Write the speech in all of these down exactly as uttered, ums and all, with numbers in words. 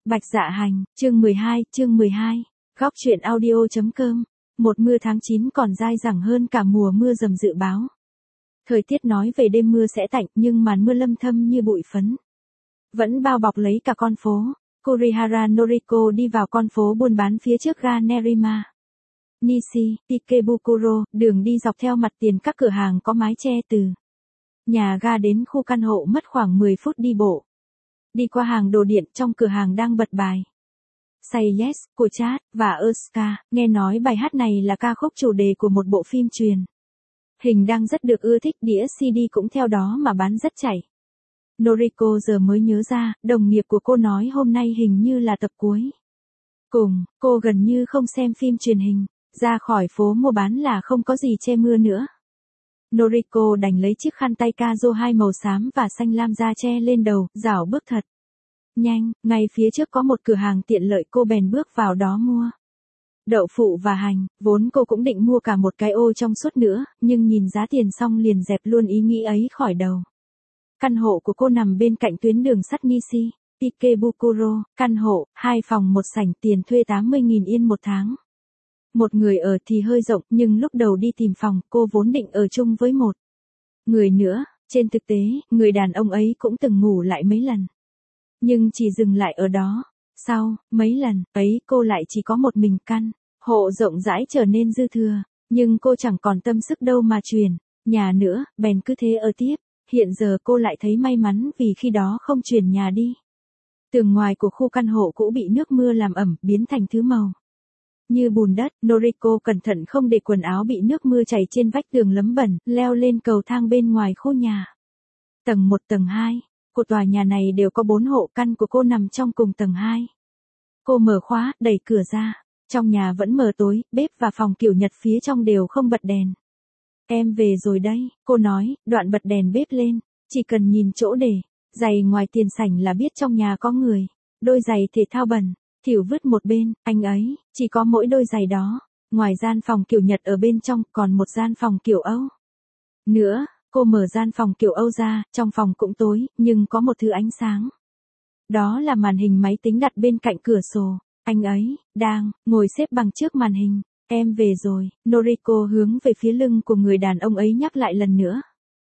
Bạch Dạ Hành, chương mười hai, chương mười hai. Góc truyện audio.com. Một mưa tháng chín còn dai dẳng hơn cả mùa mưa dầm dự báo. Thời tiết nói về đêm mưa sẽ tạnh nhưng màn mưa lâm thâm như bụi phấn. Vẫn bao bọc lấy cả con phố. Kurihara Noriko đi vào con phố buôn bán phía trước ga Nerima. Nishi, Ikebukuro, đường đi dọc theo mặt tiền các cửa hàng có mái che từ nhà ga đến khu căn hộ mất khoảng mười phút đi bộ. Đi qua hàng đồ điện, trong cửa hàng đang bật bài Say Yes của Chad và Oscar, nghe nói bài hát này là ca khúc chủ đề của một bộ phim truyền hình đang rất được ưa thích, đĩa xê đê cũng theo đó mà bán rất chảy. Noriko giờ mới nhớ ra, đồng nghiệp của cô nói hôm nay hình như là tập cuối. Cùng, cô gần như không xem phim truyền hình, ra khỏi phố mua bán là không có gì che mưa nữa. Noriko đành lấy chiếc khăn tay Kazo hai màu xám và xanh lam da che lên đầu, rảo bước thật nhanh, ngay phía trước có một cửa hàng tiện lợi, cô bèn bước vào đó mua đậu phụ và hành, vốn cô cũng định mua cả một cái ô trong suốt nữa, nhưng nhìn giá tiền xong liền dẹp luôn ý nghĩ ấy khỏi đầu. Căn hộ của cô nằm bên cạnh tuyến đường sắt Nishi, Ikebukuro, căn hộ, hai phòng một sảnh, tiền thuê tám mươi nghìn yên một tháng. Một người ở thì hơi rộng, nhưng lúc đầu đi tìm phòng, cô vốn định ở chung với một người nữa. Trên thực tế, người đàn ông ấy cũng từng ngủ lại mấy lần. Nhưng chỉ dừng lại ở đó. Sau mấy lần ấy cô lại chỉ có một mình, căn hộ rộng rãi trở nên dư thừa. Nhưng cô chẳng còn tâm sức đâu mà chuyển nhà nữa, bèn cứ thế ở tiếp. Hiện giờ cô lại thấy may mắn vì khi đó không chuyển nhà đi. Tường ngoài của khu căn hộ cũ bị nước mưa làm ẩm, biến thành thứ màu như bùn đất. Noriko cẩn thận không để quần áo bị nước mưa chảy trên vách tường lấm bẩn, leo lên cầu thang bên ngoài khu nhà. Tầng một, tầng hai của tòa nhà này đều có bốn hộ, căn của cô nằm trong cùng tầng hai. Cô mở khóa, đẩy cửa ra. Trong nhà vẫn mờ tối, bếp và phòng kiểu Nhật phía trong đều không bật đèn. Em về rồi đây, cô nói, đoạn bật đèn bếp lên. Chỉ cần nhìn chỗ để giày ngoài tiền sảnh là biết trong nhà có người. Đôi giày thể thao bẩn thỉu vứt một bên, anh ấy chỉ có mỗi đôi giày đó. Ngoài gian phòng kiểu Nhật ở bên trong, còn một gian phòng kiểu Âu nữa. Cô mở gian phòng kiểu Âu ra, trong phòng cũng tối, nhưng có một thứ ánh sáng. Đó là màn hình máy tính đặt bên cạnh cửa sổ. Anh ấy đang ngồi xếp bằng trước màn hình. Em về rồi, Noriko hướng về phía lưng của người đàn ông ấy nhắc lại lần nữa.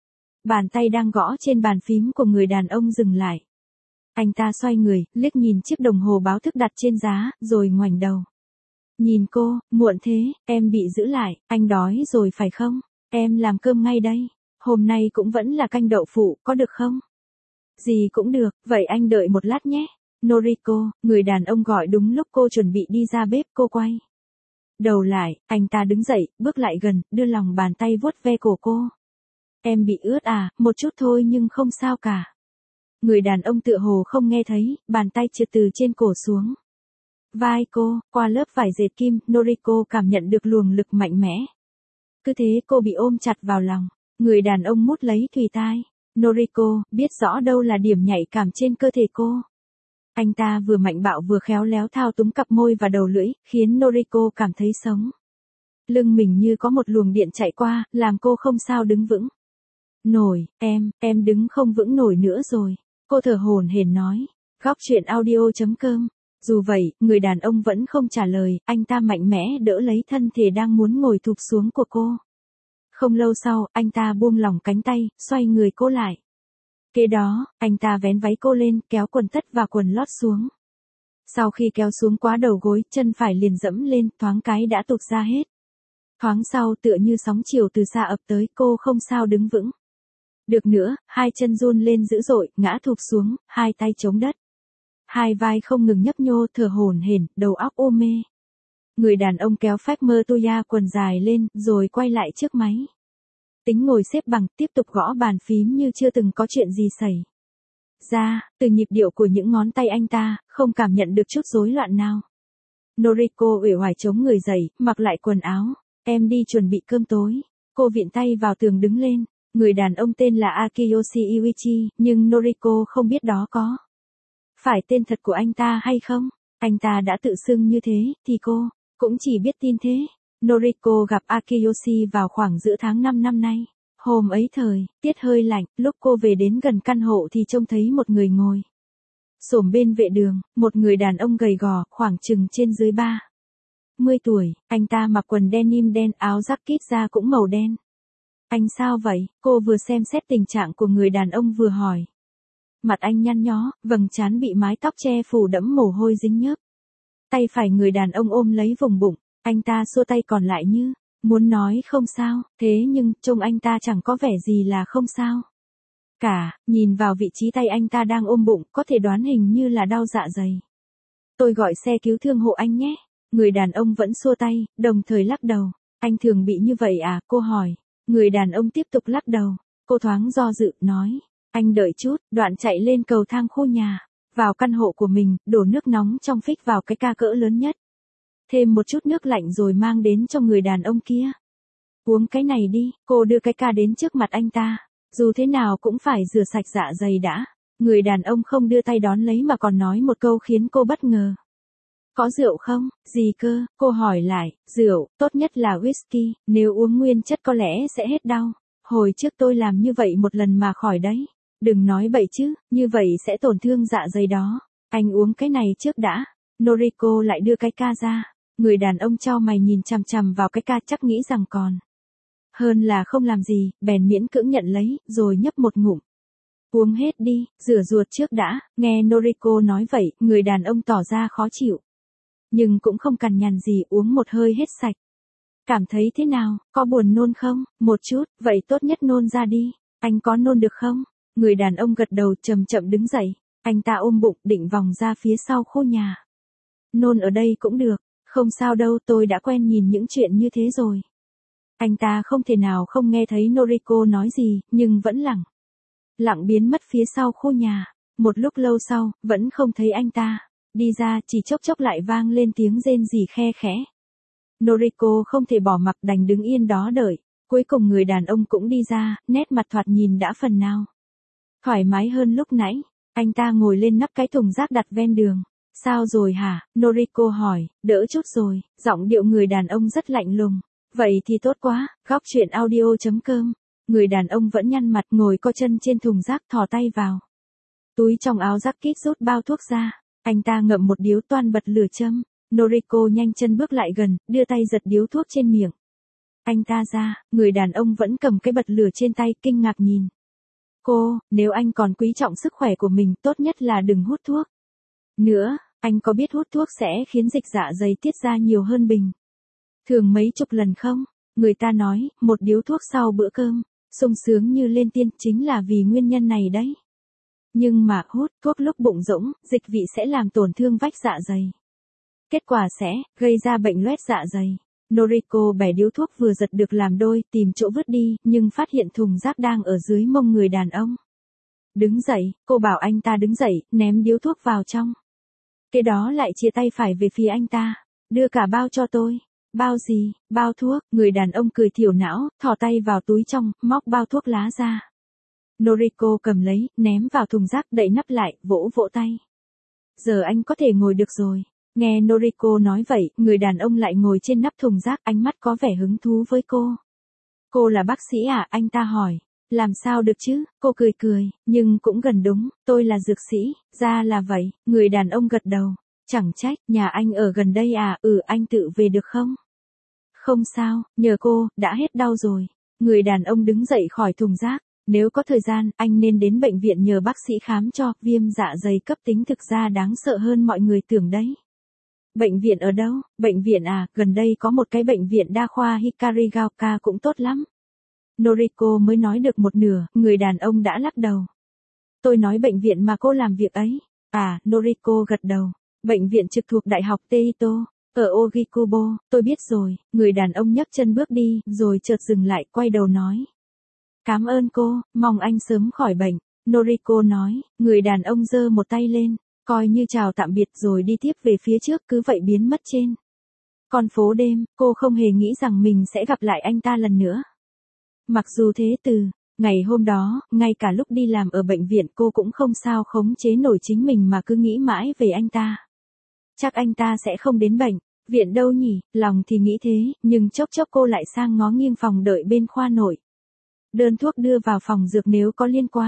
Bàn tay đang gõ trên bàn phím của người đàn ông dừng lại. Anh ta xoay người, liếc nhìn chiếc đồng hồ báo thức đặt trên giá, rồi ngoảnh đầu nhìn cô. Muộn thế, em bị giữ lại, anh đói rồi phải không? Em làm cơm ngay đây. Hôm nay cũng vẫn là canh đậu phụ, có được không? Gì cũng được, vậy anh đợi một lát nhé. Noriko, người đàn ông gọi đúng lúc cô chuẩn bị đi ra bếp. Cô quay đầu lại, anh ta đứng dậy, bước lại gần, đưa lòng bàn tay vuốt ve cổ cô. Em bị ướt à? Một chút thôi nhưng không sao cả. Người đàn ông tựa hồ không nghe thấy, bàn tay trượt từ trên cổ xuống vai cô, qua lớp vải dệt kim. Noriko cảm nhận được luồng lực mạnh mẽ. Cứ thế cô bị ôm chặt vào lòng. Người đàn ông mút lấy thùy tai. Noriko biết rõ đâu là điểm nhạy cảm trên cơ thể cô. Anh ta vừa mạnh bạo vừa khéo léo thao túng cặp môi và đầu lưỡi, khiến Noriko cảm thấy sống lưng mình như có một luồng điện chạy qua, làm cô không sao đứng vững nổi. Em, em đứng không vững nổi nữa rồi. Cô thở hổn hển nói. Góc truyện audio.com. Dù vậy, người đàn ông vẫn không trả lời, anh ta mạnh mẽ đỡ lấy thân thể đang muốn ngồi thụp xuống của cô. Không lâu sau, anh ta buông lỏng cánh tay, xoay người cô lại. Kế đó, anh ta vén váy cô lên, kéo quần tất và quần lót xuống. Sau khi kéo xuống quá đầu gối, chân phải liền dẫm lên, thoáng cái đã tụt ra hết. Thoáng sau, tựa như sóng chiều từ xa ập tới, cô không sao đứng vững được nữa, hai chân run lên dữ dội, ngã thụp xuống, hai tay chống đất. Hai vai không ngừng nhấp nhô, thở hổn hển, đầu óc u mê. Người đàn ông kéo phách mơ tuya quần dài lên, rồi quay lại trước máy tính ngồi xếp bằng, tiếp tục gõ bàn phím như chưa từng có chuyện gì xảy ra. Từ nhịp điệu của những ngón tay anh ta, không cảm nhận được chút rối loạn nào. Noriko uể oải chống người dậy, mặc lại quần áo. Em đi chuẩn bị cơm tối. Cô viện tay vào tường đứng lên. Người đàn ông tên là Akiyoshi Iwichi, nhưng Noriko không biết đó có phải tên thật của anh ta hay không. Anh ta đã tự xưng như thế, thì cô cũng chỉ biết tin thế. Noriko gặp Akiyoshi vào khoảng giữa tháng năm năm nay. Hôm ấy thời tiết hơi lạnh, lúc cô về đến gần căn hộ thì trông thấy một người ngồi Xổm bên vệ đường, một người đàn ông gầy gò, khoảng chừng trên dưới ba mươi tuổi, anh ta mặc quần denim đen, áo jacket da cũng màu đen. Anh sao vậy? Cô vừa xem xét tình trạng của người đàn ông vừa hỏi. Mặt anh nhăn nhó, vầng trán bị mái tóc che phủ đẫm mồ hôi dính nhớp. Tay phải người đàn ông ôm lấy vùng bụng, anh ta xua tay còn lại như muốn nói không sao, thế nhưng trông anh ta chẳng có vẻ gì là không sao cả, nhìn vào vị trí tay anh ta đang ôm bụng, có thể đoán hình như là đau dạ dày. Tôi gọi xe cứu thương hộ anh nhé. Người đàn ông vẫn xua tay, đồng thời lắc đầu. Anh thường bị như vậy à? Cô hỏi. Người đàn ông tiếp tục lắc đầu. Cô thoáng do dự, nói. Anh đợi chút, đoạn chạy lên cầu thang khu nhà. Vào căn hộ của mình, đổ nước nóng trong phích vào cái ca cỡ lớn nhất. Thêm một chút nước lạnh rồi mang đến cho người đàn ông kia. Uống cái này đi, cô đưa cái ca đến trước mặt anh ta. Dù thế nào cũng phải rửa sạch dạ dày đã. Người đàn ông không đưa tay đón lấy mà còn nói một câu khiến cô bất ngờ. Có rượu không? Gì cơ? Cô hỏi lại. Rượu, tốt nhất là whisky, nếu uống nguyên chất có lẽ sẽ hết đau. Hồi trước tôi làm như vậy một lần mà khỏi đấy. Đừng nói bậy chứ, như vậy sẽ tổn thương dạ dày đó. Anh uống cái này trước đã. Noriko lại đưa cái ca ra. Người đàn ông chau mày nhìn chằm chằm vào cái ca, chắc nghĩ rằng còn hơn là không làm gì, bèn miễn cưỡng nhận lấy, rồi nhấp một ngụm. Uống hết đi, rửa ruột trước đã. Nghe Noriko nói vậy, người đàn ông tỏ ra khó chịu. Nhưng cũng không cằn nhằn gì, uống một hơi hết sạch. Cảm thấy thế nào, có buồn nôn không? Một chút, vậy tốt nhất nôn ra đi. Anh có nôn được không? Người đàn ông gật đầu, chậm chậm đứng dậy. Anh ta ôm bụng, định vòng ra phía sau khu nhà. Nôn ở đây cũng được, không sao đâu, tôi đã quen nhìn những chuyện như thế rồi. Anh ta không thể nào không nghe thấy Noriko nói gì, nhưng vẫn lặng lặng biến mất phía sau khu nhà. Một lúc lâu sau, vẫn không thấy anh ta. Đi ra, chỉ chốc chốc lại vang lên tiếng rên rỉ khe khẽ. Noriko không thể bỏ mặc, đành đứng yên đó đợi. Cuối cùng người đàn ông cũng đi ra, nét mặt thoạt nhìn đã phần nào thoải mái hơn lúc nãy. Anh ta ngồi lên nắp cái thùng rác đặt ven đường. Sao rồi hả? Noriko hỏi. Đỡ chút rồi. Giọng điệu người đàn ông rất lạnh lùng. Vậy thì tốt quá. Góc chuyện audio chấm com. Người đàn ông vẫn nhăn mặt, ngồi co chân trên thùng rác, thò tay vào túi trong áo jacket rút bao thuốc ra. Anh ta ngậm một điếu toan bật lửa châm. Noriko nhanh chân bước lại gần, đưa tay giật điếu thuốc trên miệng anh ta ra. Người đàn ông vẫn cầm cái bật lửa trên tay, kinh ngạc nhìn cô. Nếu anh còn quý trọng sức khỏe của mình, tốt nhất là đừng hút thuốc nữa. Anh có biết hút thuốc sẽ khiến dịch dạ dày tiết ra nhiều hơn bình thường mấy chục lần không? Người ta nói, một điếu thuốc sau bữa cơm, sung sướng như lên tiên, chính là vì nguyên nhân này đấy. Nhưng mà hút thuốc lúc bụng rỗng, dịch vị sẽ làm tổn thương vách dạ dày. Kết quả sẽ gây ra bệnh loét dạ dày. Noriko bẻ điếu thuốc vừa giật được làm đôi, tìm chỗ vứt đi, nhưng phát hiện thùng rác đang ở dưới mông người đàn ông. Đứng dậy, cô bảo anh ta đứng dậy, ném điếu thuốc vào trong. Kế đó lại chia tay phải về phía anh ta. Đưa cả bao cho tôi. Bao gì? Bao thuốc. Người đàn ông cười thiểu não, thò tay vào túi trong, móc bao thuốc lá ra. Noriko cầm lấy, ném vào thùng rác, đậy nắp lại, vỗ vỗ tay. Giờ anh có thể ngồi được rồi. Nghe Noriko nói vậy, người đàn ông lại ngồi trên nắp thùng rác, ánh mắt có vẻ hứng thú với cô. Cô là bác sĩ à? Anh ta hỏi. Làm sao được chứ? Cô cười cười, nhưng cũng gần đúng, tôi là dược sĩ. Ra là vậy. Người đàn ông gật đầu. Chẳng trách, nhà anh ở gần đây à? Ừ, anh tự về được không? Không sao, nhờ cô, đã hết đau rồi. Người đàn ông đứng dậy khỏi thùng rác. Nếu có thời gian, anh nên đến bệnh viện nhờ bác sĩ khám cho. Viêm dạ dày cấp tính thực ra đáng sợ hơn mọi người tưởng đấy. Bệnh viện ở đâu? Bệnh viện à, gần đây có một cái bệnh viện đa khoa Hikarigaoka cũng tốt lắm. Noriko mới nói được một nửa, người đàn ông đã lắc đầu. Tôi nói bệnh viện mà cô làm việc ấy. À, Noriko gật đầu. Bệnh viện trực thuộc Đại học Teito, ở Ogikubo, tôi biết rồi. Người đàn ông nhấc chân bước đi, rồi chợt dừng lại, quay đầu nói. Cảm ơn cô, mong anh sớm khỏi bệnh. Noriko nói. Người đàn ông giơ một tay lên, coi như chào tạm biệt, rồi đi tiếp về phía trước, cứ vậy biến mất trên con phố đêm. Cô không hề nghĩ rằng mình sẽ gặp lại anh ta lần nữa. Mặc dù thế, từ ngày hôm đó, ngay cả lúc đi làm ở bệnh viện, cô cũng không sao khống chế nổi chính mình mà cứ nghĩ mãi về anh ta. Chắc anh ta sẽ không đến bệnh viện đâu nhỉ, lòng thì nghĩ thế, nhưng chốc chốc cô lại sang ngó nghiêng phòng đợi bên khoa nội. Đơn thuốc đưa vào phòng dược nếu có liên quan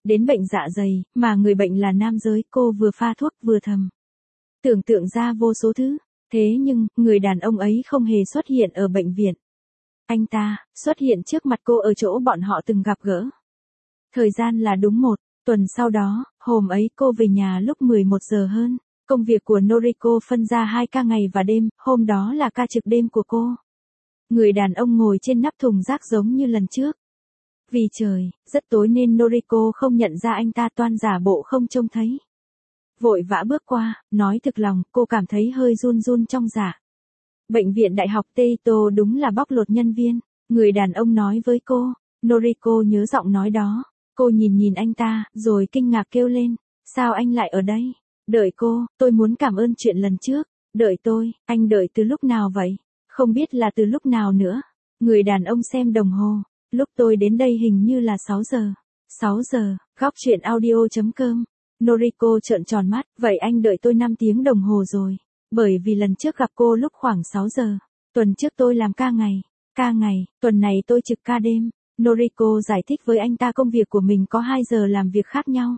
đến bệnh dạ dày, mà người bệnh là nam giới, cô vừa pha thuốc vừa thầm. Tưởng tượng ra vô số thứ, thế nhưng, người đàn ông ấy không hề xuất hiện ở bệnh viện. Anh ta, xuất hiện trước mặt cô ở chỗ bọn họ từng gặp gỡ. Thời gian là đúng một tuần sau đó, hôm ấy cô về nhà lúc mười một giờ hơn. Công việc của Noriko phân ra hai ca ngày và đêm, hôm đó là ca trực đêm của cô. Người đàn ông ngồi trên nắp thùng rác giống như lần trước. Vì trời, rất tối nên Noriko không nhận ra anh ta, toan giả bộ không trông thấy. Vội vã bước qua, nói thực lòng, cô cảm thấy hơi run run trong dạ. Bệnh viện Đại học Teito đúng là bóc lột nhân viên, người đàn ông nói với cô. Noriko nhớ giọng nói đó. Cô nhìn nhìn anh ta, rồi kinh ngạc kêu lên. Sao anh lại ở đây? Đợi cô, tôi muốn cảm ơn chuyện lần trước. Đợi tôi, anh đợi từ lúc nào vậy? Không biết là từ lúc nào nữa. Người đàn ông xem đồng hồ. Lúc tôi đến đây hình như là sáu giờ. sáu giờ, góc chuyện audio chấm com. Noriko trợn tròn mắt, vậy anh đợi tôi năm tiếng đồng hồ rồi. Bởi vì lần trước gặp cô lúc khoảng sáu giờ. Tuần trước tôi làm ca ngày. Ca ngày, tuần này tôi trực ca đêm. Noriko giải thích với anh ta công việc của mình có hai giờ làm việc khác nhau.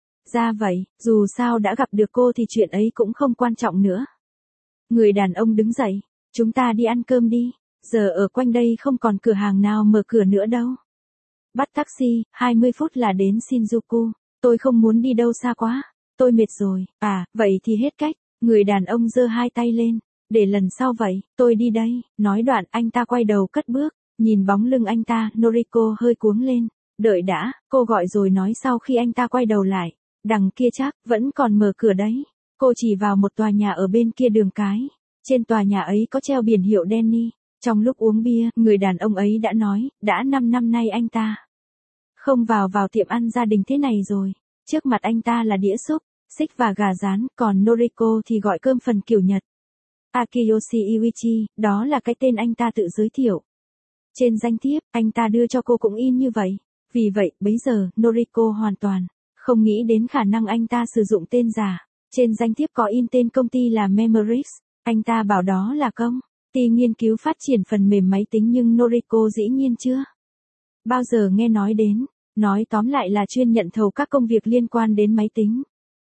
Ra vậy, dù sao đã gặp được cô thì chuyện ấy cũng không quan trọng nữa. Người đàn ông đứng dậy, chúng ta đi ăn cơm đi, giờ ở quanh đây không còn cửa hàng nào mở cửa nữa đâu. Bắt taxi, hai mươi phút là đến Shinjuku, tôi không muốn đi đâu xa quá, tôi mệt rồi, à, vậy thì hết cách, người đàn ông giơ hai tay lên, để lần sau vậy, tôi đi đây, nói đoạn anh ta quay đầu cất bước, nhìn bóng lưng anh ta, Noriko hơi cuống lên, đợi đã, cô gọi rồi nói sau khi anh ta quay đầu lại. Đằng kia chắc, vẫn còn mở cửa đấy. Cô chỉ vào một tòa nhà ở bên kia đường cái. Trên tòa nhà ấy có treo biển hiệu Denny. Trong lúc uống bia, người đàn ông ấy đã nói, đã năm năm nay anh ta không vào vào tiệm ăn gia đình thế này rồi. Trước mặt anh ta là đĩa súp, xích và gà rán, còn Noriko thì gọi cơm phần kiểu Nhật. Akiyoshi Iwichi, đó là cái tên anh ta tự giới thiệu. Trên danh thiếp, anh ta đưa cho cô cũng in như vậy. Vì vậy, bấy giờ, Noriko hoàn toàn không nghĩ đến khả năng anh ta sử dụng tên giả. Trên danh thiếp có in tên công ty là Memories. Anh ta bảo đó là công ty nghiên cứu phát triển phần mềm máy tính nhưng Noriko dĩ nhiên chưa bao giờ nghe nói đến. Nói tóm lại là chuyên nhận thầu các công việc liên quan đến máy tính.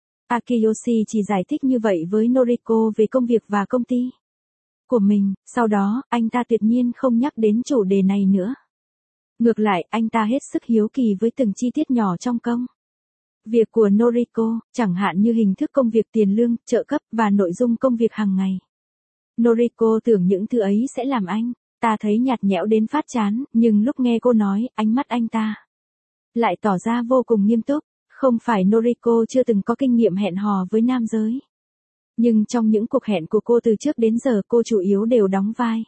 Akiyoshi chỉ giải thích như vậy với Noriko về công việc và công ty của mình. Sau đó, anh ta tuyệt nhiên không nhắc đến chủ đề này nữa. Ngược lại, anh ta hết sức hiếu kỳ với từng chi tiết nhỏ trong công việc của Noriko, chẳng hạn như hình thức công việc, tiền lương, trợ cấp và nội dung công việc hàng ngày. Noriko tưởng những thứ ấy sẽ làm anh ta thấy nhạt nhẽo đến phát chán, nhưng lúc nghe cô nói, ánh mắt anh ta lại tỏ ra vô cùng nghiêm túc. Không phải Noriko chưa từng có kinh nghiệm hẹn hò với nam giới. Nhưng trong những cuộc hẹn của cô từ trước đến giờ cô chủ yếu đều đóng vai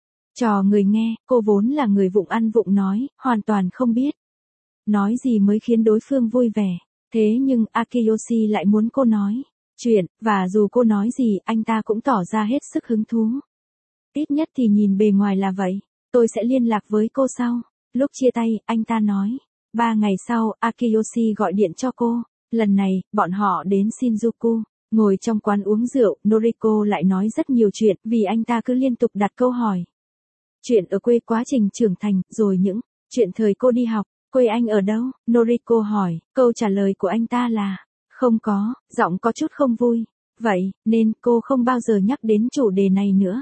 trò người nghe, cô vốn là người vụng ăn vụng nói, hoàn toàn không biết nói gì mới khiến đối phương vui vẻ. Thế nhưng Akiyoshi lại muốn cô nói chuyện, và dù cô nói gì anh ta cũng tỏ ra hết sức hứng thú. Ít nhất thì nhìn bề ngoài là vậy. Tôi sẽ liên lạc với cô sau. Lúc chia tay, anh ta nói. Ba ngày sau, Akiyoshi gọi điện cho cô. Lần này, bọn họ đến Shinjuku. Ngồi trong quán uống rượu, Noriko lại nói rất nhiều chuyện vì anh ta cứ liên tục đặt câu hỏi. Chuyện ở quê, quá trình trưởng thành, rồi những chuyện thời cô đi học. Quê anh ở đâu? Noriko hỏi, câu trả lời của anh ta là, không có, giọng có chút không vui. Vậy, nên cô không bao giờ nhắc đến chủ đề này nữa.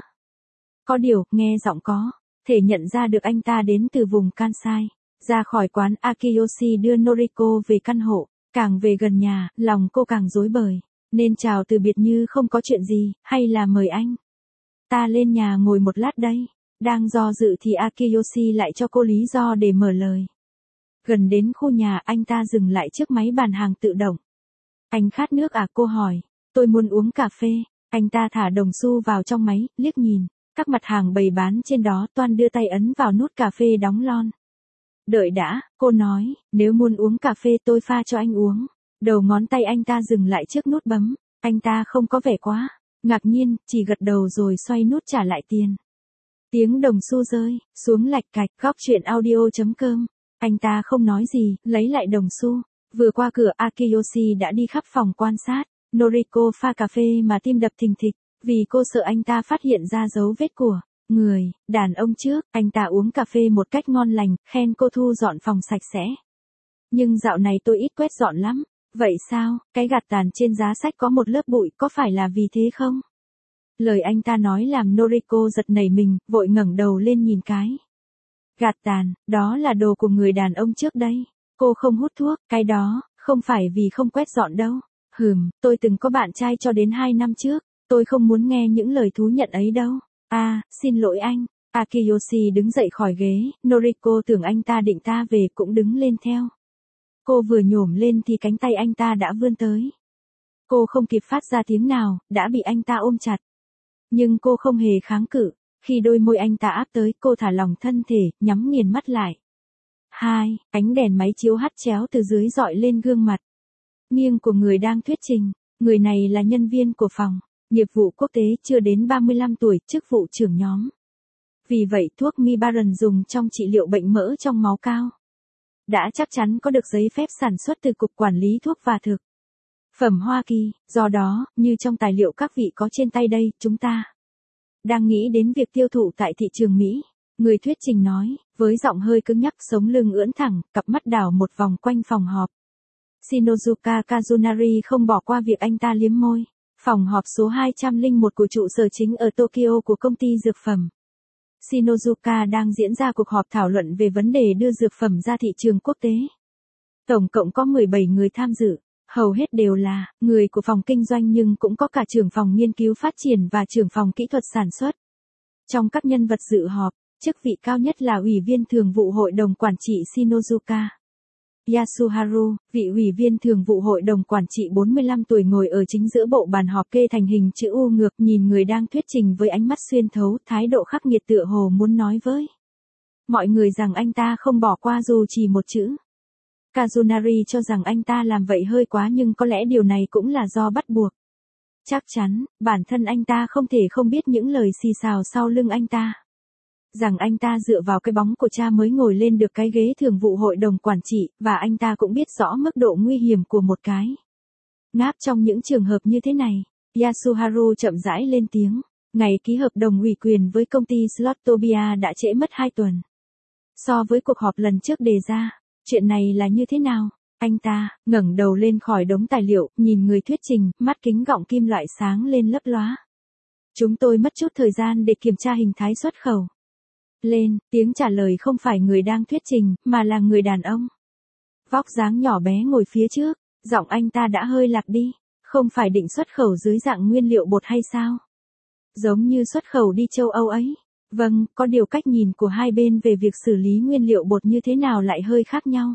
Có điều, nghe giọng có thể nhận ra được anh ta đến từ vùng Kansai. Ra khỏi quán, Akiyoshi đưa Noriko về căn hộ. Càng về gần nhà, lòng cô càng rối bời. Nên chào từ biệt như không có chuyện gì, hay là mời anh ta lên nhà ngồi một lát đây. Đang do dự thì Akiyoshi lại cho cô lý do để mở lời. Gần đến khu nhà, anh ta dừng lại trước máy bàn hàng tự động. Anh khát nước à? Cô hỏi. Tôi muốn uống cà phê. Anh ta thả đồng xu vào trong máy, liếc nhìn các mặt hàng bày bán trên đó, toan đưa tay ấn vào nút cà phê đóng lon. Đợi đã, cô nói, nếu muốn uống cà phê tôi pha cho anh uống. Đầu ngón tay anh ta dừng lại trước nút bấm. Anh ta không có vẻ quá ngạc nhiên, chỉ gật đầu rồi xoay nút trả lại tiền. Tiếng đồng xu rơi xuống lạch cạch. Góc chuyện audio chấm com. Anh ta không nói gì, lấy lại đồng xu. Vừa qua cửa, Akiyoshi đã đi khắp phòng quan sát. Noriko pha cà phê mà tim đập thình thịch, vì cô sợ anh ta phát hiện ra dấu vết của người đàn ông trước. Anh ta uống cà phê một cách ngon lành, khen cô thu dọn phòng sạch sẽ. Nhưng dạo này tôi ít quét dọn lắm. Vậy sao, cái gạt tàn trên giá sách có một lớp bụi có phải là vì thế không? Lời anh ta nói làm Noriko giật nảy mình, vội ngẩng đầu lên nhìn cái. Gạt tàn, đó là đồ của người đàn ông trước đây. Cô không hút thuốc, cái đó, không phải vì không quét dọn đâu. Hừm, tôi từng có bạn trai cho đến hai năm trước, tôi không muốn nghe những lời thú nhận ấy đâu. À, xin lỗi anh. Akiyoshi đứng dậy khỏi ghế, Noriko tưởng anh ta định ta về cũng đứng lên theo. Cô vừa nhổm lên thì cánh tay anh ta đã vươn tới. Cô không kịp phát ra tiếng nào, đã bị anh ta ôm chặt. Nhưng cô không hề kháng cự. Khi đôi môi anh ta áp tới, cô thả lỏng thân thể, nhắm nghiền mắt lại. Hai, ánh đèn máy chiếu hắt chéo từ dưới dọi lên gương mặt nghiêng của người đang thuyết trình. Người này là nhân viên của phòng nghiệp vụ quốc tế, chưa đến ba mươi lăm tuổi, chức vụ trưởng nhóm. Vì vậy thuốc Mibaran dùng trong trị liệu bệnh mỡ trong máu cao đã chắc chắn có được giấy phép sản xuất từ Cục Quản lý Thuốc và Thực phẩm Hoa Kỳ. Do đó, như trong tài liệu các vị có trên tay đây, chúng ta đang nghĩ đến việc tiêu thụ tại thị trường Mỹ. Người thuyết trình nói, với giọng hơi cứng nhắc, sống lưng ưỡn thẳng, cặp mắt đảo một vòng quanh phòng họp. Shinozuka Kazunari không bỏ qua việc anh ta liếm môi. Phòng họp số hai trăm lẻ một của trụ sở chính ở Tokyo của công ty dược phẩm Shinozuka đang diễn ra cuộc họp thảo luận về vấn đề đưa dược phẩm ra thị trường quốc tế. Tổng cộng có mười bảy người tham dự, hầu hết đều là người của phòng kinh doanh nhưng cũng có cả trưởng phòng nghiên cứu phát triển và trưởng phòng kỹ thuật sản xuất. Trong các nhân vật dự họp, chức vị cao nhất là Ủy viên Thường vụ Hội đồng Quản trị Shinozuka Yasuharu, vị Ủy viên Thường vụ Hội đồng Quản trị bốn mươi lăm tuổi ngồi ở chính giữa bộ bàn họp kê thành hình chữ U ngược, nhìn người đang thuyết trình với ánh mắt xuyên thấu, thái độ khắc nghiệt tựa hồ muốn nói với mọi người rằng anh ta không bỏ qua dù chỉ một chữ. Kazunari cho rằng anh ta làm vậy hơi quá nhưng có lẽ điều này cũng là do bắt buộc. Chắc chắn, bản thân anh ta không thể không biết những lời xì xào sau lưng anh ta. Rằng anh ta dựa vào cái bóng của cha mới ngồi lên được cái ghế thường vụ hội đồng quản trị, và anh ta cũng biết rõ mức độ nguy hiểm của một cái ngáp trong những trường hợp như thế này. Yasuharu chậm rãi lên tiếng. Ngày ký hợp đồng ủy quyền với công ty Slottopia đã trễ mất hai tuần. So với cuộc họp lần trước đề ra, chuyện này là như thế nào? Anh ta ngẩng đầu lên khỏi đống tài liệu, nhìn người thuyết trình, mắt kính gọng kim loại sáng lên lấp lóa. Chúng tôi mất chút thời gian để kiểm tra hình thái xuất khẩu. Lên, tiếng trả lời không phải người đang thuyết trình, mà là người đàn ông. Vóc dáng nhỏ bé ngồi phía trước, giọng anh ta đã hơi lạc đi. Không phải định xuất khẩu dưới dạng nguyên liệu bột hay sao? Giống như xuất khẩu đi châu Âu ấy. Vâng, có điều cách nhìn của hai bên về việc xử lý nguyên liệu bột như thế nào lại hơi khác nhau.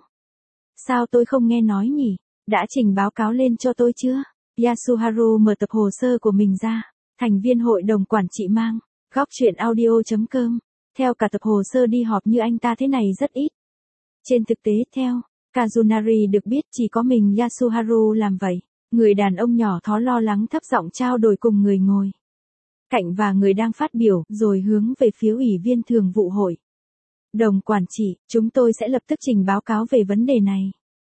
Sao tôi không nghe nói nhỉ? Đã trình báo cáo lên cho tôi chưa? Yasuharu mở tập hồ sơ của mình ra. Thành viên hội đồng quản trị mang. Góc truyện audio chấm com. Theo cả tập hồ sơ đi họp như anh ta thế này rất ít. Trên thực tế theo Kazunari được biết chỉ có mình Yasuharu làm vậy. Người đàn ông nhỏ thó lo lắng thấp giọng trao đổi cùng người ngồi cạnh và người đang phát biểu, rồi hướng về phía ủy viên thường vụ hội đồng quản trị. Chúng tôi sẽ lập tức trình báo cáo về vấn đề này.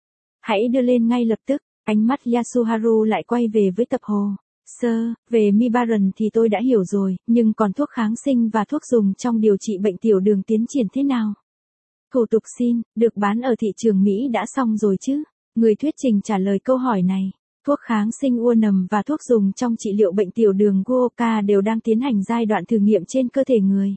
Hãy đưa lên ngay lập tức. Ánh mắt Yasuharu lại quay về với tập hồ sơ. Về Mibaran thì tôi đã hiểu rồi, nhưng còn thuốc kháng sinh và thuốc dùng trong điều trị bệnh tiểu đường tiến triển thế nào? Thủ tục xin, được bán ở thị trường Mỹ đã xong rồi chứ? Người thuyết trình trả lời câu hỏi này. Thuốc kháng sinh ua nầm và thuốc dùng trong trị liệu bệnh tiểu đường Guoka đều đang tiến hành giai đoạn thử nghiệm trên cơ thể người.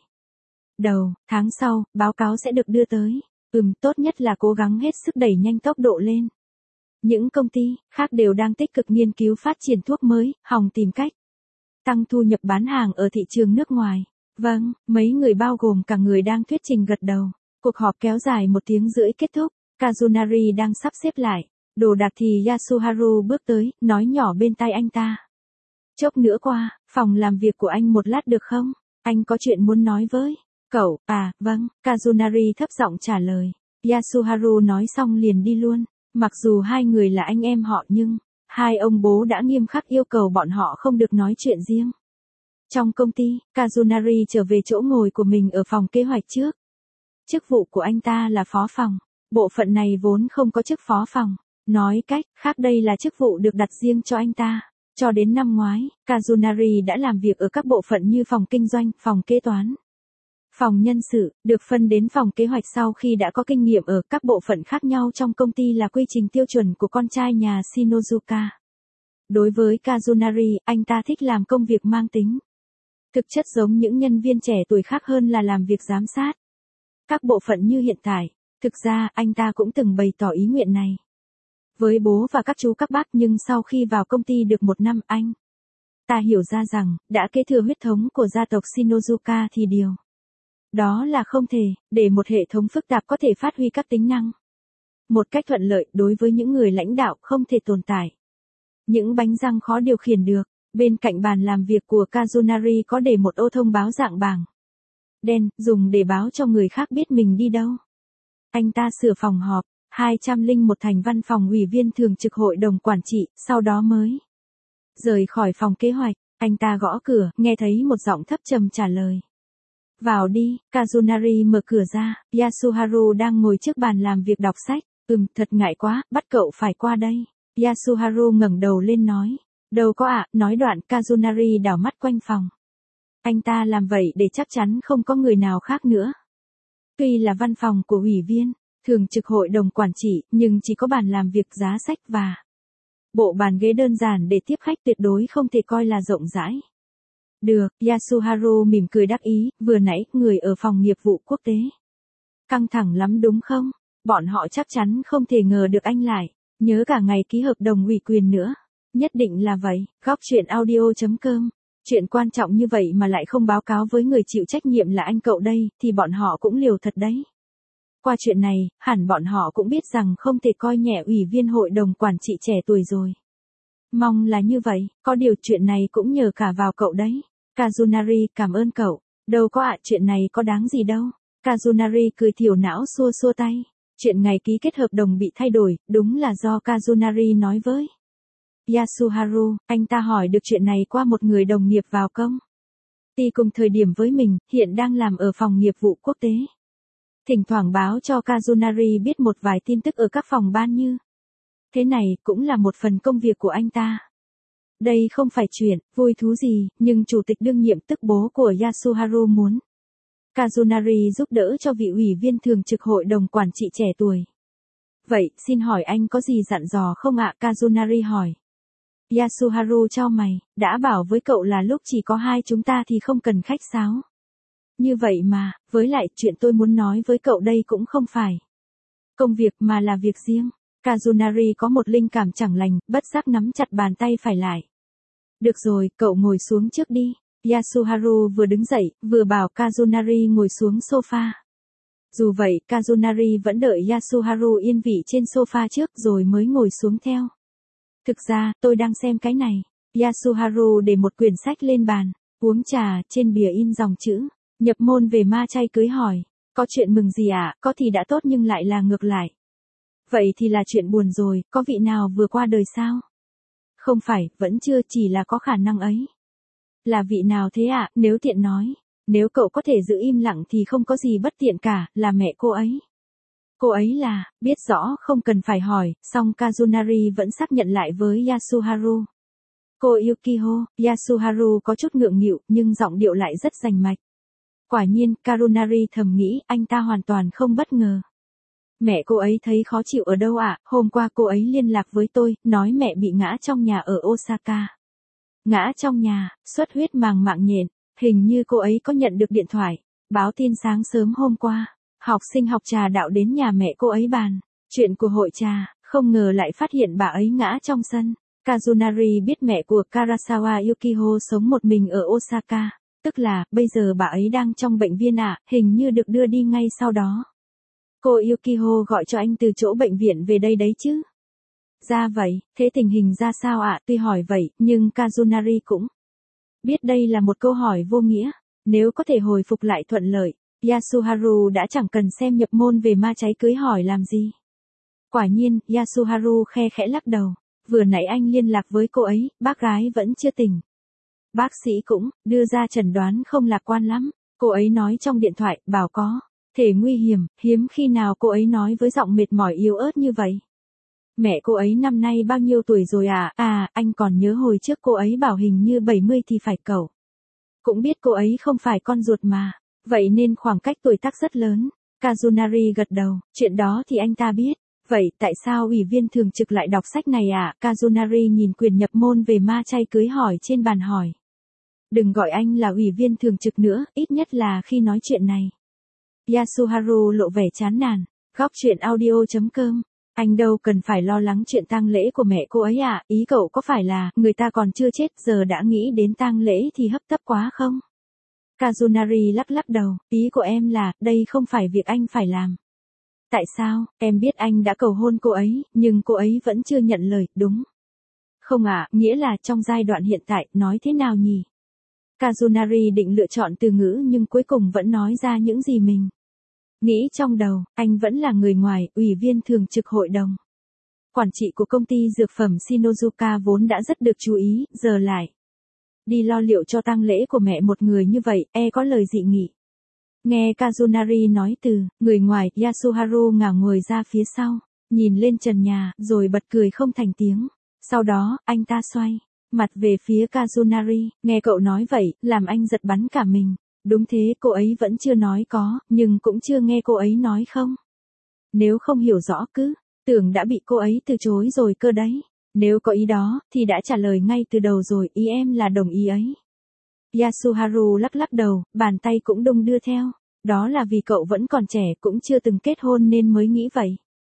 Đầu tháng sau, báo cáo sẽ được đưa tới. Ừm, tốt nhất là cố gắng hết sức đẩy nhanh tốc độ lên. Những công ty khác đều đang tích cực nghiên cứu phát triển thuốc mới, hòng tìm cách tăng thu nhập bán hàng ở thị trường nước ngoài. Vâng, mấy người bao gồm cả người đang thuyết trình gật đầu. Cuộc họp kéo dài một tiếng rưỡi kết thúc. Kazunari đang sắp xếp lại đồ đạc thì Yasuharu bước tới, nói nhỏ bên tai anh ta. Chốc nữa qua, phòng làm việc của anh một lát được không? Anh có chuyện muốn nói với cậu. À, vâng, Kazunari thấp giọng trả lời. Yasuharu nói xong liền đi luôn. Mặc dù hai người là anh em họ nhưng hai ông bố đã nghiêm khắc yêu cầu bọn họ không được nói chuyện riêng. Trong công ty, Kazunari trở về chỗ ngồi của mình ở phòng kế hoạch trước. Chức vụ của anh ta là phó phòng. Bộ phận này vốn không có chức phó phòng. Nói cách khác đây là chức vụ được đặt riêng cho anh ta. Cho đến năm ngoái, Kazunari đã làm việc ở các bộ phận như phòng kinh doanh, phòng kế toán, Phòng nhân sự, được phân đến phòng kế hoạch sau khi đã có kinh nghiệm ở các bộ phận khác nhau trong công ty là quy trình tiêu chuẩn của con trai nhà Shinozuka. Đối với Kazunari, anh ta thích làm công việc mang tính thực chất giống những nhân viên trẻ tuổi khác hơn là làm việc giám sát các bộ phận như hiện tại. Thực ra, anh ta cũng từng bày tỏ ý nguyện này với bố và các chú các bác, nhưng sau khi vào công ty được một năm, anh ta hiểu ra rằng, đã kế thừa huyết thống của gia tộc Shinozuka thì điều đó là không thể, để một hệ thống phức tạp có thể phát huy các tính năng một cách thuận lợi đối với những người lãnh đạo không thể tồn tại. Những bánh răng khó điều khiển được, bên cạnh bàn làm việc của Kazunari có để một ô thông báo dạng bảng đen, dùng để báo cho người khác biết mình đi đâu. Anh ta sửa phòng họp, hai trăm lẻ một thành văn phòng ủy viên thường trực hội đồng quản trị, sau đó mới rời khỏi phòng kế hoạch. Anh ta gõ cửa, nghe thấy một giọng thấp trầm trả lời. Vào đi. Kazunari mở cửa ra, Yasuharu đang ngồi trước bàn làm việc đọc sách. Ừm, thật ngại quá, bắt cậu phải qua đây. Yasuharu ngẩng đầu lên nói. Đâu có ạ, nói đoạn Kazunari đảo mắt quanh phòng. Anh ta làm vậy để chắc chắn không có người nào khác nữa. Tuy là văn phòng của ủy viên thường trực hội đồng quản trị, nhưng chỉ có bàn làm việc, giá sách và bộ bàn ghế đơn giản để tiếp khách, tuyệt đối không thể coi là rộng rãi. Được, Yasuharu mỉm cười đắc ý, vừa nãy, người ở phòng nghiệp vụ quốc tế. Căng thẳng lắm đúng không? Bọn họ chắc chắn không thể ngờ được anh lại nhớ cả ngày ký hợp đồng ủy quyền nữa. Nhất định là vậy. Góc chuyện audio chấm com. Chuyện quan trọng như vậy mà lại không báo cáo với người chịu trách nhiệm là anh cậu đây, thì bọn họ cũng liều thật đấy. Qua chuyện này, hẳn bọn họ cũng biết rằng không thể coi nhẹ ủy viên hội đồng quản trị trẻ tuổi rồi. Mong là như vậy, có điều chuyện này cũng nhờ cả vào cậu đấy. Kazunari, cảm ơn cậu. Đâu có ạ, chuyện này có đáng gì đâu. Kazunari cười thiểu não xua xua tay. Chuyện ngày ký kết hợp đồng bị thay đổi, đúng là do Kazunari nói với Yasuharu. Anh ta hỏi được chuyện này qua một người đồng nghiệp vào công ty cùng thời điểm với mình, hiện đang làm ở phòng nghiệp vụ quốc tế. Thỉnh thoảng báo cho Kazunari biết một vài tin tức ở các phòng ban như thế này, cũng là một phần công việc của anh ta. Đây không phải chuyện vui thú gì, nhưng chủ tịch đương nhiệm tức bố của Yasuharu muốn Kazunari giúp đỡ cho vị ủy viên thường trực hội đồng quản trị trẻ tuổi. Vậy, xin hỏi anh có gì dặn dò không ạ? Kazunari hỏi. Yasuharu chau mày, đã bảo với cậu là lúc chỉ có hai chúng ta thì không cần khách sáo. Như vậy mà, với lại chuyện tôi muốn nói với cậu đây cũng không phải công việc mà là việc riêng. Kazunari có một linh cảm chẳng lành, bất giác nắm chặt bàn tay phải lại. Được rồi, cậu ngồi xuống trước đi. Yasuharu vừa đứng dậy, vừa bảo Kazunari ngồi xuống sofa. Dù vậy, Kazunari vẫn đợi Yasuharu yên vị trên sofa trước rồi mới ngồi xuống theo. Thực ra, tôi đang xem cái này. Yasuharu để một quyển sách lên bàn, uống trà, trên bìa in dòng chữ. Nhập môn về ma chay cưới hỏi. Có chuyện mừng gì ạ? À? Có thì đã tốt nhưng lại là ngược lại. Vậy thì là chuyện buồn rồi, có vị nào vừa qua đời sao? Không phải, vẫn chưa, chỉ là có khả năng ấy. Là vị nào thế ạ? À? Nếu tiện nói. Nếu cậu có thể giữ im lặng thì không có gì bất tiện cả, là mẹ cô ấy. Cô ấy là, biết rõ không cần phải hỏi, song Kazunari vẫn xác nhận lại với Yasuharu. Cô Yukiho. Yasuharu có chút ngượng nghịu, nhưng giọng điệu lại rất rành mạch. Quả nhiên, Kazunari thầm nghĩ, anh ta hoàn toàn không bất ngờ. Mẹ cô ấy thấy khó chịu ở đâu ạ? À? Hôm qua cô ấy liên lạc với tôi, nói mẹ bị ngã trong nhà ở Osaka. Ngã trong nhà, xuất huyết màng mạng nhện. Hình như cô ấy có nhận được điện thoại, báo tin sáng sớm hôm qua. Học sinh học trà đạo đến nhà mẹ cô ấy bàn chuyện của hội trà, không ngờ lại phát hiện bà ấy ngã trong sân. Kazunari biết mẹ của Karasawa Yukiho sống một mình ở Osaka, tức là, bây giờ bà ấy đang trong bệnh viện ạ, à, hình như được đưa đi ngay sau đó. Cô Yukiho gọi cho anh từ chỗ bệnh viện về đây đấy chứ. Ra vậy, thế tình hình ra sao ạ? À? Tuy hỏi vậy, nhưng Kazunari cũng biết đây là một câu hỏi vô nghĩa. Nếu có thể hồi phục lại thuận lợi, Yasuharu đã chẳng cần xem nhập môn về ma cháy cưới hỏi làm gì. Quả nhiên, Yasuharu khe khẽ lắc đầu. Vừa nãy anh liên lạc với cô ấy, bác gái vẫn chưa tỉnh. Bác sĩ cũng đưa ra chẩn đoán không lạc quan lắm. Cô ấy nói trong điện thoại, bảo có thể nguy hiểm, hiếm khi nào cô ấy nói với giọng mệt mỏi yếu ớt như vậy. Mẹ cô ấy năm nay bao nhiêu tuổi rồi à? À, anh còn nhớ hồi trước cô ấy bảo hình như bảy mươi thì phải cậu. Cũng biết cô ấy không phải con ruột mà. Vậy nên khoảng cách tuổi tác rất lớn. Kazunari gật đầu, chuyện đó thì anh ta biết. Vậy tại sao ủy viên thường trực lại đọc sách này à? Kazunari nhìn quyền nhập môn về ma chay cưới hỏi trên bàn hỏi. Đừng gọi anh là ủy viên thường trực nữa, ít nhất là khi nói chuyện này. Yasuharu lộ vẻ chán nản. Góc chuyện audio chấm com. Anh đâu cần phải lo lắng chuyện tang lễ của mẹ cô ấy à, ý cậu có phải là, người ta còn chưa chết giờ đã nghĩ đến tang lễ thì hấp tấp quá không? Kazunari lắc lắc đầu, ý của em là, đây không phải việc anh phải làm. Tại sao, em biết anh đã cầu hôn cô ấy, nhưng cô ấy vẫn chưa nhận lời, đúng? Không ạ, à, nghĩa là trong giai đoạn hiện tại, nói thế nào nhỉ? Kazunari định lựa chọn từ ngữ nhưng cuối cùng vẫn nói ra những gì mình nghĩ trong đầu. Anh vẫn là người ngoài, ủy viên thường trực hội đồng quản trị của công ty dược phẩm Shinozuka vốn đã rất được chú ý, giờ lại đi lo liệu cho tang lễ của mẹ một người như vậy, e có lời dị nghị. Nghe Kazunari nói từ người ngoài, Yasuharu ngả người ra phía sau, nhìn lên trần nhà, rồi bật cười không thành tiếng. Sau đó, anh ta xoay mặt về phía Kazunari, nghe cậu nói vậy, làm anh giật bắn cả mình. Đúng thế, cô ấy vẫn chưa nói có, nhưng cũng chưa nghe cô ấy nói không. Nếu không hiểu rõ cứ, tưởng đã bị cô ấy từ chối rồi cơ đấy. Nếu có ý đó, thì đã trả lời ngay từ đầu rồi, ý em là đồng ý ấy. Yasuharu lắc lắc đầu, bàn tay cũng đung đưa theo. Đó là vì cậu vẫn còn trẻ, cũng chưa từng kết hôn nên mới nghĩ vậy.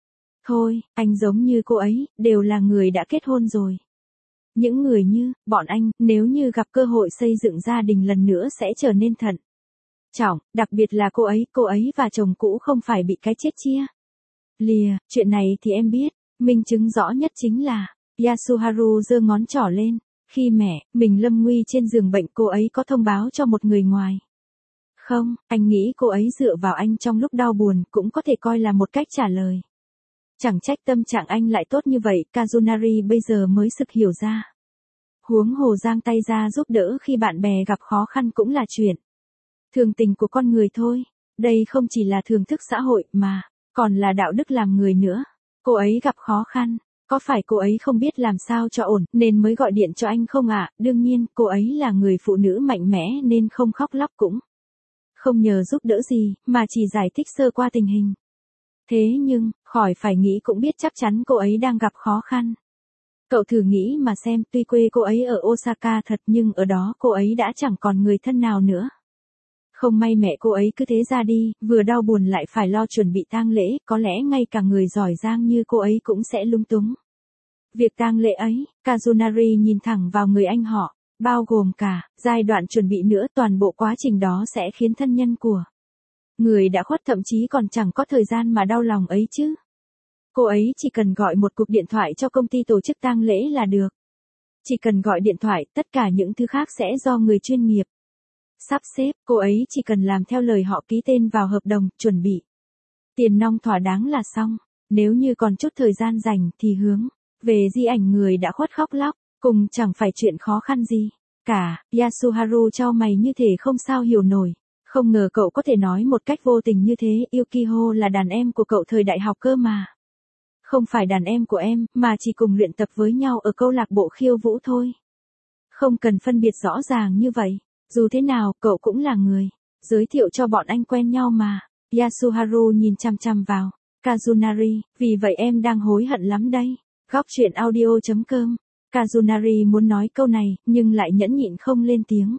Thôi, anh giống như cô ấy, đều là người đã kết hôn rồi. Những người như, bọn anh, nếu như gặp cơ hội xây dựng gia đình lần nữa sẽ trở nên thận trọng, đặc biệt là cô ấy, cô ấy và chồng cũ không phải bị cái chết chia lìa, chuyện này thì em biết, minh chứng rõ nhất chính là, Yasuharu giơ ngón trỏ lên, khi mẹ, mình lâm nguy trên giường bệnh cô ấy có thông báo cho một người ngoài. Không, anh nghĩ cô ấy dựa vào anh trong lúc đau buồn cũng có thể coi là một cách trả lời. Chẳng trách tâm trạng anh lại tốt như vậy, Kazunari bây giờ mới sực hiểu ra. Huống hồ giang tay ra giúp đỡ khi bạn bè gặp khó khăn cũng là chuyện thường tình của con người thôi. Đây không chỉ là thưởng thức xã hội mà còn là đạo đức làm người nữa. Cô ấy gặp khó khăn, có phải cô ấy không biết làm sao cho ổn nên mới gọi điện cho anh không ạ? À? Đương nhiên, cô ấy là người phụ nữ mạnh mẽ nên không khóc lóc cũng không nhờ giúp đỡ gì, mà chỉ giải thích sơ qua tình hình. Thế nhưng, khỏi phải nghĩ cũng biết chắc chắn cô ấy đang gặp khó khăn. Cậu thử nghĩ mà xem, tuy quê cô ấy ở Osaka thật nhưng ở đó cô ấy đã chẳng còn người thân nào nữa. Không may mẹ cô ấy cứ thế ra đi, vừa đau buồn lại phải lo chuẩn bị tang lễ, có lẽ ngay cả người giỏi giang như cô ấy cũng sẽ lung túng. Việc tang lễ ấy, Kazunari nhìn thẳng vào người anh họ, bao gồm cả giai đoạn chuẩn bị nữa, toàn bộ quá trình đó sẽ khiến thân nhân của người đã khuất thậm chí còn chẳng có thời gian mà đau lòng ấy chứ. Cô ấy chỉ cần gọi một cuộc điện thoại cho công ty tổ chức tang lễ là được. Chỉ cần gọi điện thoại, tất cả những thứ khác sẽ do người chuyên nghiệp sắp xếp, cô ấy chỉ cần làm theo lời họ ký tên vào hợp đồng, chuẩn bị tiền nong thỏa đáng là xong. Nếu như còn chút thời gian dành thì hướng về di ảnh người đã khuất khóc lóc, cùng chẳng phải chuyện khó khăn gì cả. Yasuharu chau mày như thể không sao hiểu nổi. Không ngờ cậu có thể nói một cách vô tình như thế, Yukiho là đàn em của cậu thời đại học cơ mà. Không phải đàn em của em, mà chỉ cùng luyện tập với nhau ở câu lạc bộ khiêu vũ thôi. Không cần phân biệt rõ ràng như vậy. Dù thế nào, cậu cũng là người giới thiệu cho bọn anh quen nhau mà. Yasuharu nhìn chăm chăm vào Kazunari, vì vậy em đang hối hận lắm đây. Góc chuyện audio chấm com. Kazunari muốn nói câu này, nhưng lại nhẫn nhịn không lên tiếng.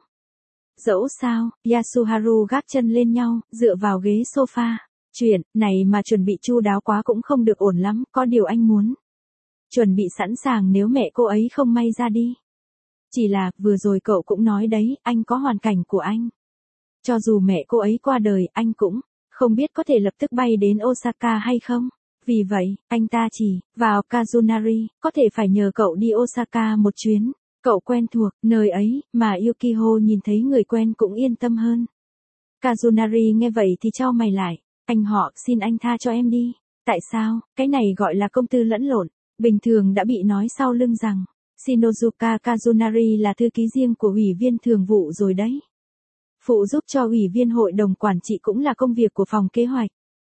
Dẫu sao, Yasuharu gác chân lên nhau, dựa vào ghế sofa. Chuyện này mà chuẩn bị chu đáo quá cũng không được ổn lắm, có điều anh muốn chuẩn bị sẵn sàng nếu mẹ cô ấy không may ra đi. Chỉ là, vừa rồi cậu cũng nói đấy, anh có hoàn cảnh của anh. Cho dù mẹ cô ấy qua đời, anh cũng không biết có thể lập tức bay đến Osaka hay không. Vì vậy, anh ta chỉ vào Kazunari, có thể phải nhờ cậu đi Osaka một chuyến. Cậu quen thuộc nơi ấy, mà Yukiho nhìn thấy người quen cũng yên tâm hơn. Kazunari nghe vậy thì chau mày lại. Anh họ, xin anh tha cho em đi. Tại sao, cái này gọi là công tư lẫn lộn. Bình thường đã bị nói sau lưng rằng Shinozuka Kazunari là thư ký riêng của ủy viên thường vụ rồi đấy. Phụ giúp cho ủy viên hội đồng quản trị cũng là công việc của phòng kế hoạch.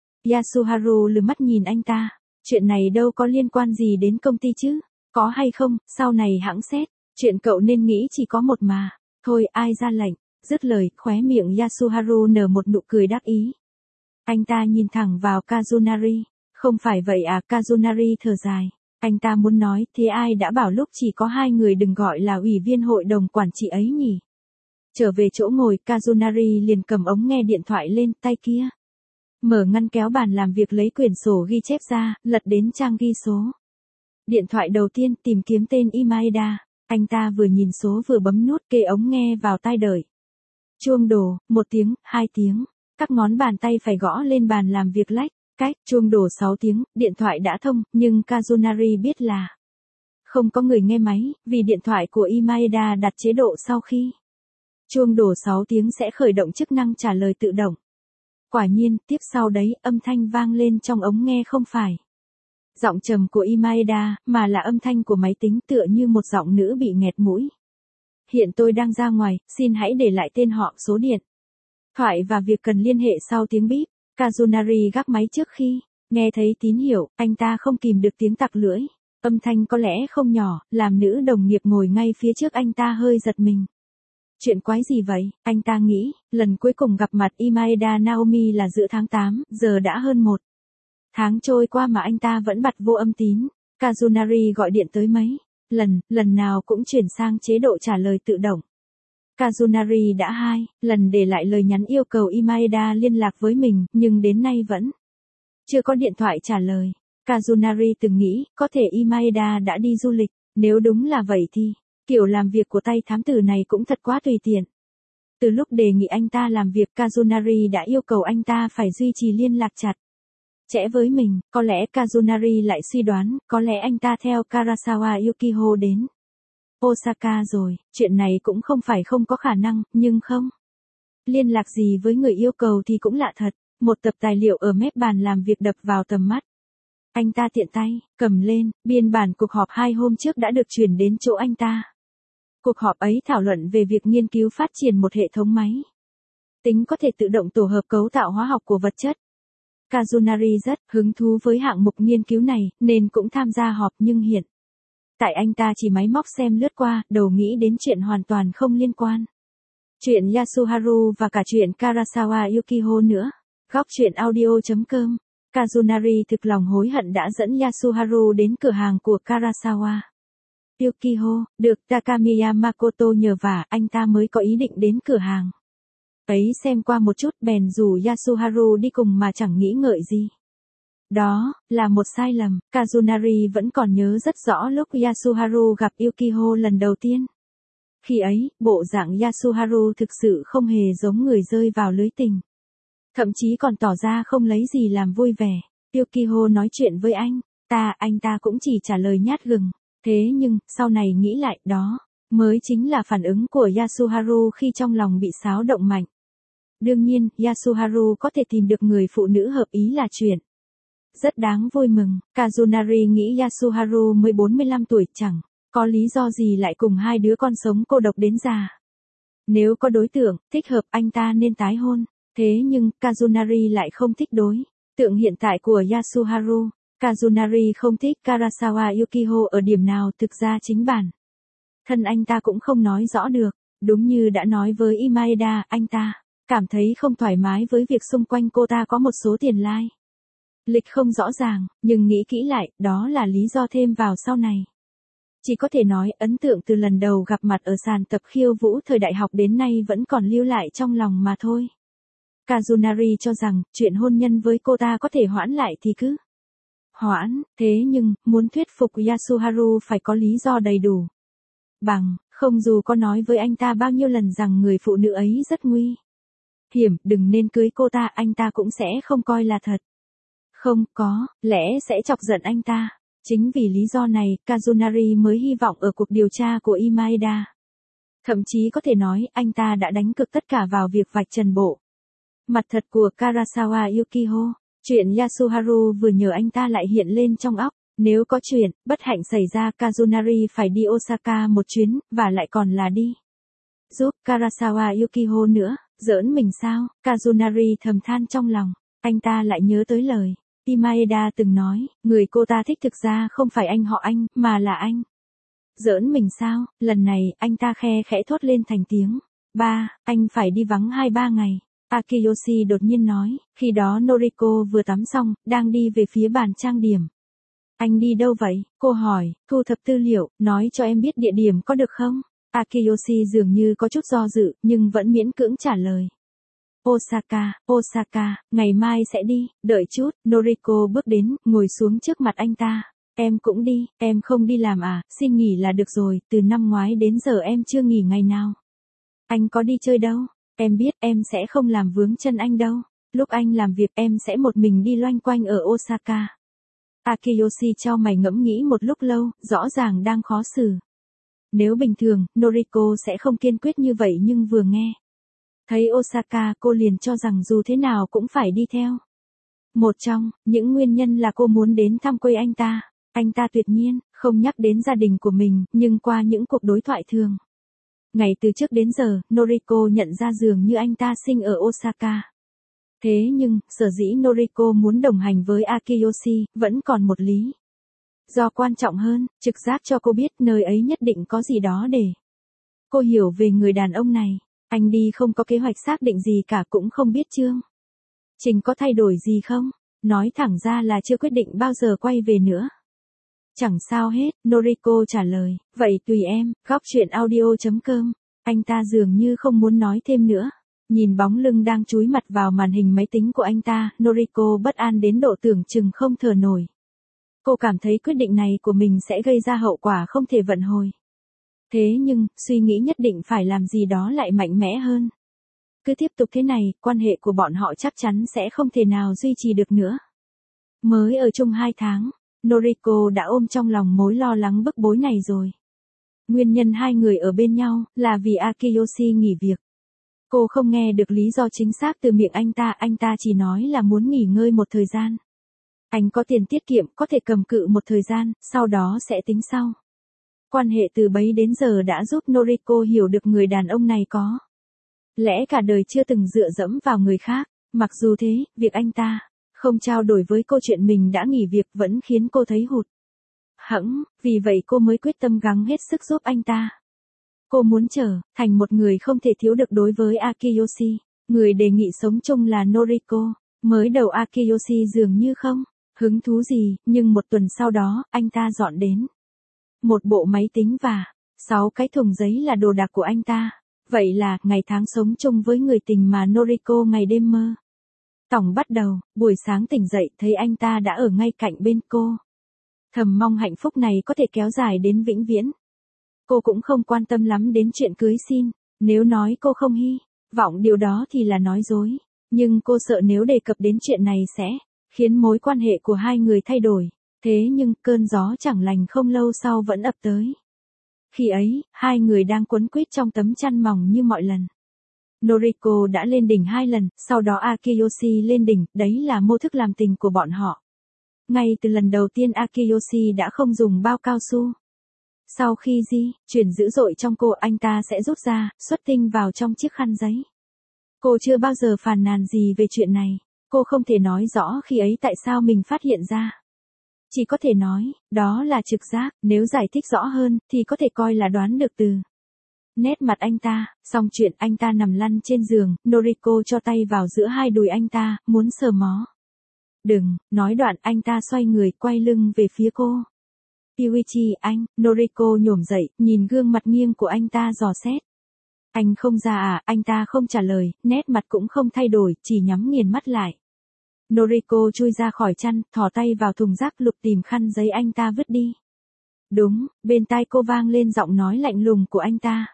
Yasuharu lườm mắt nhìn anh ta. Chuyện này đâu có liên quan gì đến công ty chứ. Có hay không, sau này hãng xét. Chuyện cậu nên nghĩ chỉ có một mà. Thôi ai ra lệnh. Dứt lời, khóe miệng Yasuharu nở một nụ cười đắc ý. Anh ta nhìn thẳng vào Kazunari. Không phải vậy à, Kazunari thở dài. Anh ta muốn nói, thế ai đã bảo lúc chỉ có hai người đừng gọi là ủy viên hội đồng quản trị ấy nhỉ? Trở về chỗ ngồi, Kazunari liền cầm ống nghe điện thoại lên, tay kia. Mở ngăn kéo bàn làm việc lấy quyển sổ ghi chép ra, lật đến trang ghi số. Điện thoại đầu tiên tìm kiếm tên Imaeda. Anh ta vừa nhìn số vừa bấm nút kê ống nghe vào tai đợi. Chuông đổ, một tiếng, hai tiếng. Các ngón bàn tay phải gõ lên bàn làm việc lách. Cách, chuông đổ sáu tiếng, điện thoại đã thông, nhưng Kazunari biết là không có người nghe máy, vì điện thoại của Imaeda đặt chế độ sau khi chuông đổ sáu tiếng sẽ khởi động chức năng trả lời tự động. Quả nhiên, tiếp sau đấy, âm thanh vang lên trong ống nghe không phải giọng trầm của Imaeda, mà là âm thanh của máy tính tựa như một giọng nữ bị nghẹt mũi. Hiện tôi đang ra ngoài, xin hãy để lại tên họ, số điện thoại và việc cần liên hệ sau tiếng bíp. Kazunari gác máy trước khi nghe thấy tín hiệu, anh ta không kìm được tiếng tặc lưỡi. Âm thanh có lẽ không nhỏ, làm nữ đồng nghiệp ngồi ngay phía trước anh ta hơi giật mình. Chuyện quái gì vậy, anh ta nghĩ, lần cuối cùng gặp mặt Imaeda Naomi là giữa tháng tám, giờ đã hơn một tháng trôi qua mà anh ta vẫn bật vô âm tín. Kazunari gọi điện tới mấy lần, lần nào cũng chuyển sang chế độ trả lời tự động. Kazunari đã hai lần để lại lời nhắn yêu cầu Imaeda liên lạc với mình, nhưng đến nay vẫn chưa có điện thoại trả lời. Kazunari từng nghĩ, có thể Imaeda đã đi du lịch, nếu đúng là vậy thì, kiểu làm việc của tay thám tử này cũng thật quá tùy tiện. Từ lúc đề nghị anh ta làm việc, Kazunari đã yêu cầu anh ta phải duy trì liên lạc chặt chẽ với mình, có lẽ Kazunari lại suy đoán, có lẽ anh ta theo Karasawa Yukiho đến Osaka rồi, chuyện này cũng không phải không có khả năng, nhưng không liên lạc gì với người yêu cầu thì cũng lạ thật. Một tập tài liệu ở mép bàn làm việc đập vào tầm mắt. Anh ta tiện tay, cầm lên, biên bản cuộc họp hai hôm trước đã được chuyển đến chỗ anh ta. Cuộc họp ấy thảo luận về việc nghiên cứu phát triển một hệ thống máy tính có thể tự động tổ hợp cấu tạo hóa học của vật chất. Kazunari rất hứng thú với hạng mục nghiên cứu này, nên cũng tham gia họp, nhưng hiện tại anh ta chỉ máy móc xem lướt qua, đầu nghĩ đến chuyện hoàn toàn không liên quan. Chuyện Yasuharu và cả chuyện Karasawa Yukiho nữa. Góc truyện audio chấm com. Kazunari thực lòng hối hận đã dẫn Yasuharu đến cửa hàng của Karasawa Yukiho, được Takamiya Makoto nhờ vả, anh ta mới có ý định đến cửa hàng ấy xem qua một chút, bèn rủ Yasuharu đi cùng mà chẳng nghĩ ngợi gì. Đó là một sai lầm. Kazunari vẫn còn nhớ rất rõ lúc Yasuharu gặp Yukiho lần đầu tiên. Khi ấy, bộ dạng Yasuharu thực sự không hề giống người rơi vào lưới tình. Thậm chí còn tỏ ra không lấy gì làm vui vẻ. Yukiho nói chuyện với anh ta, anh ta cũng chỉ trả lời nhát gừng. Thế nhưng, sau này nghĩ lại, đó mới chính là phản ứng của Yasuharu khi trong lòng bị xáo động mạnh. Đương nhiên, Yasuharu có thể tìm được người phụ nữ hợp ý là chuyện rất đáng vui mừng. Kazunari nghĩ Yasuharu mới bốn mươi lăm tuổi, chẳng có lý do gì lại cùng hai đứa con sống cô độc đến già. Nếu có đối tượng thích hợp, anh ta nên tái hôn. Thế nhưng, Kazunari lại không thích đối tượng hiện tại của Yasuharu. Kazunari không thích Karasawa Yukiho ở điểm nào, thực ra chính bản thân anh ta cũng không nói rõ được. Đúng như đã nói với Imaeda, anh ta cảm thấy không thoải mái với việc xung quanh cô ta có một số tiền lai lịch không rõ ràng, nhưng nghĩ kỹ lại, đó là lý do thêm vào sau này. Chỉ có thể nói, ấn tượng từ lần đầu gặp mặt ở sàn tập khiêu vũ thời đại học đến nay vẫn còn lưu lại trong lòng mà thôi. Kazunari cho rằng, chuyện hôn nhân với cô ta có thể hoãn lại thì cứ hoãn, thế nhưng, muốn thuyết phục Yasuharu phải có lý do đầy đủ. Bằng không, dù có nói với anh ta bao nhiêu lần rằng người phụ nữ ấy rất nguy hiểm, đừng nên cưới cô ta, anh ta cũng sẽ không coi là thật. Không có, lẽ sẽ chọc giận anh ta. Chính vì lý do này, Kazunari mới hy vọng ở cuộc điều tra của Imaeda. Thậm chí có thể nói, anh ta đã đánh cược tất cả vào việc vạch trần bộ mặt thật của Karasawa Yukiho. Chuyện Yasuharu vừa nhờ anh ta lại hiện lên trong óc. Nếu có chuyện bất hạnh xảy ra, Kazunari phải đi Osaka một chuyến, và lại còn là đi giúp Karasawa Yukiho nữa. Giỡn mình sao? Kazunari thầm than trong lòng. Anh ta lại nhớ tới lời Imaeda từng nói, người cô ta thích thực ra không phải anh họ anh, mà là anh. Giỡn mình sao? Lần này, anh ta khe khẽ thốt lên thành tiếng. Ba, anh phải đi vắng hai ba ngày. Akiyoshi đột nhiên nói, khi đó Noriko vừa tắm xong, đang đi về phía bàn trang điểm. Anh đi đâu vậy? Cô hỏi, thu thập tư liệu, nói cho em biết địa điểm có được không? Akiyoshi dường như có chút do dự, nhưng vẫn miễn cưỡng trả lời. Osaka, Osaka, ngày mai sẽ đi, đợi chút, Noriko bước đến, ngồi xuống trước mặt anh ta. Em cũng đi, em không đi làm à, xin nghỉ là được rồi, từ năm ngoái đến giờ em chưa nghỉ ngày nào. Anh có đi chơi đâu? Em biết em sẽ không làm vướng chân anh đâu. Lúc anh làm việc em sẽ một mình đi loanh quanh ở Osaka. Akiyoshi chau mày ngẫm nghĩ một lúc lâu, rõ ràng đang khó xử. Nếu bình thường, Noriko sẽ không kiên quyết như vậy nhưng vừa nghe. Thấy Osaka cô liền cho rằng dù thế nào cũng phải đi theo. Một trong, những nguyên nhân là cô muốn đến thăm quê anh ta. Anh ta tuyệt nhiên, không nhắc đến gia đình của mình, nhưng qua những cuộc đối thoại thường. Ngày từ trước đến giờ, Noriko nhận ra dường như anh ta sinh ở Osaka. Thế nhưng, sở dĩ Noriko muốn đồng hành với Akiyoshi, vẫn còn một lý. Do quan trọng hơn, trực giác cho cô biết nơi ấy nhất định có gì đó để. Cô hiểu về người đàn ông này. Anh đi không có kế hoạch xác định gì cả cũng không biết chương trình có thay đổi gì không? Nói thẳng ra là chưa quyết định bao giờ quay về nữa. Chẳng sao hết, Noriko trả lời, vậy tùy em, góc chuyện audio chấm com. Anh ta dường như không muốn nói thêm nữa. Nhìn bóng lưng đang chúi mặt vào màn hình máy tính của anh ta, Noriko bất an đến độ tưởng chừng không thở nổi. Cô cảm thấy quyết định này của mình sẽ gây ra hậu quả không thể vãn hồi. Thế nhưng, suy nghĩ nhất định phải làm gì đó lại mạnh mẽ hơn. Cứ tiếp tục thế này, quan hệ của bọn họ chắc chắn sẽ không thể nào duy trì được nữa. Mới ở chung hai tháng, Noriko đã ôm trong lòng mối lo lắng bức bối này rồi. Nguyên nhân hai người ở bên nhau là vì Akiyoshi nghỉ việc. Cô không nghe được lý do chính xác từ miệng anh ta, anh ta chỉ nói là muốn nghỉ ngơi một thời gian. Anh có tiền tiết kiệm, có thể cầm cự một thời gian, sau đó sẽ tính sau. Quan hệ từ bấy đến giờ đã giúp Noriko hiểu được người đàn ông này có lẽ cả đời chưa từng dựa dẫm vào người khác. Mặc dù thế, việc anh ta không trao đổi với cô chuyện mình đã nghỉ việc vẫn khiến cô thấy hụt hẫng, vì vậy cô mới quyết tâm gắng hết sức giúp anh ta. Cô muốn trở thành một người không thể thiếu được đối với Akiyoshi. Người đề nghị sống chung là Noriko. Mới đầu Akiyoshi dường như không hứng thú gì, nhưng một tuần sau đó, anh ta dọn đến một bộ máy tính và sáu cái thùng giấy là đồ đạc của anh ta. Vậy là, ngày tháng sống chung với người tình mà Noriko ngày đêm mơ tổng bắt đầu. Buổi sáng tỉnh dậy thấy anh ta đã ở ngay cạnh bên cô. Thầm mong hạnh phúc này có thể kéo dài đến vĩnh viễn. Cô cũng không quan tâm lắm đến chuyện cưới xin. Nếu nói cô không hy vọng điều đó thì là nói dối. Nhưng cô sợ nếu đề cập đến chuyện này sẽ khiến mối quan hệ của hai người thay đổi. Thế nhưng, cơn gió chẳng lành không lâu sau vẫn ập tới. Khi ấy, hai người đang quấn quýt trong tấm chăn mỏng như mọi lần. Noriko đã lên đỉnh hai lần, sau đó Akiyoshi lên đỉnh, đấy là mô thức làm tình của bọn họ. Ngay từ lần đầu tiên Akiyoshi đã không dùng bao cao su. Sau khi di chuyển dữ dội trong cô, anh ta sẽ rút ra, xuất tinh vào trong chiếc khăn giấy. Cô chưa bao giờ phàn nàn gì về chuyện này. Cô không thể nói rõ khi ấy tại sao mình phát hiện ra. Chỉ có thể nói, đó là trực giác, nếu giải thích rõ hơn, thì có thể coi là đoán được từ nét mặt anh ta. Xong chuyện, anh ta nằm lăn trên giường, Noriko cho tay vào giữa hai đùi anh ta, muốn sờ mó. Đừng, nói đoạn, anh ta xoay người, quay lưng về phía cô. Yuichi, anh, Noriko nhổm dậy, nhìn gương mặt nghiêng của anh ta dò xét. Anh không ra à, anh ta không trả lời, nét mặt cũng không thay đổi, chỉ nhắm nghiền mắt lại. Noriko chui ra khỏi chăn, thò tay vào thùng rác lục tìm khăn giấy anh ta vứt đi. Đúng, bên tai cô vang lên giọng nói lạnh lùng của anh ta.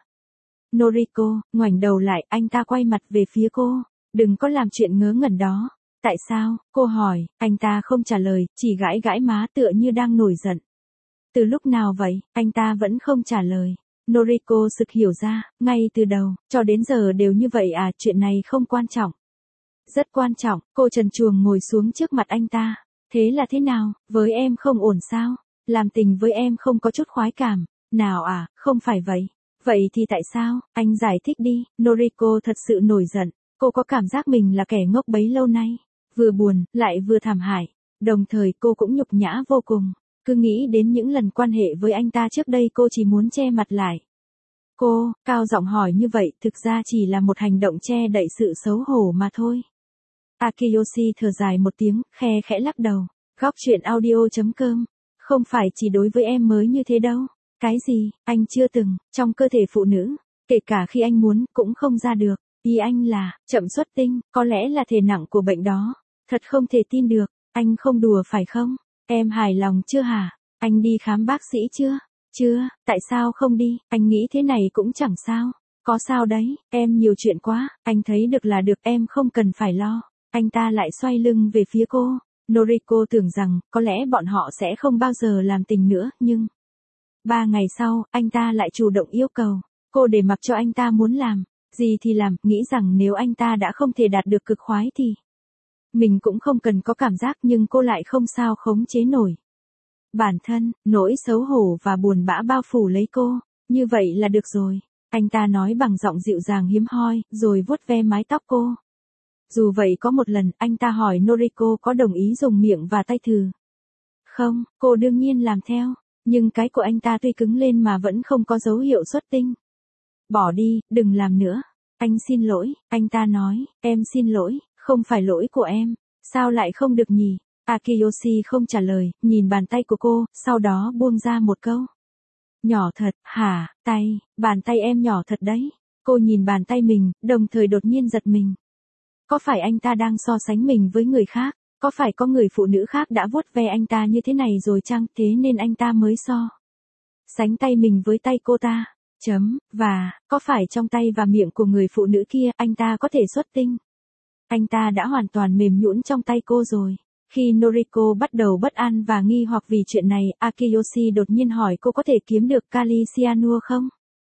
Noriko, ngoảnh đầu lại, anh ta quay mặt về phía cô. Đừng có làm chuyện ngớ ngẩn đó. Tại sao? Cô hỏi, anh ta không trả lời, chỉ gãi gãi má tựa như đang nổi giận. Từ lúc nào vậy? Anh ta vẫn không trả lời. Noriko sực hiểu ra, ngay từ đầu, cho đến giờ đều như vậy à, chuyện này không quan trọng. Rất quan trọng, cô trần truồng ngồi xuống trước mặt anh ta. Thế là thế nào, với em không ổn sao? Làm tình với em không có chút khoái cảm. Nào à, không phải vậy. Vậy thì tại sao, anh giải thích đi. Noriko thật sự nổi giận. Cô có cảm giác mình là kẻ ngốc bấy lâu nay. Vừa buồn, lại vừa thảm hại. Đồng thời cô cũng nhục nhã vô cùng. Cứ nghĩ đến những lần quan hệ với anh ta trước đây cô chỉ muốn che mặt lại. Cô, cao giọng hỏi như vậy thực ra chỉ là một hành động che đậy sự xấu hổ mà thôi. Akiyoshi thở dài một tiếng, khe khẽ lắc đầu. Góc chuyện audio.com. Không phải chỉ đối với em mới như thế đâu. Cái gì, anh chưa từng, trong cơ thể phụ nữ, kể cả khi anh muốn, cũng không ra được. Ý anh là, chậm xuất tinh, có lẽ là thể nặng của bệnh đó. Thật không thể tin được, anh không đùa phải không? Em hài lòng chưa hả? Anh đi khám bác sĩ chưa? Chưa, tại sao không đi? Anh nghĩ thế này cũng chẳng sao. Có sao đấy, em nhiều chuyện quá, anh thấy được là được, em không cần phải lo. Anh ta lại xoay lưng về phía cô. Noriko tưởng rằng, có lẽ bọn họ sẽ không bao giờ làm tình nữa, nhưng... Ba ngày sau, anh ta lại chủ động yêu cầu. Cô để mặc cho anh ta muốn làm. Gì thì làm, nghĩ rằng nếu anh ta đã không thể đạt được cực khoái thì... Mình cũng không cần có cảm giác nhưng cô lại không sao khống chế nổi. Bản thân, nỗi xấu hổ và buồn bã bao phủ lấy cô. Như vậy là được rồi. Anh ta nói bằng giọng dịu dàng hiếm hoi, rồi vuốt ve mái tóc cô. Dù vậy có một lần, anh ta hỏi Noriko có đồng ý dùng miệng và tay thử. Không, cô đương nhiên làm theo. Nhưng cái của anh ta tuy cứng lên mà vẫn không có dấu hiệu xuất tinh. Bỏ đi, đừng làm nữa. Anh xin lỗi, anh ta nói, em xin lỗi, không phải lỗi của em. Sao lại không được nhỉ? Akiyoshi không trả lời, nhìn bàn tay của cô, sau đó buông ra một câu. Nhỏ thật, hả, tay, bàn tay em nhỏ thật đấy. Cô nhìn bàn tay mình, đồng thời đột nhiên giật mình. Có phải anh ta đang so sánh mình với người khác? Có phải có người phụ nữ khác đã vuốt ve anh ta như thế này rồi chăng? Thế nên anh ta mới so sánh tay mình với tay cô ta. Chấm, và, có phải trong tay và miệng của người phụ nữ kia anh ta có thể xuất tinh? Anh ta đã hoàn toàn mềm nhũn trong tay cô rồi. Khi Noriko bắt đầu bất an và nghi hoặc vì chuyện này, Akiyoshi đột nhiên hỏi cô có thể kiếm được kali cyanua không?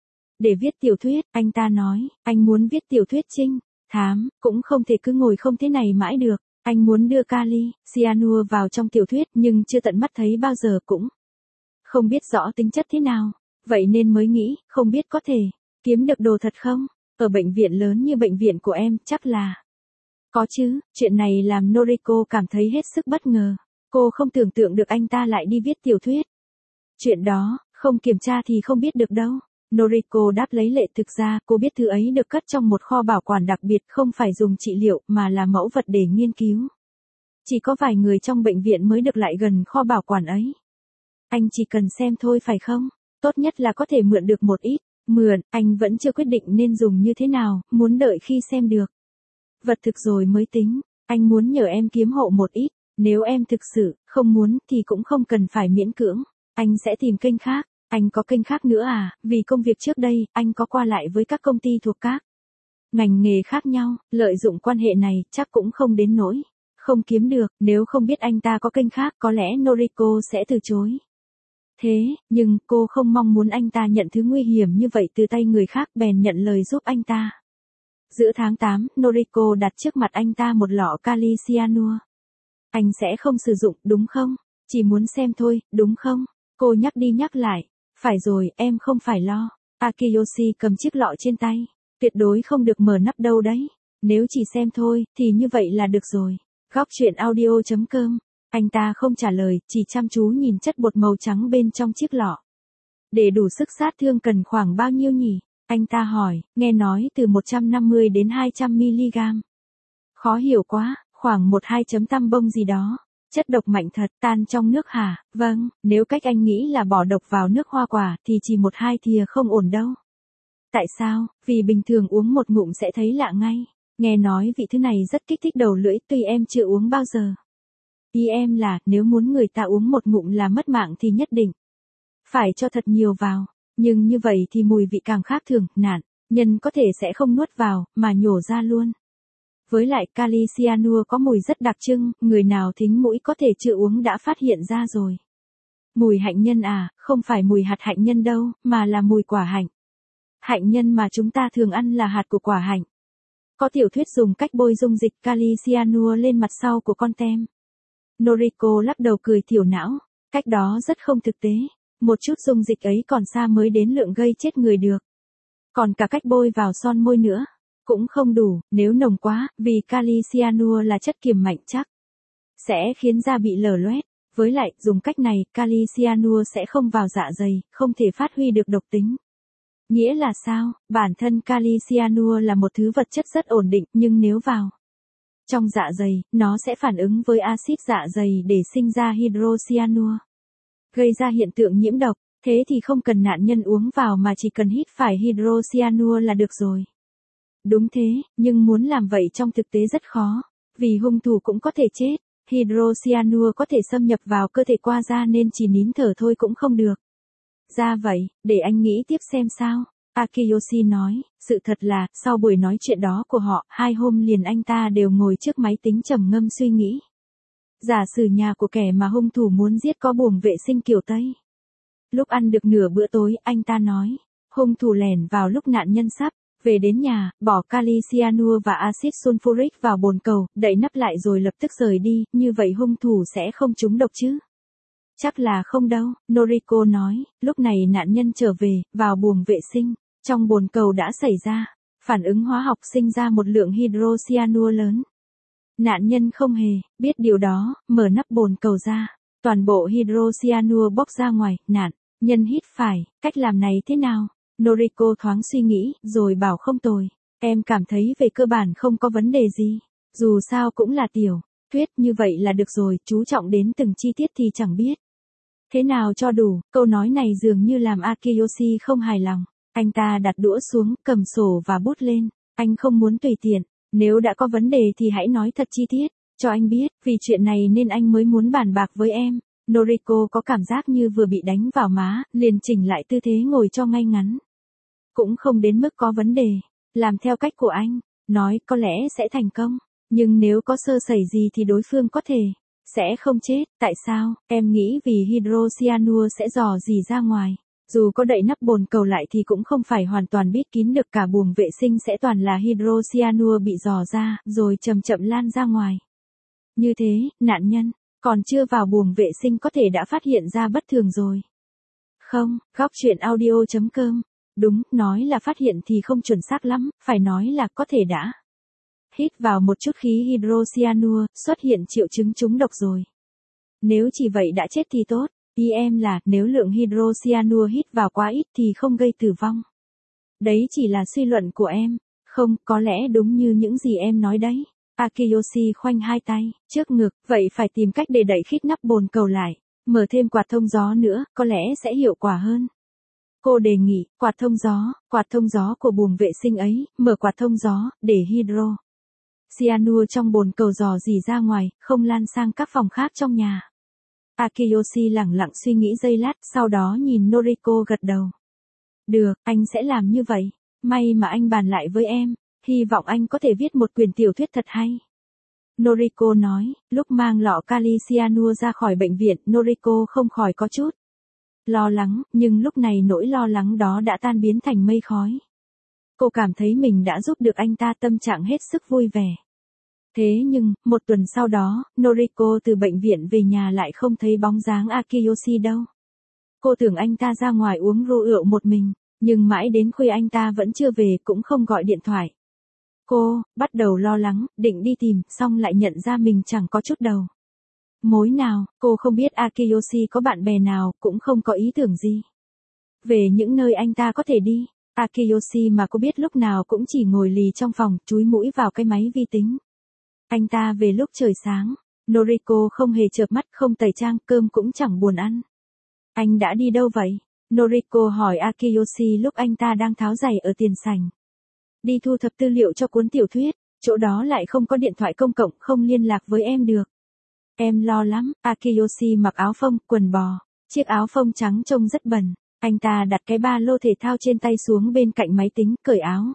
Để viết tiểu thuyết, anh ta nói, anh muốn viết tiểu thuyết trinh thám, cũng không thể cứ ngồi không thế này mãi được. Anh muốn đưa kali cyanua vào trong tiểu thuyết nhưng chưa tận mắt thấy bao giờ, cũng không biết rõ tính chất thế nào. Vậy nên mới nghĩ, không biết có thể kiếm được đồ thật không? Ở bệnh viện lớn như bệnh viện của em, chắc là có chứ. Chuyện này làm Noriko cảm thấy hết sức bất ngờ. Cô không tưởng tượng được anh ta lại đi viết tiểu thuyết. Chuyện đó, không kiểm tra thì không biết được đâu. Noriko đáp lấy lệ, thực ra cô biết thứ ấy được cất trong một kho bảo quản đặc biệt, không phải dùng trị liệu mà là mẫu vật để nghiên cứu. Chỉ có vài người trong bệnh viện mới được lại gần kho bảo quản ấy. Anh chỉ cần xem thôi phải không? Tốt nhất là có thể mượn được một ít. Mượn, anh vẫn chưa quyết định nên dùng như thế nào, muốn đợi khi xem được vật thực rồi mới tính. Anh muốn nhờ em kiếm hộ một ít. Nếu em thực sự không muốn thì cũng không cần phải miễn cưỡng. Anh sẽ tìm kênh khác. Anh có kênh khác nữa à? Vì công việc trước đây, anh có qua lại với các công ty thuộc các ngành nghề khác nhau. Lợi dụng quan hệ này chắc cũng không đến nỗi không kiếm được. Nếu không biết anh ta có kênh khác, có lẽ Noriko sẽ từ chối. Thế, nhưng cô không mong muốn anh ta nhận thứ nguy hiểm như vậy từ tay người khác, bèn nhận lời giúp anh ta. Giữa tháng tám, Noriko đặt trước mặt anh ta một lọ kali cyanua. Anh sẽ không sử dụng, đúng không? Chỉ muốn xem thôi, đúng không? Cô nhắc đi nhắc lại. Phải rồi, em không phải lo. Akiyoshi cầm chiếc lọ trên tay. Tuyệt đối không được mở nắp đâu đấy. Nếu chỉ xem thôi, thì như vậy là được rồi. Góc chuyện audio.com. Anh ta không trả lời, chỉ chăm chú nhìn chất bột màu trắng bên trong chiếc lọ. Để đủ sức sát thương cần khoảng bao nhiêu nhỉ? Anh ta hỏi, nghe nói từ một trăm năm mươi đến hai trăm mi-li-gam. Khó hiểu quá, khoảng một hai chấm tăm bông gì đó. Chất độc mạnh thật, tan trong nước hả? Vâng, nếu cách anh nghĩ là bỏ độc vào nước hoa quả thì chỉ một hai thìa không ổn đâu. Tại sao? Vì bình thường uống một ngụm sẽ thấy lạ ngay. Nghe nói vị thứ này rất kích thích đầu lưỡi, tuy em chưa uống bao giờ. Ý em là, nếu muốn người ta uống một ngụm là mất mạng thì nhất định phải cho thật nhiều vào. Nhưng như vậy thì mùi vị càng khác thường, nạn nhân có thể sẽ không nuốt vào, mà nhổ ra luôn. Với lại kali cyanua có mùi rất đặc trưng, người nào thính mũi có thể chưa uống đã phát hiện ra rồi. Mùi hạnh nhân à, không phải mùi hạt hạnh nhân đâu, mà là mùi quả hạnh. Hạnh nhân mà chúng ta thường ăn là hạt của quả hạnh. Có tiểu thuyết dùng cách bôi dung dịch kali cyanua lên mặt sau của con tem. Noriko lắc đầu cười thiểu não, cách đó rất không thực tế. Một chút dung dịch ấy còn xa mới đến lượng gây chết người được. Còn cả cách bôi vào son môi nữa, cũng không đủ, nếu nồng quá, vì kali cyanua là chất kiềm mạnh chắc sẽ khiến da bị lở loét. Với lại, dùng cách này, kali cyanua sẽ không vào dạ dày, không thể phát huy được độc tính. Nghĩa là sao? Bản thân kali cyanua là một thứ vật chất rất ổn định, nhưng nếu vào trong dạ dày, nó sẽ phản ứng với axit dạ dày để sinh ra hydrocyanua, gây ra hiện tượng nhiễm độc. Thế thì không cần nạn nhân uống vào mà chỉ cần hít phải hydrocyanua là được rồi. Đúng thế, nhưng muốn làm vậy trong thực tế rất khó, vì hung thủ cũng có thể chết. Hydrocyanua có thể xâm nhập vào cơ thể qua da nên chỉ nín thở thôi cũng không được. Ra vậy, để anh nghĩ tiếp xem sao. Akiyoshi nói, sự thật là, sau buổi nói chuyện đó của họ, hai hôm liền anh ta đều ngồi trước máy tính trầm ngâm suy nghĩ. Giả sử nhà của kẻ mà hung thủ muốn giết có buồng vệ sinh kiểu Tây. Lúc ăn được nửa bữa tối, anh ta nói, hung thủ lẻn vào lúc nạn nhân sắp về đến nhà, bỏ kali cyanua và axit sulfuric vào bồn cầu, đậy nắp lại rồi lập tức rời đi, như vậy hung thủ sẽ không trúng độc chứ? Chắc là không đâu, Noriko nói, lúc này nạn nhân trở về, vào buồng vệ sinh, trong bồn cầu đã xảy ra phản ứng hóa học sinh ra một lượng hydrocyanua lớn. Nạn nhân không hề biết điều đó, mở nắp bồn cầu ra, toàn bộ hydrocyanua bốc ra ngoài, nạn nhân hít phải, cách làm này thế nào? Noriko thoáng suy nghĩ, rồi bảo không tồi, em cảm thấy về cơ bản không có vấn đề gì, dù sao cũng là tiểu thuyết như vậy là được rồi, chú trọng đến từng chi tiết thì chẳng biết thế nào cho đủ. Câu nói này dường như làm Akiyoshi không hài lòng, anh ta đặt đũa xuống, cầm sổ và bút lên, anh không muốn tùy tiện, nếu đã có vấn đề thì hãy nói thật chi tiết, cho anh biết, vì chuyện này nên anh mới muốn bàn bạc với em. Noriko có cảm giác như vừa bị đánh vào má, liền chỉnh lại tư thế ngồi cho ngay ngắn. Cũng không đến mức có vấn đề, làm theo cách của anh, nói có lẽ sẽ thành công, nhưng nếu có sơ sẩy gì thì đối phương có thể sẽ không chết. Tại sao? Em nghĩ vì hydrocyanua sẽ dò dỉ ra ngoài. Dù có đậy nắp bồn cầu lại thì cũng không phải hoàn toàn bít kín được, cả buồng vệ sinh sẽ toàn là hydrocyanua bị dò ra, rồi chậm chậm lan ra ngoài. Như thế, nạn nhân còn chưa vào buồng vệ sinh có thể đã phát hiện ra bất thường rồi. Không, góc truyện audio chấm com. Đúng, nói là phát hiện thì không chuẩn xác lắm, phải nói là có thể đã hít vào một chút khí hydrocyanua, xuất hiện triệu chứng trúng độc rồi. Nếu chỉ vậy đã chết thì tốt, ý em là nếu lượng hydrocyanua hít vào quá ít thì không gây tử vong. Đấy chỉ là suy luận của em, không, có lẽ đúng như những gì em nói đấy. Akiyoshi khoanh hai tay trước ngực, vậy phải tìm cách để đậy khít nắp bồn cầu lại, mở thêm quạt thông gió nữa, có lẽ sẽ hiệu quả hơn. Cô đề nghị, quạt thông gió, quạt thông gió của buồng vệ sinh ấy, mở quạt thông gió, để hydro cyanua trong bồn cầu dò dỉ ra ngoài, không lan sang các phòng khác trong nhà. Akiyoshi lẳng lặng suy nghĩ giây lát, sau đó nhìn Noriko gật đầu. Được, anh sẽ làm như vậy, may mà anh bàn lại với em, hy vọng anh có thể viết một quyển tiểu thuyết thật hay. Noriko nói, lúc mang lọ kali cyanua ra khỏi bệnh viện, Noriko không khỏi có chút lo lắng, nhưng lúc này nỗi lo lắng đó đã tan biến thành mây khói. Cô cảm thấy mình đã giúp được anh ta, tâm trạng hết sức vui vẻ. Thế nhưng, một tuần sau đó, Noriko từ bệnh viện về nhà lại không thấy bóng dáng Akiyoshi đâu. Cô tưởng anh ta ra ngoài uống rượu một mình, nhưng mãi đến khuya anh ta vẫn chưa về, cũng không gọi điện thoại. Cô bắt đầu lo lắng, định đi tìm, xong lại nhận ra mình chẳng có chút đầu mối nào. Cô không biết Akiyoshi có bạn bè nào, cũng không có ý tưởng gì về những nơi anh ta có thể đi. Akiyoshi mà cô biết lúc nào cũng chỉ ngồi lì trong phòng, chúi mũi vào cái máy vi tính. Anh ta về lúc trời sáng. Noriko không hề chợp mắt, không tẩy trang, cơm cũng chẳng buồn ăn. Anh đã đi đâu vậy? Noriko hỏi Akiyoshi lúc anh ta đang tháo giày ở tiền sảnh. Đi thu thập tư liệu cho cuốn tiểu thuyết, chỗ đó lại không có điện thoại công cộng, không liên lạc với em được. Em lo lắm. Akiyoshi mặc áo phông, quần bò, chiếc áo phông trắng trông rất bẩn. Anh ta đặt cái ba lô thể thao trên tay xuống bên cạnh máy tính, cởi áo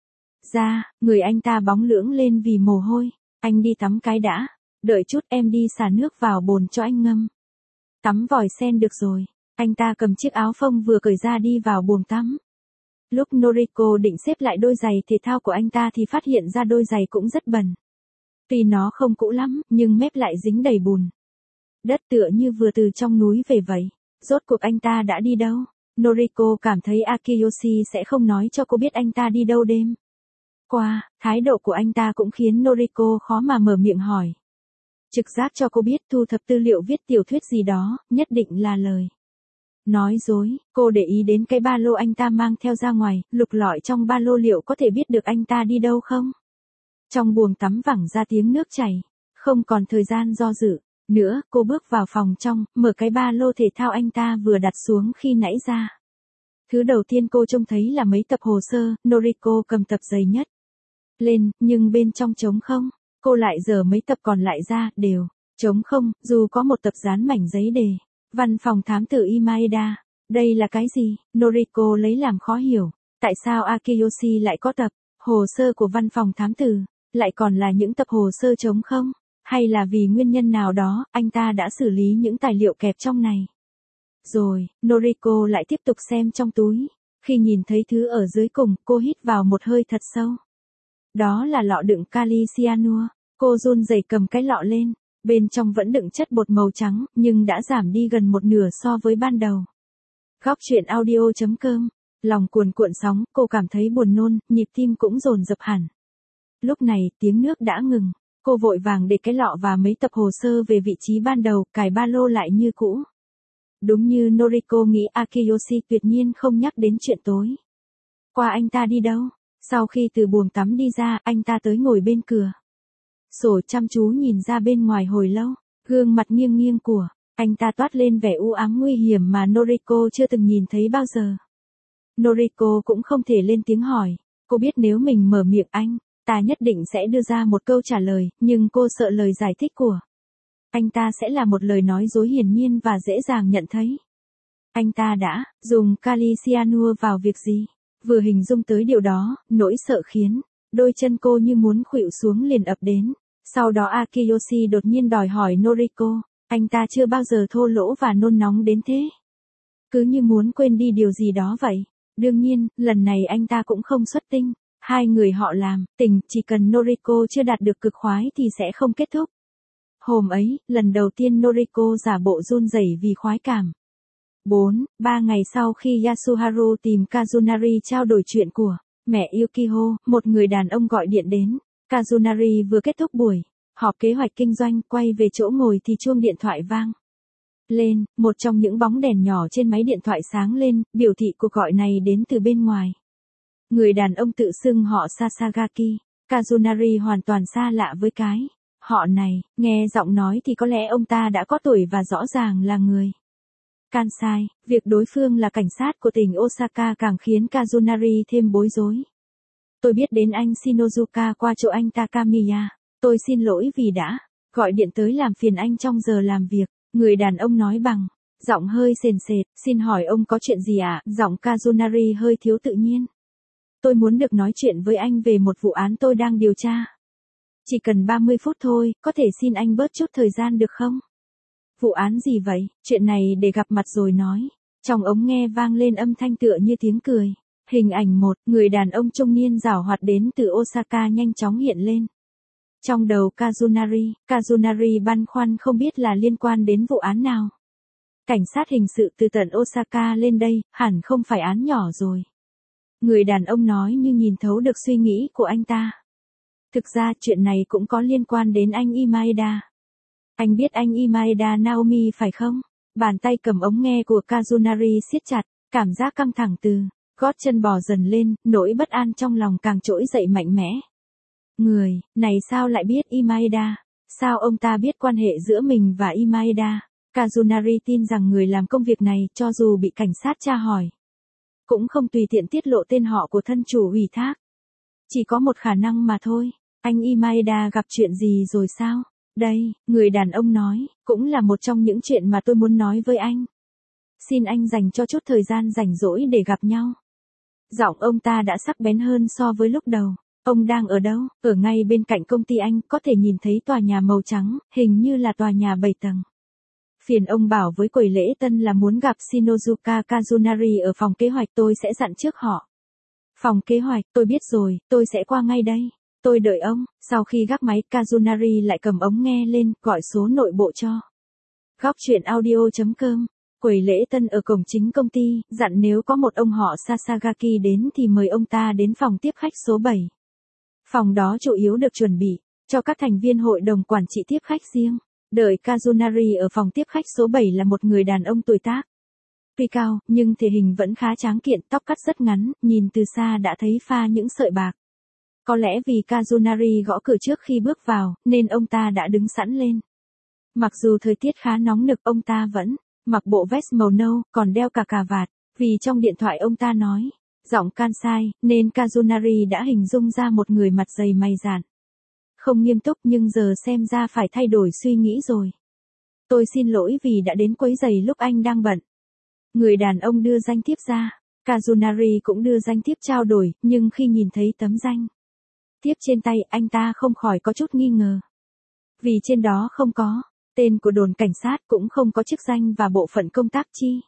ra, người anh ta bóng lưỡng lên vì mồ hôi. Anh đi tắm cái đã, đợi chút em đi xả nước vào bồn cho anh ngâm. Tắm vòi sen được rồi. Anh ta cầm chiếc áo phông vừa cởi ra đi vào buồng tắm. Lúc Noriko định xếp lại đôi giày thể thao của anh ta thì phát hiện ra đôi giày cũng rất bẩn. Tuy nó không cũ lắm, nhưng mép lại dính đầy bùn đất, tựa như vừa từ trong núi về vậy. Rốt cuộc anh ta đã đi đâu? Noriko cảm thấy Akiyoshi sẽ không nói cho cô biết anh ta đi đâu đêm qua. Thái độ của anh ta cũng khiến Noriko khó mà mở miệng hỏi. Trực giác cho cô biết thu thập tư liệu viết tiểu thuyết gì đó, nhất định là lời Nói dối, cô để ý đến cái ba lô anh ta mang theo ra ngoài, lục lọi trong ba lô liệu có thể biết được anh ta đi đâu không? Trong buồng tắm vẳng ra tiếng nước chảy, không còn thời gian do dự nữa, cô bước vào phòng trong, mở cái ba lô thể thao anh ta vừa đặt xuống khi nãy ra. Thứ đầu tiên cô trông thấy là mấy tập hồ sơ, Noriko cầm tập dày nhất lên, nhưng bên trong trống không. Cô lại dở mấy tập còn lại ra, đều trống không, dù có một tập dán mảnh giấy đề. Văn phòng thám tử Imaeda. Đây là cái gì? Noriko lấy làm khó hiểu. Tại sao Akiyoshi lại có tập hồ sơ của văn phòng thám tử, lại còn là những tập hồ sơ trống không? Hay là vì nguyên nhân nào đó, anh ta đã xử lý những tài liệu kẹp trong này? Rồi, Noriko lại tiếp tục xem trong túi. Khi nhìn thấy thứ ở dưới cùng, cô hít vào một hơi thật sâu. Đó là lọ đựng kali cyanua. Cô run rẩy cầm cái lọ lên. Bên trong vẫn đựng chất bột màu trắng, nhưng đã giảm đi gần một nửa so với ban đầu. Góc truyện audio chấm com. Lòng cuồn cuộn sóng, cô cảm thấy buồn nôn, nhịp tim cũng dồn dập hẳn. Lúc này, tiếng nước đã ngừng. Cô vội vàng để cái lọ và mấy tập hồ sơ về vị trí ban đầu, cài ba lô lại như cũ. Đúng như Noriko nghĩ, Akiyoshi tuyệt nhiên không nhắc đến chuyện tối qua anh ta đi đâu. Sau khi từ buồng tắm đi ra, anh ta tới ngồi bên cửa sổ chăm chú nhìn ra bên ngoài hồi lâu, gương mặt nghiêng nghiêng của anh ta toát lên vẻ u ám nguy hiểm mà Noriko chưa từng nhìn thấy bao giờ. Noriko cũng không thể lên tiếng hỏi, cô biết nếu mình mở miệng anh ta nhất định sẽ đưa ra một câu trả lời, nhưng cô sợ lời giải thích của anh ta sẽ là một lời nói dối hiển nhiên và dễ dàng nhận thấy. Anh ta đã dùng kali cyanua vào việc gì? Vừa hình dung tới điều đó, nỗi sợ khiến đôi chân cô như muốn khuỵu xuống liền ập đến. Sau đó Akiyoshi đột nhiên đòi hỏi Noriko, anh ta chưa bao giờ thô lỗ và nôn nóng đến thế. Cứ như muốn quên đi điều gì đó vậy. Đương nhiên, lần này anh ta cũng không xuất tinh. Hai người họ làm tình, chỉ cần Noriko chưa đạt được cực khoái thì sẽ không kết thúc. Hôm ấy, lần đầu tiên Noriko giả bộ run rẩy vì khoái cảm. bốn. Ba ngày sau khi Yasuharu tìm Kazunari trao đổi chuyện của mẹ Yukiho, một người đàn ông gọi điện đến. Kazunari vừa kết thúc buổi họp kế hoạch kinh doanh, quay về chỗ ngồi thì chuông điện thoại vang lên, một trong những bóng đèn nhỏ trên máy điện thoại sáng lên, biểu thị cuộc gọi này đến từ bên ngoài. Người đàn ông tự xưng họ Sasagaki. Kazunari hoàn toàn xa lạ với cái họ này, nghe giọng nói thì có lẽ ông ta đã có tuổi và rõ ràng là người Kansai. Việc đối phương là cảnh sát của tỉnh Osaka càng khiến Kazunari thêm bối rối. Tôi biết đến anh Shinozuka qua chỗ anh Takamiya. Tôi xin lỗi vì đã gọi điện tới làm phiền anh trong giờ làm việc. Người đàn ông nói bằng giọng hơi sền sệt, xin hỏi ông có chuyện gì ạ? À? Giọng Kazunari hơi thiếu tự nhiên. Tôi muốn được nói chuyện với anh về một vụ án tôi đang điều tra. Chỉ cần ba mươi phút thôi, có thể xin anh bớt chút thời gian được không? Vụ án gì vậy? Chuyện này để gặp mặt rồi nói. Trong ống nghe vang lên âm thanh tựa như tiếng cười. Hình ảnh một, người đàn ông trung niên giảo hoạt đến từ Osaka nhanh chóng hiện lên. Trong đầu Kazunari, Kazunari băn khoăn không biết là liên quan đến vụ án nào. Cảnh sát hình sự từ tận Osaka lên đây, hẳn không phải án nhỏ rồi. Người đàn ông nói như nhìn thấu được suy nghĩ của anh ta. Thực ra chuyện này cũng có liên quan đến anh Imaeda. Anh biết anh Imaeda Naomi phải không? Bàn tay cầm ống nghe của Kazunari siết chặt, cảm giác căng thẳng từ gót chân bò dần lên, nỗi bất an trong lòng càng trỗi dậy mạnh mẽ. Người này sao lại biết Imaeda? Sao ông ta biết quan hệ giữa mình và Imaeda? Kazunari tin rằng người làm công việc này, cho dù bị cảnh sát tra hỏi, cũng không tùy tiện tiết lộ tên họ của thân chủ ủy thác. Chỉ có một khả năng mà thôi. Anh Imaeda gặp chuyện gì rồi sao? Đây, người đàn ông nói, cũng là một trong những chuyện mà tôi muốn nói với anh. Xin anh dành cho chút thời gian rảnh rỗi để gặp nhau. Giọng ông ta đã sắc bén hơn so với lúc đầu. Ông đang ở đâu? Ở ngay bên cạnh công ty anh, có thể nhìn thấy tòa nhà màu trắng, hình như là tòa nhà bảy tầng. Phiền ông bảo với quầy lễ tân là muốn gặp Shinozuka Kazunari ở phòng kế hoạch, tôi sẽ dặn trước họ. Phòng kế hoạch, tôi biết rồi, tôi sẽ qua ngay đây. Tôi đợi ông. Sau khi gác máy, Kazunari lại cầm ống nghe lên, gọi số nội bộ cho. Góc truyện audio chấm com. Quầy lễ tân ở cổng chính công ty, dặn nếu có một ông họ Sasagaki đến thì mời ông ta đến phòng tiếp khách số bảy. Phòng đó chủ yếu được chuẩn bị cho các thành viên hội đồng quản trị tiếp khách riêng. Đợi Kazunari ở phòng tiếp khách số bảy là một người đàn ông tuổi tác Tuy cao, nhưng thể hình vẫn khá tráng kiện, tóc cắt rất ngắn, nhìn từ xa đã thấy pha những sợi bạc. Có lẽ vì Kazunari gõ cửa trước khi bước vào, nên ông ta đã đứng sẵn lên. Mặc dù thời tiết khá nóng nực, ông ta vẫn mặc bộ vest màu nâu, còn đeo cả cà vạt, vì trong điện thoại ông ta nói, giọng Kansai, nên Kazunari đã hình dung ra một người mặt dày mày dạn. Không nghiêm túc nhưng giờ xem ra phải thay đổi suy nghĩ rồi. Tôi xin lỗi vì đã đến quấy rầy lúc anh đang bận. Người đàn ông đưa danh thiếp ra, Kazunari cũng đưa danh thiếp trao đổi, nhưng khi nhìn thấy tấm danh thiếp trên tay, anh ta không khỏi có chút nghi ngờ. Vì trên đó không có tên của đồn cảnh sát, cũng không có chức danh và bộ phận công tác chi.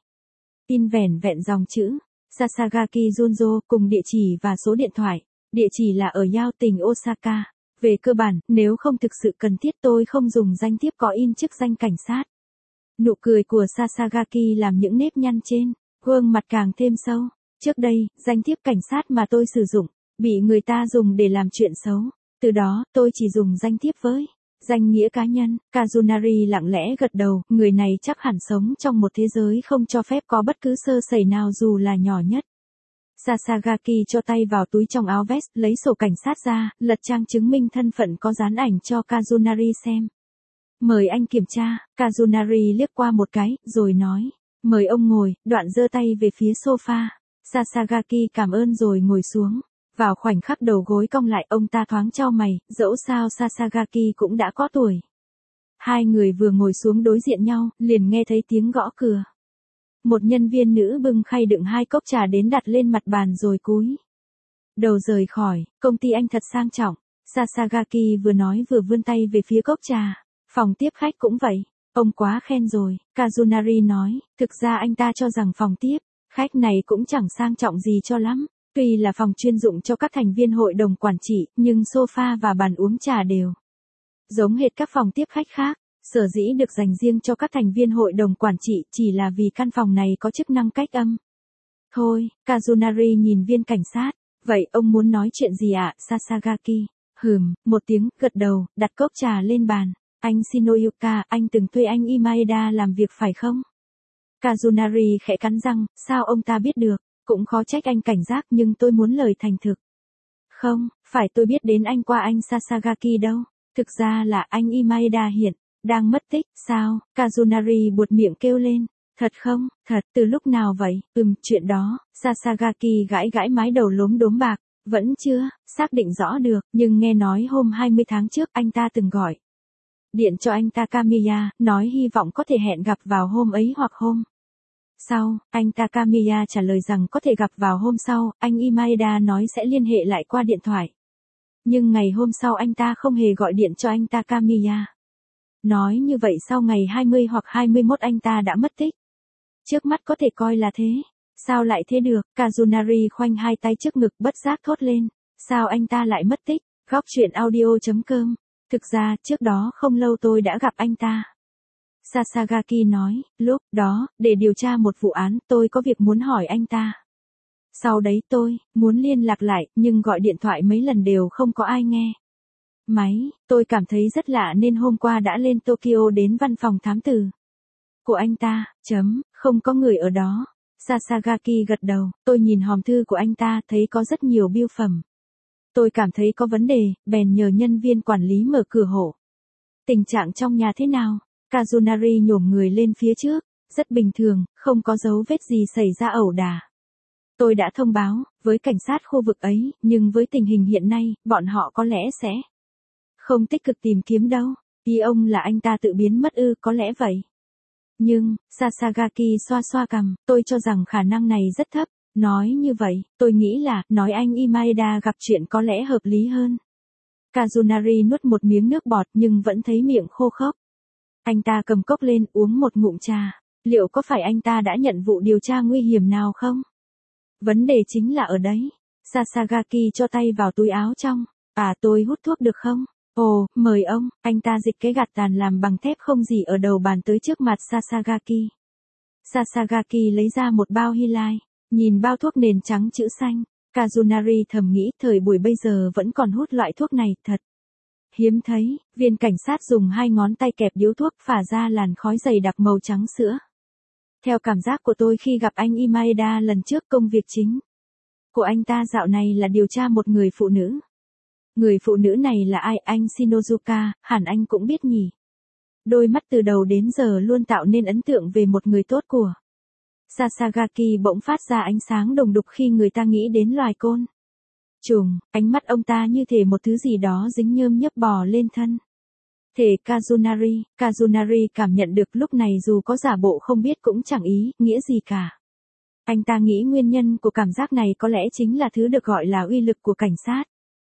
In vẻn vẹn dòng chữ Sasagaki Junjo cùng địa chỉ và số điện thoại. Địa chỉ là ở Yao tỉnh Osaka. Về cơ bản, nếu không thực sự cần thiết tôi không dùng danh thiếp có in chức danh cảnh sát. Nụ cười của Sasagaki làm những nếp nhăn trên gương mặt càng thêm sâu. Trước đây, danh thiếp cảnh sát mà tôi sử dụng bị người ta dùng để làm chuyện xấu. Từ đó, tôi chỉ dùng danh thiếp với danh nghĩa cá nhân. Kazunari lặng lẽ gật đầu, người này chắc hẳn sống trong một thế giới không cho phép có bất cứ sơ sẩy nào dù là nhỏ nhất. Sasagaki cho tay vào túi trong áo vest, lấy sổ cảnh sát ra, lật trang chứng minh thân phận có dán ảnh cho Kazunari xem. Mời anh kiểm tra. Kazunari liếc qua một cái, rồi nói, mời ông ngồi, đoạn giơ tay về phía sofa. Sasagaki cảm ơn rồi ngồi xuống. Vào khoảnh khắc đầu gối cong lại, ông ta thoáng chau mày, dẫu sao Sasagaki cũng đã có tuổi. Hai người vừa ngồi xuống đối diện nhau, liền nghe thấy tiếng gõ cửa. Một nhân viên nữ bưng khay đựng hai cốc trà đến đặt lên mặt bàn rồi cúi đầu rời khỏi. Công ty anh thật sang trọng. Sasagaki vừa nói vừa vươn tay về phía cốc trà. Phòng tiếp khách cũng vậy. Ông quá khen rồi. Kazunari nói, thực ra anh ta cho rằng phòng tiếp khách này cũng chẳng sang trọng gì cho lắm. Tuy là phòng chuyên dụng cho các thành viên hội đồng quản trị, nhưng sofa và bàn uống trà đều giống hệt các phòng tiếp khách khác. Sở dĩ được dành riêng cho các thành viên hội đồng quản trị chỉ là vì căn phòng này có chức năng cách âm. Thôi, Kazunari nhìn viên cảnh sát. Vậy ông muốn nói chuyện gì ạ, Sasagaki? Hừm, một tiếng, gật đầu, đặt cốc trà lên bàn. Anh Shinoyuka, anh từng thuê anh Imaeda làm việc phải không? Kazunari khẽ cắn răng, sao ông ta biết được? Cũng khó trách anh cảnh giác, nhưng tôi muốn lời thành thực. Không, phải tôi biết đến anh qua anh Sasagaki đâu. Thực ra là anh Imaeda hiện đang mất tích. Sao? Kazunari buột miệng kêu lên. Thật không? Thật, từ lúc nào vậy? Ừm, chuyện đó. Sasagaki gãi gãi mái đầu lốm đốm bạc. Vẫn chưa xác định rõ được, nhưng nghe nói hôm hai mươi tháng trước anh ta từng gọi điện cho anh Takamiya, nói hy vọng có thể hẹn gặp vào hôm ấy hoặc hôm sau. Anh Takamiya trả lời rằng có thể gặp vào hôm sau. Anh Imaeda nói sẽ liên hệ lại qua điện thoại. Nhưng ngày hôm sau anh ta không hề gọi điện cho anh Takamiya. Nói như vậy sau ngày hai mươi hoặc hai mươi mốt anh ta đã mất tích. Trước mắt có thể coi là thế. Sao lại thế được? Kazunari khoanh hai tay trước ngực bất giác thốt lên. Sao anh ta lại mất tích? Góc chuyện audio chấm com. Thực ra, trước đó không lâu tôi đã gặp anh ta. Sasagaki nói, lúc đó, để điều tra một vụ án, tôi có việc muốn hỏi anh ta. Sau đấy tôi muốn liên lạc lại, nhưng gọi điện thoại mấy lần đều không có ai nghe máy. Tôi cảm thấy rất lạ nên hôm qua đã lên Tokyo đến văn phòng thám tử của anh ta. Chấm, không có người ở đó. Sasagaki gật đầu, tôi nhìn hòm thư của anh ta thấy có rất nhiều bưu phẩm. Tôi cảm thấy có vấn đề, bèn nhờ nhân viên quản lý mở cửa hộ. Tình trạng trong nhà thế nào? Kazunari nhổm người lên phía trước. Rất bình thường, không có dấu vết gì xảy ra ẩu đả. Tôi đã thông báo với cảnh sát khu vực ấy, nhưng với tình hình hiện nay, bọn họ có lẽ sẽ không tích cực tìm kiếm đâu. Ý ông là anh ta tự biến mất ư? Có lẽ vậy. Nhưng, Sasagaki xoa xoa cằm, tôi cho rằng khả năng này rất thấp. Nói như vậy, tôi nghĩ là, nói anh Imaeda gặp chuyện có lẽ hợp lý hơn. Kazunari nuốt một miếng nước bọt nhưng vẫn thấy miệng khô khốc. Anh ta cầm cốc lên uống một ngụm trà. Liệu có phải anh ta đã nhận vụ điều tra nguy hiểm nào không? Vấn đề chính là ở đấy. Sasagaki cho tay vào túi áo trong. À, tôi hút thuốc được không? Ồ, mời ông. Anh ta dịch cái gạt tàn làm bằng thép không gì ở đầu bàn tới trước mặt Sasagaki. Sasagaki lấy ra một bao Hilai. Nhìn bao thuốc nền trắng chữ xanh. Kazunari thầm nghĩ thời buổi bây giờ vẫn còn hút loại thuốc này, thật hiếm thấy. Viên cảnh sát dùng hai ngón tay kẹp điếu thuốc phả ra làn khói dày đặc màu trắng sữa. Theo cảm giác của tôi khi gặp anh Imaeda lần trước, công việc chính của anh ta dạo này là điều tra một người phụ nữ. Người phụ nữ này là ai? Anh Shinozuka, hẳn anh cũng biết nhỉ. Đôi mắt từ đầu đến giờ luôn tạo nên ấn tượng về một người tốt của Sasagaki bỗng phát ra ánh sáng đồng đục khi người ta nghĩ đến loài côn trùng, ánh mắt ông ta như thể một thứ gì đó dính nhơm nhớp bò lên thân thể Kazunari. Kazunari cảm nhận được lúc này dù có giả bộ không biết cũng chẳng ý nghĩa gì cả. Anh ta nghĩ nguyên nhân của cảm giác này có lẽ chính là thứ được gọi là uy lực của cảnh sát.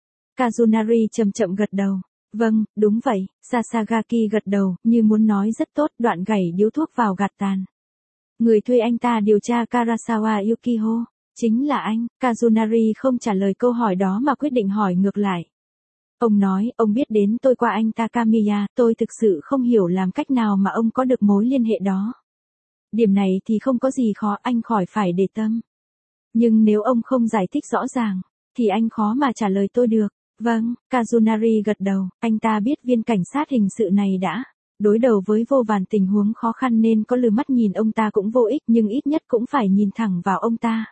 Kazunari chậm chậm gật đầu. Vâng, đúng vậy. Sasagaki gật đầu, như muốn nói rất tốt, đoạn gảy điếu thuốc vào gạt tàn. Người thuê anh ta điều tra Karasawa Yukiho, chính là anh. Kazunari không trả lời câu hỏi đó mà quyết định hỏi ngược lại. Ông nói, ông biết đến tôi qua anh Takamiya, tôi thực sự không hiểu làm cách nào mà ông có được mối liên hệ đó. Điểm này thì không có gì khó, anh khỏi phải để tâm. Nhưng nếu ông không giải thích rõ ràng, thì anh khó mà trả lời tôi được. Vâng, Kazunari gật đầu, anh ta biết viên cảnh sát hình sự này đã đối đầu với vô vàn tình huống khó khăn nên có lừa mắt nhìn ông ta cũng vô ích, nhưng ít nhất cũng phải nhìn thẳng vào ông ta.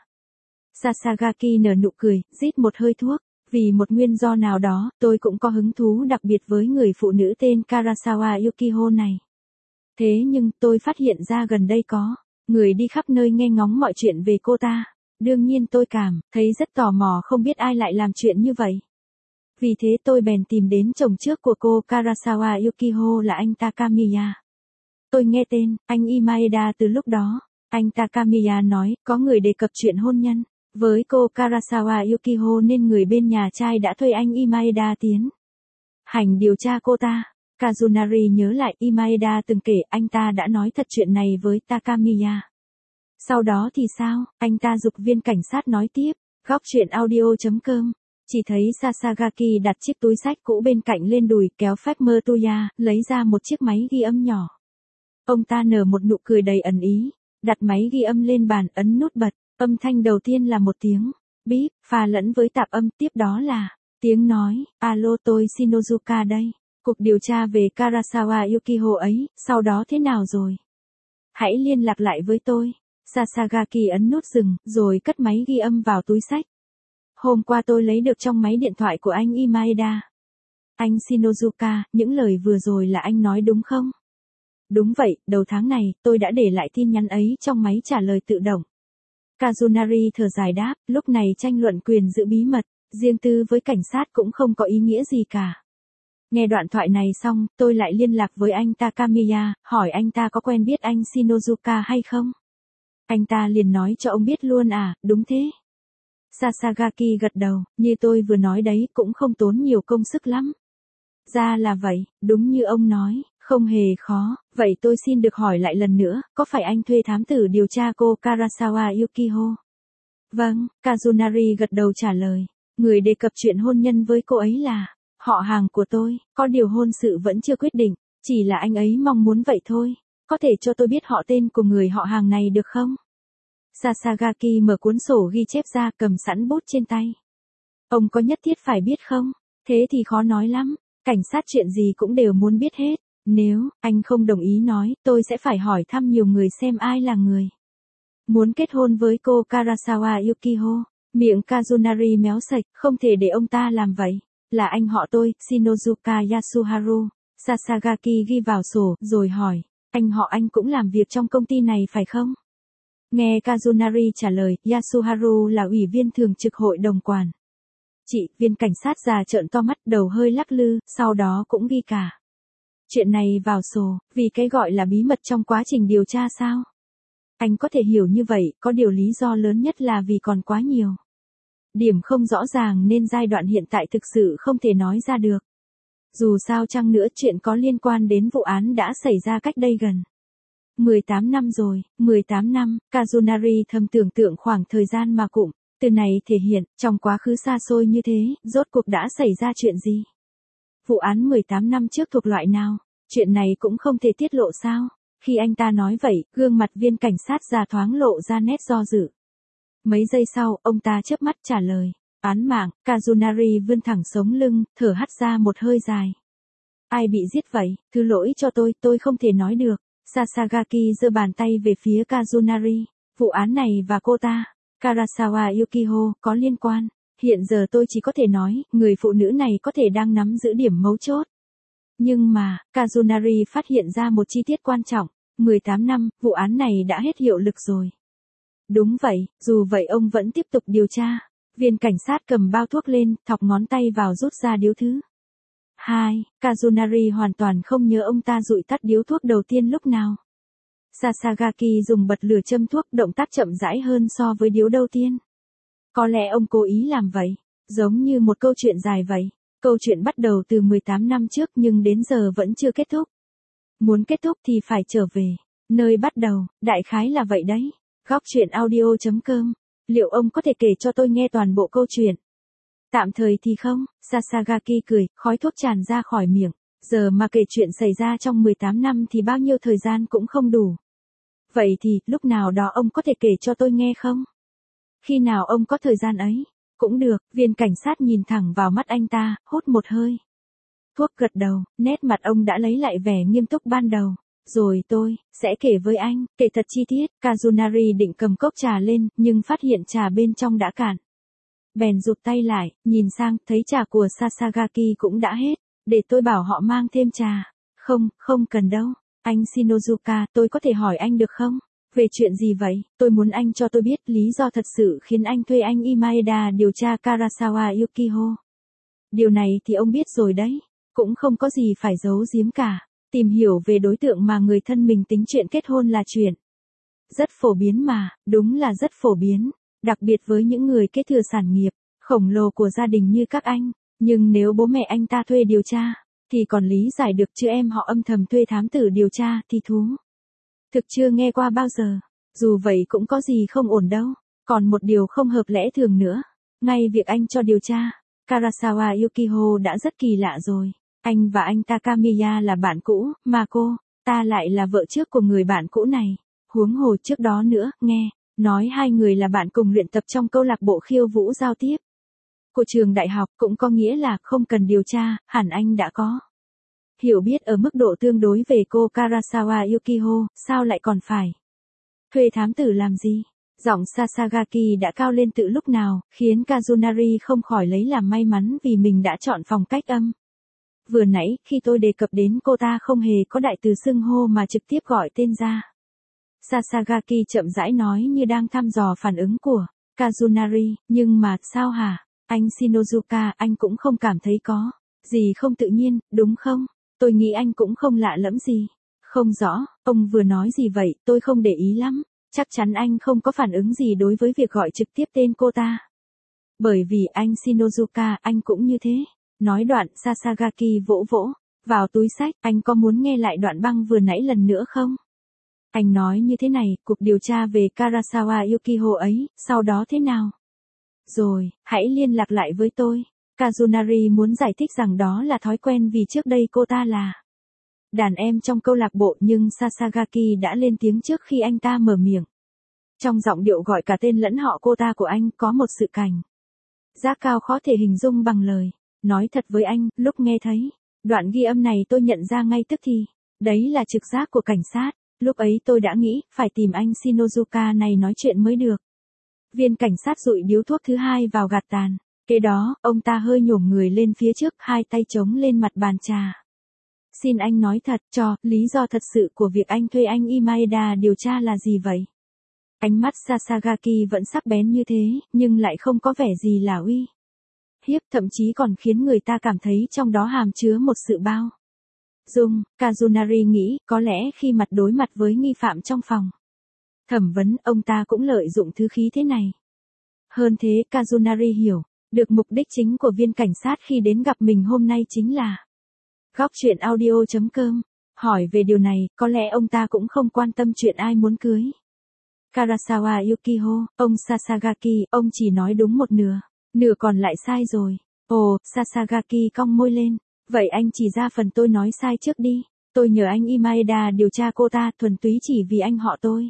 Sasagaki nở nụ cười, rít một hơi thuốc. Vì một nguyên do nào đó, tôi cũng có hứng thú đặc biệt với người phụ nữ tên Karasawa Yukiho này. Thế nhưng tôi phát hiện ra gần đây có người đi khắp nơi nghe ngóng mọi chuyện về cô ta. Đương nhiên tôi cảm thấy rất tò mò không biết ai lại làm chuyện như vậy. Vì thế tôi bèn tìm đến chồng trước của cô Karasawa Yukiho là anh Takamiya. Tôi nghe tên anh Imaeda từ lúc đó. Anh Takamiya nói có người đề cập chuyện hôn nhân với cô Karasawa Yukiho nên người bên nhà trai đã thuê anh Imaeda tiến hành điều tra cô ta. Kazunari nhớ lại Imaeda từng kể anh ta đã nói thật chuyện này với Takamiya. Sau đó thì sao? Anh ta giục viên cảnh sát nói tiếp. Góc truyện audio.com. Chỉ thấy Sasagaki đặt chiếc túi sách cũ bên cạnh lên đùi, kéo phép mơ Tuya, lấy ra một chiếc máy ghi âm nhỏ. Ông ta nở một nụ cười đầy ẩn ý, đặt máy ghi âm lên bàn, ấn nút bật. Âm thanh đầu tiên là một tiếng bíp, pha lẫn với tạp âm, tiếp đó là tiếng nói, alo tôi Shinozuka đây. Cuộc điều tra về Karasawa Yukiho ấy, sau đó thế nào rồi? Hãy liên lạc lại với tôi. Sasagaki ấn nút dừng, rồi cất máy ghi âm vào túi sách. Hôm qua tôi lấy được trong máy điện thoại của anh Imaeda. Anh Shinozuka, những lời vừa rồi là anh nói đúng không? Đúng vậy, đầu tháng này, tôi đã để lại tin nhắn ấy trong máy trả lời tự động. Kazunari thở dài đáp, lúc này tranh luận quyền giữ bí mật, riêng tư với cảnh sát cũng không có ý nghĩa gì cả. Nghe đoạn thoại này xong, tôi lại liên lạc với anh Takamiya, hỏi anh ta có quen biết anh Shinozuka hay không? Anh ta liền nói cho ông biết luôn à, đúng thế. Sasagaki gật đầu, như tôi vừa nói đấy, cũng không tốn nhiều công sức lắm. Ra là vậy, đúng như ông nói, không hề khó. Vậy tôi xin được hỏi lại lần nữa, có phải anh thuê thám tử điều tra cô Karasawa Yukiho? Vâng, Kazunari gật đầu trả lời. Người đề cập chuyện hôn nhân với cô ấy là họ hàng của tôi, có điều hôn sự vẫn chưa quyết định, chỉ là anh ấy mong muốn vậy thôi. Có thể cho tôi biết họ tên của người họ hàng này được không? Sasagaki mở cuốn sổ ghi chép ra, cầm sẵn bút trên tay. Ông có nhất thiết phải biết không? Thế thì khó nói lắm, cảnh sát chuyện gì cũng đều muốn biết hết. Nếu anh không đồng ý nói, tôi sẽ phải hỏi thăm nhiều người xem ai là người muốn kết hôn với cô Karasawa Yukiho. Miệng Kazunari méo sạch, không thể để ông ta làm vậy. Là anh họ tôi, Shinozuka Yasuharu. Sasagaki ghi vào sổ, rồi hỏi, anh họ anh cũng làm việc trong công ty này phải không? Nghe Kazunari trả lời, Yasuharu là ủy viên thường trực hội đồng quản trị. Viên cảnh sát già trợn to mắt, đầu hơi lắc lư, sau đó cũng ghi cả chuyện này vào sổ, vì cái gọi là bí mật trong quá trình điều tra sao? Anh có thể hiểu như vậy, có điều lý do lớn nhất là vì còn quá nhiều điểm không rõ ràng nên giai đoạn hiện tại thực sự không thể nói ra được. Dù sao chăng nữa, chuyện có liên quan đến vụ án đã xảy ra cách đây gần mười tám năm rồi. mười tám năm, Kazunari thầm tưởng tượng khoảng thời gian mà cụm từ này thể hiện, trong quá khứ xa xôi như thế, rốt cuộc đã xảy ra chuyện gì? Vụ án mười tám năm trước thuộc loại nào? Chuyện này cũng không thể tiết lộ sao? Khi anh ta nói vậy, gương mặt viên cảnh sát già thoáng lộ ra nét do dự. Mấy giây sau, ông ta chớp mắt trả lời. Án mạng. Kazunari vươn thẳng sống lưng, thở hắt ra một hơi dài. Ai bị giết vậy? Thứ lỗi cho tôi, tôi không thể nói được. Sasagaki giơ bàn tay về phía Kazunari. Vụ án này và cô ta, Karasawa Yukiho, có liên quan. Hiện giờ tôi chỉ có thể nói, người phụ nữ này có thể đang nắm giữ điểm mấu chốt. Nhưng mà, Kazunari phát hiện ra một chi tiết quan trọng. mười tám năm, vụ án này đã hết hiệu lực rồi. Đúng vậy, dù vậy ông vẫn tiếp tục điều tra. Viên cảnh sát cầm bao thuốc lên, thọc ngón tay vào rút ra điếu thứ. Hai, Kazunari hoàn toàn không nhớ ông ta dụi tắt điếu thuốc đầu tiên lúc nào. Sasagaki dùng bật lửa châm thuốc, động tác chậm rãi hơn so với điếu đầu tiên. Có lẽ ông cố ý làm vậy, giống như một câu chuyện dài vậy. Câu chuyện bắt đầu từ mười tám năm trước nhưng đến giờ vẫn chưa kết thúc. Muốn kết thúc thì phải trở về nơi bắt đầu, đại khái là vậy đấy. Góc truyện audio chấm com. Liệu ông có thể kể cho tôi nghe toàn bộ câu chuyện? Tạm thời thì không, Sasagaki cười, khói thuốc tràn ra khỏi miệng. Giờ mà kể chuyện xảy ra trong mười tám năm thì bao nhiêu thời gian cũng không đủ. Vậy thì, lúc nào đó ông có thể kể cho tôi nghe không? Khi nào ông có thời gian ấy? Cũng được, viên cảnh sát nhìn thẳng vào mắt anh ta, hút một hơi. Thuốc gật đầu, nét mặt ông đã lấy lại vẻ nghiêm túc ban đầu. Rồi tôi, sẽ kể với anh, kể thật chi tiết. Kazunari định cầm cốc trà lên, nhưng phát hiện trà bên trong đã cạn. Bèn rụt tay lại, nhìn sang, thấy trà của Sasagaki cũng đã hết. Để tôi bảo họ mang thêm trà. Không, không cần đâu. Anh Shinozuka, tôi có thể hỏi anh được không? Về chuyện gì vậy? Tôi muốn anh cho tôi biết lý do thật sự khiến anh thuê anh Imaeda điều tra Karasawa Yukiho. Điều này thì ông biết rồi đấy. Cũng không có gì phải giấu giếm cả. Tìm hiểu về đối tượng mà người thân mình tính chuyện kết hôn là chuyện rất phổ biến mà, đúng là rất phổ biến. Đặc biệt với những người kế thừa sản nghiệp khổng lồ của gia đình như các anh. Nhưng nếu bố mẹ anh ta thuê điều tra, thì còn lý giải được, chứ em họ âm thầm thuê thám tử điều tra thì thú. Thực chưa nghe qua bao giờ. Dù vậy cũng có gì không ổn đâu. Còn một điều không hợp lẽ thường nữa. Ngay việc anh cho điều tra Karasawa Yukiho đã rất kỳ lạ rồi. Anh và anh Takamiya là bạn cũ, mà cô ta lại là vợ trước của người bạn cũ này. Huống hồ trước đó nữa, nghe nói hai người là bạn cùng luyện tập trong câu lạc bộ khiêu vũ giao tiếp của trường đại học, cũng có nghĩa là không cần điều tra, hẳn anh đã có hiểu biết ở mức độ tương đối về cô Karasawa Yukiho, sao lại còn phải thuê thám tử làm gì? Giọng Sasagaki đã cao lên từ lúc nào, khiến Kazunari không khỏi lấy làm may mắn vì mình đã chọn phòng cách âm. Vừa nãy, khi tôi đề cập đến cô ta không hề có đại từ xưng hô mà trực tiếp gọi tên ra. Sasagaki chậm rãi nói như đang thăm dò phản ứng của Kazunari, nhưng mà, sao hả? Anh Shinozuka, anh cũng không cảm thấy có gì không tự nhiên, đúng không? Tôi nghĩ anh cũng không lạ lẫm gì. Không rõ, ông vừa nói gì vậy, tôi không để ý lắm. Chắc chắn anh không có phản ứng gì đối với việc gọi trực tiếp tên cô ta. Bởi vì anh Shinozuka, anh cũng như thế. Nói đoạn, Sasagaki vỗ vỗ vào túi sách, anh có muốn nghe lại đoạn băng vừa nãy lần nữa không? Anh nói như thế này, cuộc điều tra về Karasawa Yukiho ấy, sau đó thế nào? Rồi, hãy liên lạc lại với tôi. Kazunari muốn giải thích rằng đó là thói quen vì trước đây cô ta là đàn em trong câu lạc bộ, nhưng Sasagaki đã lên tiếng trước khi anh ta mở miệng. Trong giọng điệu gọi cả tên lẫn họ cô ta của anh có một sự cảnh giác cao khó thể hình dung bằng lời. Nói thật với anh, lúc nghe thấy đoạn ghi âm này tôi nhận ra ngay tức thì, đấy là trực giác của cảnh sát. Lúc ấy tôi đã nghĩ, phải tìm anh Shinozuka này nói chuyện mới được. Viên cảnh sát dụi điếu thuốc thứ hai vào gạt tàn. Kế đó, ông ta hơi nhổm người lên phía trước, hai tay chống lên mặt bàn trà. Xin anh nói thật cho, lý do thật sự của việc anh thuê anh Imaeda điều tra là gì vậy? Ánh mắt Sasagaki vẫn sắc bén như thế, nhưng lại không có vẻ gì là uy hiếp, thậm chí còn khiến người ta cảm thấy trong đó hàm chứa một sự bao dung. Kazunari nghĩ, có lẽ khi mặt đối mặt với nghi phạm trong phòng thẩm vấn, ông ta cũng lợi dụng thứ khí thế này. Hơn thế, Kazunari hiểu được mục đích chính của viên cảnh sát khi đến gặp mình hôm nay chính là góc truyện audio chấm com. Hỏi về điều này, có lẽ ông ta cũng không quan tâm chuyện ai muốn cưới Karasawa Yukiho. Ông Sasagaki, ông chỉ nói đúng một nửa, nửa còn lại sai rồi. Ồ, Sasagaki cong môi lên. Vậy anh chỉ ra phần tôi nói sai trước đi. Tôi nhờ anh Imaeda điều tra cô ta thuần túy chỉ vì anh họ tôi.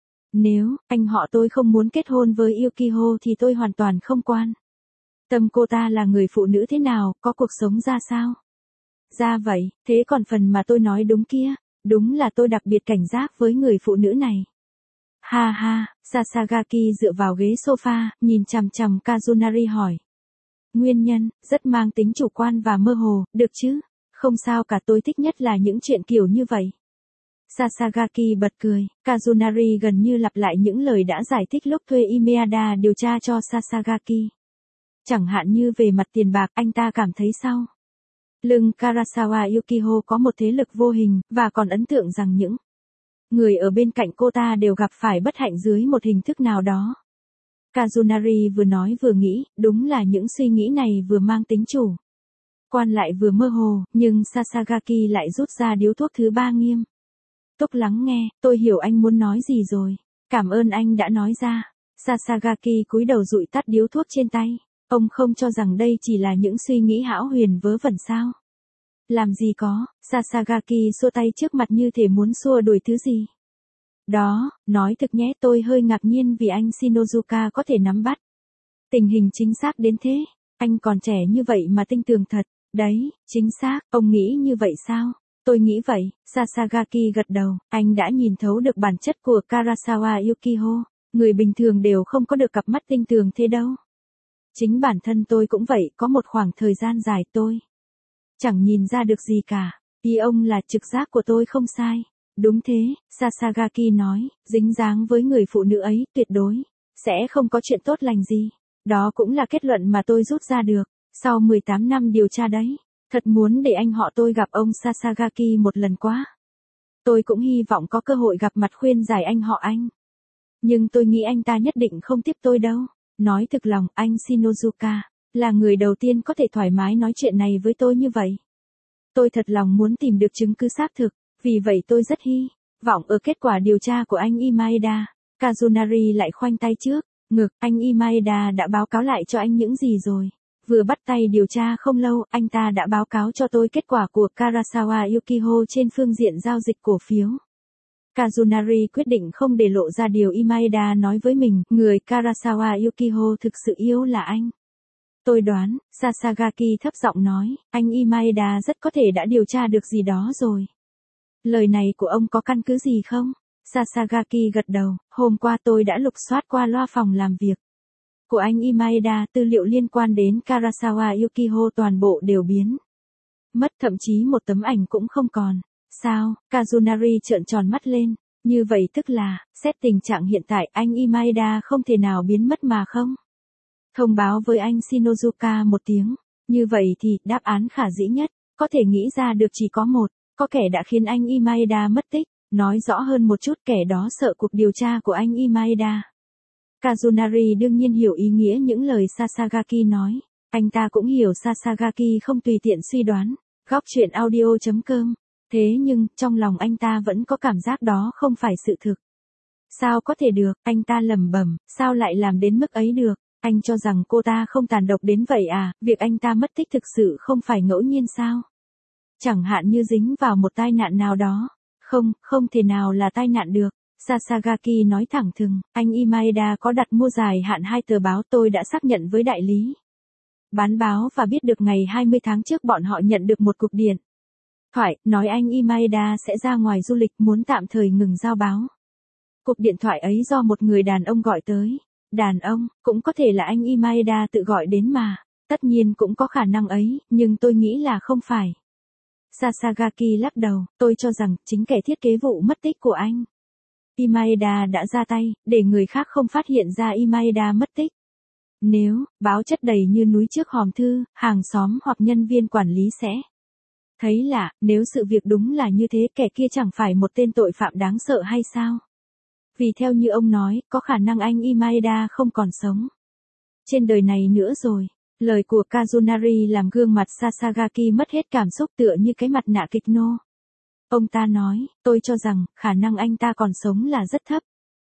Nếu anh họ tôi không muốn kết hôn với Yukiho thì tôi hoàn toàn không quan tâm cô ta là người phụ nữ thế nào, có cuộc sống ra sao. Ra vậy, thế còn phần mà tôi nói đúng kia, Đúng là tôi đặc biệt cảnh giác với người phụ nữ này. Ha ha, Sasagaki dựa vào ghế sofa, nhìn chằm chằm Kazunari hỏi. Nguyên nhân, rất mang tính chủ quan và mơ hồ, được chứ? Không sao cả, tôi thích nhất là những chuyện kiểu như vậy. Sasagaki bật cười, Kazunari gần như lặp lại những lời đã giải thích lúc thuê Imeada điều tra cho Sasagaki. Chẳng hạn như về mặt tiền bạc, anh ta cảm thấy sao? Lưng Karasawa Yukiho có một thế lực vô hình, và còn ấn tượng rằng những người ở bên cạnh cô ta đều gặp phải bất hạnh dưới một hình thức nào đó. Kazunari vừa nói vừa nghĩ, đúng là những suy nghĩ này vừa mang tính chủ quan lại vừa mơ hồ, nhưng Sasagaki lại rút ra điếu thuốc thứ ba nghiêm túc lắng nghe. Tôi hiểu anh muốn nói gì rồi. Cảm ơn anh đã nói ra. Sasagaki cúi đầu dụi tắt điếu thuốc trên tay. Ông không cho rằng đây chỉ là những suy nghĩ hão huyền vớ vẩn sao? Làm gì có, Sasagaki xua tay trước mặt như thể muốn xua đuổi thứ gì. Đó, nói thực nhé, tôi hơi ngạc nhiên vì anh Shinozuka có thể nắm bắt tình hình chính xác đến thế. Anh còn trẻ như vậy mà tinh tường thật. Đấy, chính xác, ông nghĩ như vậy sao? Tôi nghĩ vậy, Sasagaki gật đầu. Anh đã nhìn thấu được bản chất của Karasawa Yukiho. Người bình thường đều không có được cặp mắt tinh tường thế đâu. Chính bản thân tôi cũng vậy, có một khoảng thời gian dài tôi chẳng nhìn ra được gì cả. Ý ông là trực giác của tôi không sai. Đúng thế, Sasagaki nói, dính dáng với người phụ nữ ấy, tuyệt đối sẽ không có chuyện tốt lành gì. Đó cũng là kết luận mà tôi rút ra được, sau mười tám năm điều tra đấy. Thật muốn để anh họ tôi gặp ông Sasagaki một lần quá. Tôi cũng hy vọng có cơ hội gặp mặt khuyên giải anh họ anh. Nhưng tôi nghĩ anh ta nhất định không tiếp tôi đâu. Nói thực lòng, anh Shinozuka là người đầu tiên có thể thoải mái nói chuyện này với tôi như vậy. Tôi thật lòng muốn tìm được chứng cứ xác thực, vì vậy tôi rất hy vọng ở kết quả điều tra của anh Imaeda. Kazunari lại khoanh tay trước ngực, anh Imaeda đã báo cáo lại cho anh những gì rồi? Vừa bắt tay điều tra không lâu, anh ta đã báo cáo cho tôi kết quả của Karasawa Yukiho trên phương diện giao dịch cổ phiếu. Kazunari quyết định không để lộ ra điều Imaeda nói với mình, người Karasawa Yukiho thực sự yêu là anh. Tôi đoán, Sasagaki thấp giọng nói, anh Imaeda rất có thể đã điều tra được gì đó rồi. Lời này của ông có căn cứ gì không? Sasagaki gật đầu, hôm qua tôi đã lục soát qua loa phòng làm việc của anh Imaeda, tư liệu liên quan đến Karasawa Yukiho toàn bộ đều biến mất, thậm chí một tấm ảnh cũng không còn. Sao? Kazunari trợn tròn mắt lên. Như vậy tức là, xét tình trạng hiện tại, anh Imaeda không thể nào biến mất mà không? Thông báo với anh Shinozuka một tiếng. Như vậy thì, đáp án khả dĩ nhất, có thể nghĩ ra được chỉ có một. Có kẻ đã khiến anh Imaeda mất tích. Nói rõ hơn một chút, kẻ đó sợ cuộc điều tra của anh Imaeda. Kazunari đương nhiên hiểu ý nghĩa những lời Sasagaki nói. Anh ta cũng hiểu Sasagaki không tùy tiện suy đoán. Góc chuyện audio chấm com. Thế nhưng, trong lòng anh ta vẫn có cảm giác đó không phải sự thực. Sao có thể được, anh ta lẩm bẩm, sao lại làm đến mức ấy được? Anh cho rằng cô ta không tàn độc đến vậy à, việc anh ta mất tích thực sự không phải ngẫu nhiên sao? Chẳng hạn như dính vào một tai nạn nào đó. Không, không thể nào là tai nạn được. Sasagaki nói thẳng thừng, anh Imaeda có đặt mua dài hạn hai tờ báo, tôi đã xác nhận với đại lý bán báo và biết được ngày hai mươi tháng trước bọn họ nhận được một cuộc điện thoại, nói anh Imaeda sẽ ra ngoài du lịch, muốn tạm thời ngừng giao báo. Cuộc điện thoại ấy do một người đàn ông gọi tới. Đàn ông, cũng có thể là anh Imaeda tự gọi đến mà. Tất nhiên cũng có khả năng ấy, nhưng tôi nghĩ là không phải. Sasagaki lắc đầu, tôi cho rằng, chính kẻ thiết kế vụ mất tích của anh Imaeda đã ra tay, để người khác không phát hiện ra Imaeda mất tích. Nếu, báo chất đầy như núi trước hòm thư, hàng xóm hoặc nhân viên quản lý sẽ thấy lạ, nếu sự việc đúng là như thế, kẻ kia chẳng phải một tên tội phạm đáng sợ hay sao? Vì theo như ông nói, có khả năng anh Imaeda không còn sống trên đời này nữa rồi. Lời của Kazunari làm gương mặt Sasagaki mất hết cảm xúc, tựa như cái mặt nạ kịch nô. Ông ta nói, tôi cho rằng, khả năng anh ta còn sống là rất thấp.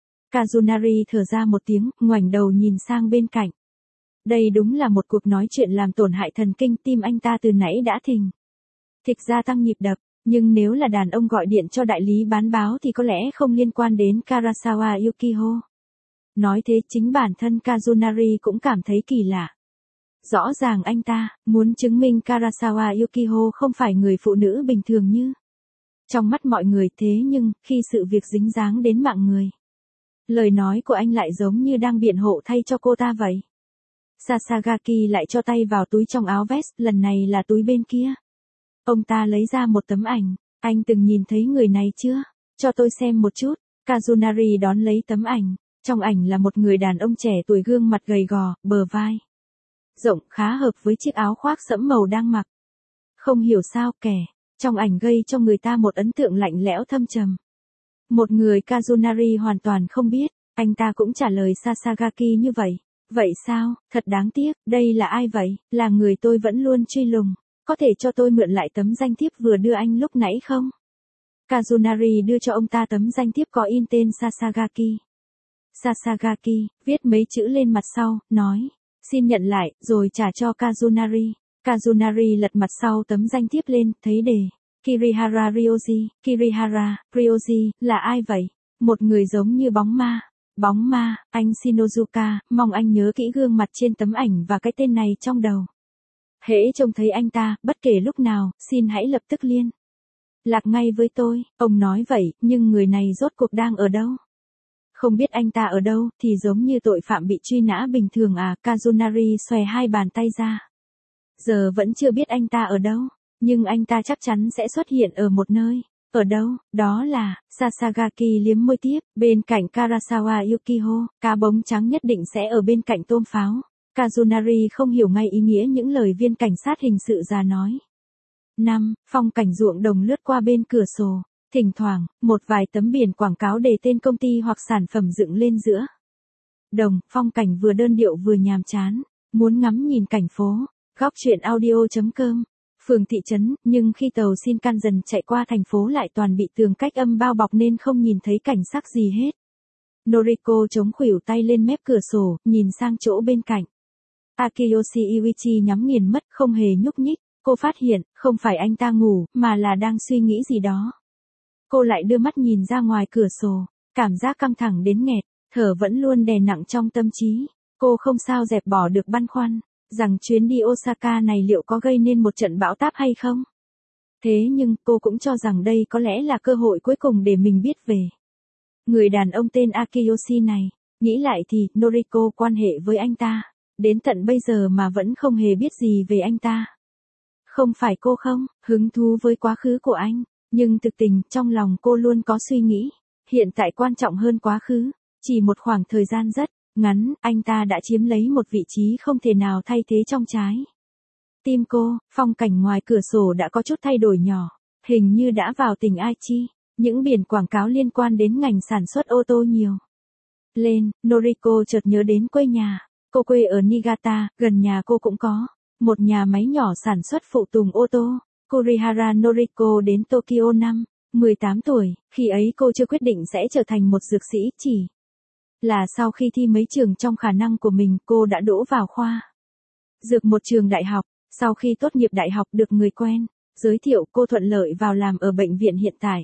Kazunari thở ra một tiếng, ngoảnh đầu nhìn sang bên cạnh. Đây đúng là một cuộc nói chuyện làm tổn hại thần kinh, tim anh ta từ nãy đã thình thịch gia tăng nhịp đập. Nhưng nếu là đàn ông gọi điện cho đại lý bán báo thì có lẽ không liên quan đến Karasawa Yukiho. Nói thế, chính bản thân Kazunari cũng cảm thấy kỳ lạ. Rõ ràng anh ta muốn chứng minh Karasawa Yukiho không phải người phụ nữ bình thường như trong mắt mọi người, thế nhưng, khi sự việc dính dáng đến mạng người. Lời nói của anh lại giống như đang biện hộ thay cho cô ta vậy. Sasagaki lại cho tay vào túi trong áo vest, lần này là túi bên kia. Ông ta lấy ra một tấm ảnh, anh từng nhìn thấy người này chưa? Cho tôi xem một chút. Kazunari đón lấy tấm ảnh. Trong ảnh là một người đàn ông trẻ tuổi gương mặt gầy gò, bờ vai rộng khá hợp với chiếc áo khoác sẫm màu đang mặc. Không hiểu sao kẻ trong ảnh gây cho người ta một ấn tượng lạnh lẽo thâm trầm. Một người Kazunari hoàn toàn không biết, anh ta cũng trả lời Sasagaki như vậy. Vậy sao, thật đáng tiếc, đây là ai vậy, là người tôi vẫn luôn truy lùng. Có thể cho tôi mượn lại tấm danh thiếp vừa đưa anh lúc nãy không? Kazunari đưa cho ông ta tấm danh thiếp có in tên Sasagaki. Sasagaki, viết mấy chữ lên mặt sau, nói, xin nhận lại, rồi trả cho Kazunari. Kazunari lật mặt sau tấm danh thiếp lên, thấy đề, Kirihara Ryoji, Kirihara, Ryoji, là ai vậy? Một người giống như bóng ma. Bóng ma, anh Shinozuka, mong anh nhớ kỹ gương mặt trên tấm ảnh và cái tên này trong đầu. Hễ trông thấy anh ta, bất kể lúc nào, xin hãy lập tức liên lạc ngay với tôi. Ông nói vậy, nhưng người này rốt cuộc đang ở đâu? Không biết anh ta ở đâu, thì giống như tội phạm bị truy nã bình thường à? Kazunari xòe hai bàn tay ra. Giờ vẫn chưa biết anh ta ở đâu, nhưng anh ta chắc chắn sẽ xuất hiện ở một nơi. Ở đâu? Đó là, Sasagaki liếm môi tiếp, bên cạnh Karasawa Yukiho, cá bống trắng nhất định sẽ ở bên cạnh tôm pháo. Kazunari không hiểu ngay ý nghĩa những lời viên cảnh sát hình sự già nói. năm. Phong cảnh ruộng đồng lướt qua bên cửa sổ. Thỉnh thoảng, một vài tấm biển quảng cáo đề tên công ty hoặc sản phẩm dựng lên giữa đồng. Phong cảnh vừa đơn điệu vừa nhàm chán. Muốn ngắm nhìn cảnh phố. Góc truyện audio chấm com. Phường thị trấn, nhưng khi tàu Shinkansen chạy qua thành phố lại toàn bị tường cách âm bao bọc nên không nhìn thấy cảnh sắc gì hết. Noriko chống khuỷu tay lên mép cửa sổ, nhìn sang chỗ bên cạnh. Akiyoshi Iwichi nhắm nghiền mắt, không hề nhúc nhích. Cô phát hiện, không phải anh ta ngủ, mà là đang suy nghĩ gì đó. Cô lại đưa mắt nhìn ra ngoài cửa sổ, cảm giác căng thẳng đến nghẹt, thở vẫn luôn đè nặng trong tâm trí. Cô không sao dẹp bỏ được băn khoăn, rằng chuyến đi Osaka này liệu có gây nên một trận bão táp hay không? Thế nhưng, cô cũng cho rằng đây có lẽ là cơ hội cuối cùng để mình biết về người đàn ông tên Akiyoshi này. Nghĩ lại thì, Noriko quan hệ với anh ta, đến tận bây giờ mà vẫn không hề biết gì về anh ta. Không phải cô không, hứng thú với quá khứ của anh, nhưng thực tình, trong lòng cô luôn có suy nghĩ, hiện tại quan trọng hơn quá khứ. Chỉ một khoảng thời gian rất ngắn, anh ta đã chiếm lấy một vị trí không thể nào thay thế trong trái tim cô. Phong cảnh ngoài cửa sổ đã có chút thay đổi nhỏ, hình như đã vào tỉnh Aichi. Những biển quảng cáo liên quan đến ngành sản xuất ô tô nhiều lên. Noriko chợt nhớ đến quê nhà. Cô quê ở Niigata, gần nhà cô cũng có một nhà máy nhỏ sản xuất phụ tùng ô tô. Kurihara Noriko đến Tokyo năm mười tám tuổi, khi ấy cô chưa quyết định sẽ trở thành một dược sĩ, chỉ là sau khi thi mấy trường trong khả năng của mình, cô đã đỗ vào khoa dược một trường đại học. Sau khi tốt nghiệp đại học được người quen giới thiệu, cô thuận lợi vào làm ở bệnh viện hiện tại.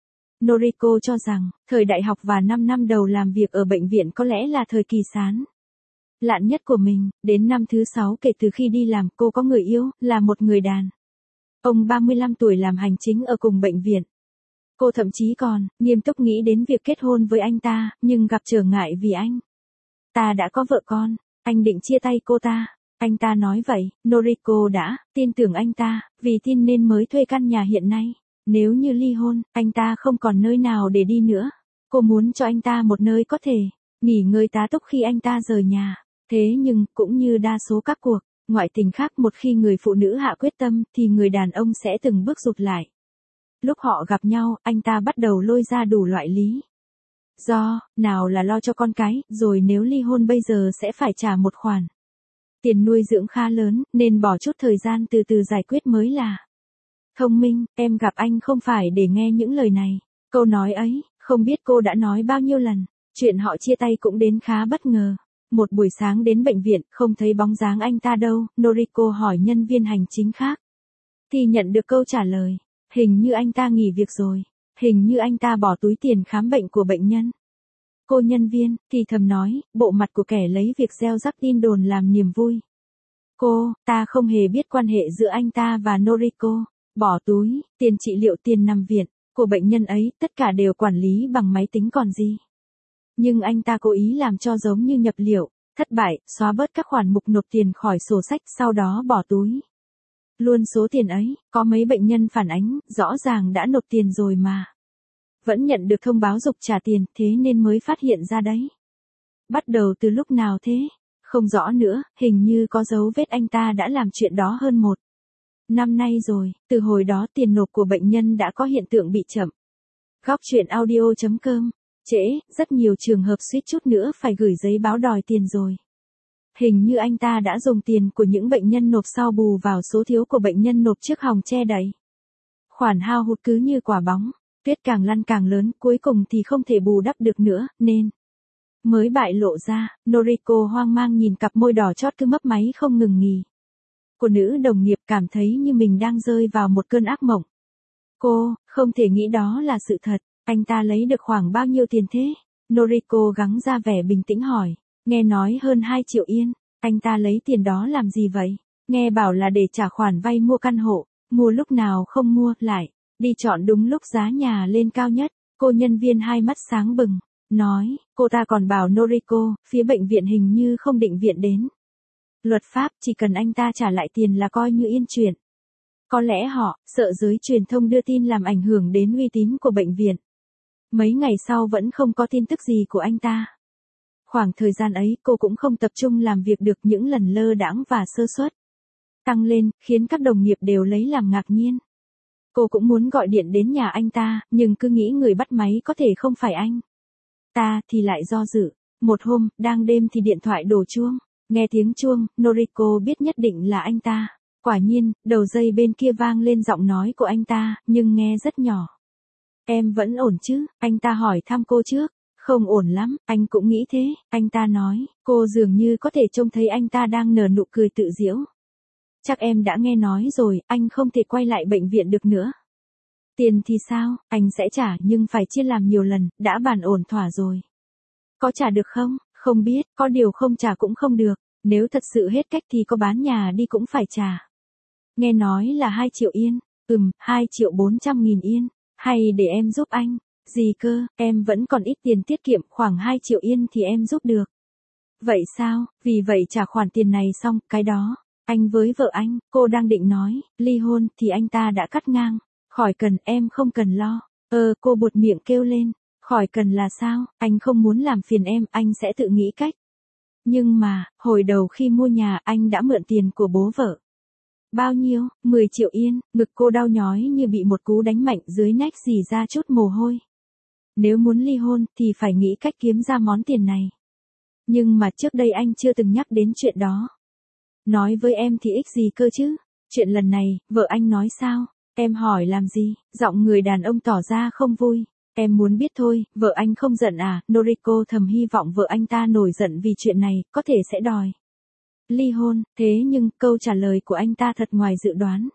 Noriko cho rằng, thời đại học và năm năm đầu làm việc ở bệnh viện có lẽ là thời kỳ sán lạn nhất của mình. Đến năm thứ sáu kể từ khi đi làm, cô có người yêu, là một người đàn ông ba mươi lăm tuổi làm hành chính ở cùng bệnh viện. Cô thậm chí còn nghiêm túc nghĩ đến việc kết hôn với anh ta, nhưng gặp trở ngại vì anh ta đã có vợ con. Anh định chia tay cô ta. Anh ta nói vậy, Noriko đã tin tưởng anh ta, vì tin nên mới thuê căn nhà hiện nay. Nếu như ly hôn, anh ta không còn nơi nào để đi nữa. Cô muốn cho anh ta một nơi có thể nghỉ ngơi tá túc khi anh ta rời nhà. Thế nhưng, cũng như đa số các cuộc ngoại tình khác, một khi người phụ nữ hạ quyết tâm, thì người đàn ông sẽ từng bước rụt lại. Lúc họ gặp nhau, anh ta bắt đầu lôi ra đủ loại lý do, nào là lo cho con cái, rồi nếu ly hôn bây giờ sẽ phải trả một khoản tiền nuôi dưỡng khá lớn, nên bỏ chút thời gian từ từ giải quyết mới là thông minh. Em gặp anh không phải để nghe những lời này. Câu nói ấy, không biết cô đã nói bao nhiêu lần. Chuyện họ chia tay cũng đến khá bất ngờ. Một buổi sáng đến bệnh viện, không thấy bóng dáng anh ta đâu. Noriko hỏi nhân viên hành chính khác, thì nhận được câu trả lời, hình như anh ta nghỉ việc rồi. Hình như anh ta bỏ túi tiền khám bệnh của bệnh nhân. Cô nhân viên, thì thầm nói, bộ mặt của kẻ lấy việc gieo rắc tin đồn làm niềm vui. Cô, ta không hề biết quan hệ giữa anh ta và Noriko. Bỏ túi, tiền trị liệu, tiền nằm viện. Của bệnh nhân ấy, tất cả đều quản lý bằng máy tính còn gì. Nhưng anh ta cố ý làm cho giống như nhập liệu, thất bại, xóa bớt các khoản mục nộp tiền khỏi sổ sách, sau đó bỏ túi luôn số tiền ấy. Có mấy bệnh nhân phản ánh, rõ ràng đã nộp tiền rồi mà vẫn nhận được thông báo giục trả tiền, thế nên mới phát hiện ra đấy. Bắt đầu từ lúc nào thế? Không rõ nữa, hình như có dấu vết anh ta đã làm chuyện đó hơn một năm nay rồi, từ hồi đó tiền nộp của bệnh nhân đã có hiện tượng bị chậm. Góc chuyện audio chấm com. Trễ, rất nhiều trường hợp suýt chút nữa phải gửi giấy báo đòi tiền rồi. Hình như anh ta đã dùng tiền của những bệnh nhân nộp sau bù vào số thiếu của bệnh nhân nộp trước hòng che đậy. Khoản hao hụt cứ như quả bóng, tuyết càng lăn càng lớn, cuối cùng thì không thể bù đắp được nữa, nên mới bại lộ ra. Noriko hoang mang nhìn cặp môi đỏ chót cứ mấp máy không ngừng nghỉ của nữ đồng nghiệp, cảm thấy như mình đang rơi vào một cơn ác mộng. Cô, không thể nghĩ đó là sự thật. Anh ta lấy được khoảng bao nhiêu tiền thế? Noriko gắng ra vẻ bình tĩnh hỏi. Nghe nói hơn hai triệu yên. Anh ta lấy tiền đó làm gì vậy? Nghe bảo là để trả khoản vay mua căn hộ. Mua lúc nào không mua, lại đi chọn đúng lúc giá nhà lên cao nhất. Cô nhân viên hai mắt sáng bừng, nói, cô ta còn bảo Noriko, phía bệnh viện hình như không định viện đến luật pháp, chỉ cần anh ta trả lại tiền là coi như yên chuyện. Có lẽ họ sợ giới truyền thông đưa tin làm ảnh hưởng đến uy tín của bệnh viện. Mấy ngày sau vẫn không có tin tức gì của anh ta. Khoảng thời gian ấy cô cũng không tập trung làm việc được, những lần lơ đãng và sơ suất tăng lên, khiến các đồng nghiệp đều lấy làm ngạc nhiên. Cô cũng muốn gọi điện đến nhà anh ta, nhưng cứ nghĩ người bắt máy có thể không phải anh ta thì lại do dự. Một hôm, đang đêm thì điện thoại đổ chuông. Nghe tiếng chuông, Noriko biết nhất định là anh ta. Quả nhiên, đầu dây bên kia vang lên giọng nói của anh ta, nhưng nghe rất nhỏ. Em vẫn ổn chứ? Anh ta hỏi thăm cô trước. Không ổn lắm, anh cũng nghĩ thế, anh ta nói. Cô dường như có thể trông thấy anh ta đang nở nụ cười tự giễu. Chắc em đã nghe nói rồi, anh không thể quay lại bệnh viện được nữa. Tiền thì sao, anh sẽ trả nhưng phải chia làm nhiều lần, đã bàn ổn thỏa rồi. Có trả được không? Không biết, có điều không trả cũng không được. Nếu thật sự hết cách thì có bán nhà đi cũng phải trả. Nghe nói là hai triệu yên. Ừm, hai triệu bốn trăm nghìn yên. Hay để em giúp anh. Gì cơ, em vẫn còn ít tiền tiết kiệm, khoảng hai triệu yên thì em giúp được. Vậy sao, vì vậy trả khoản tiền này xong, cái đó, anh với vợ anh, cô đang định nói, ly hôn thì anh ta đã cắt ngang. Khỏi cần, em không cần lo. Ờ, cô buột miệng kêu lên. Khỏi cần là sao, anh không muốn làm phiền em, anh sẽ tự nghĩ cách. Nhưng mà, hồi đầu khi mua nhà anh đã mượn tiền của bố vợ. Bao nhiêu? mười triệu yên, ngực cô đau nhói như bị một cú đánh mạnh, dưới nách rỉ ra chút mồ hôi. Nếu muốn ly hôn thì phải nghĩ cách kiếm ra món tiền này. Nhưng mà trước đây anh chưa từng nhắc đến chuyện đó. Nói với em thì ích gì cơ chứ? Chuyện lần này, vợ anh nói sao? Em hỏi làm gì? Giọng người đàn ông tỏ ra không vui. Em muốn biết thôi, vợ anh không giận à? Noriko thầm hy vọng vợ anh ta nổi giận vì chuyện này, có thể sẽ đòi ly hôn. Thế nhưng, câu trả lời của anh ta thật ngoài dự đoán.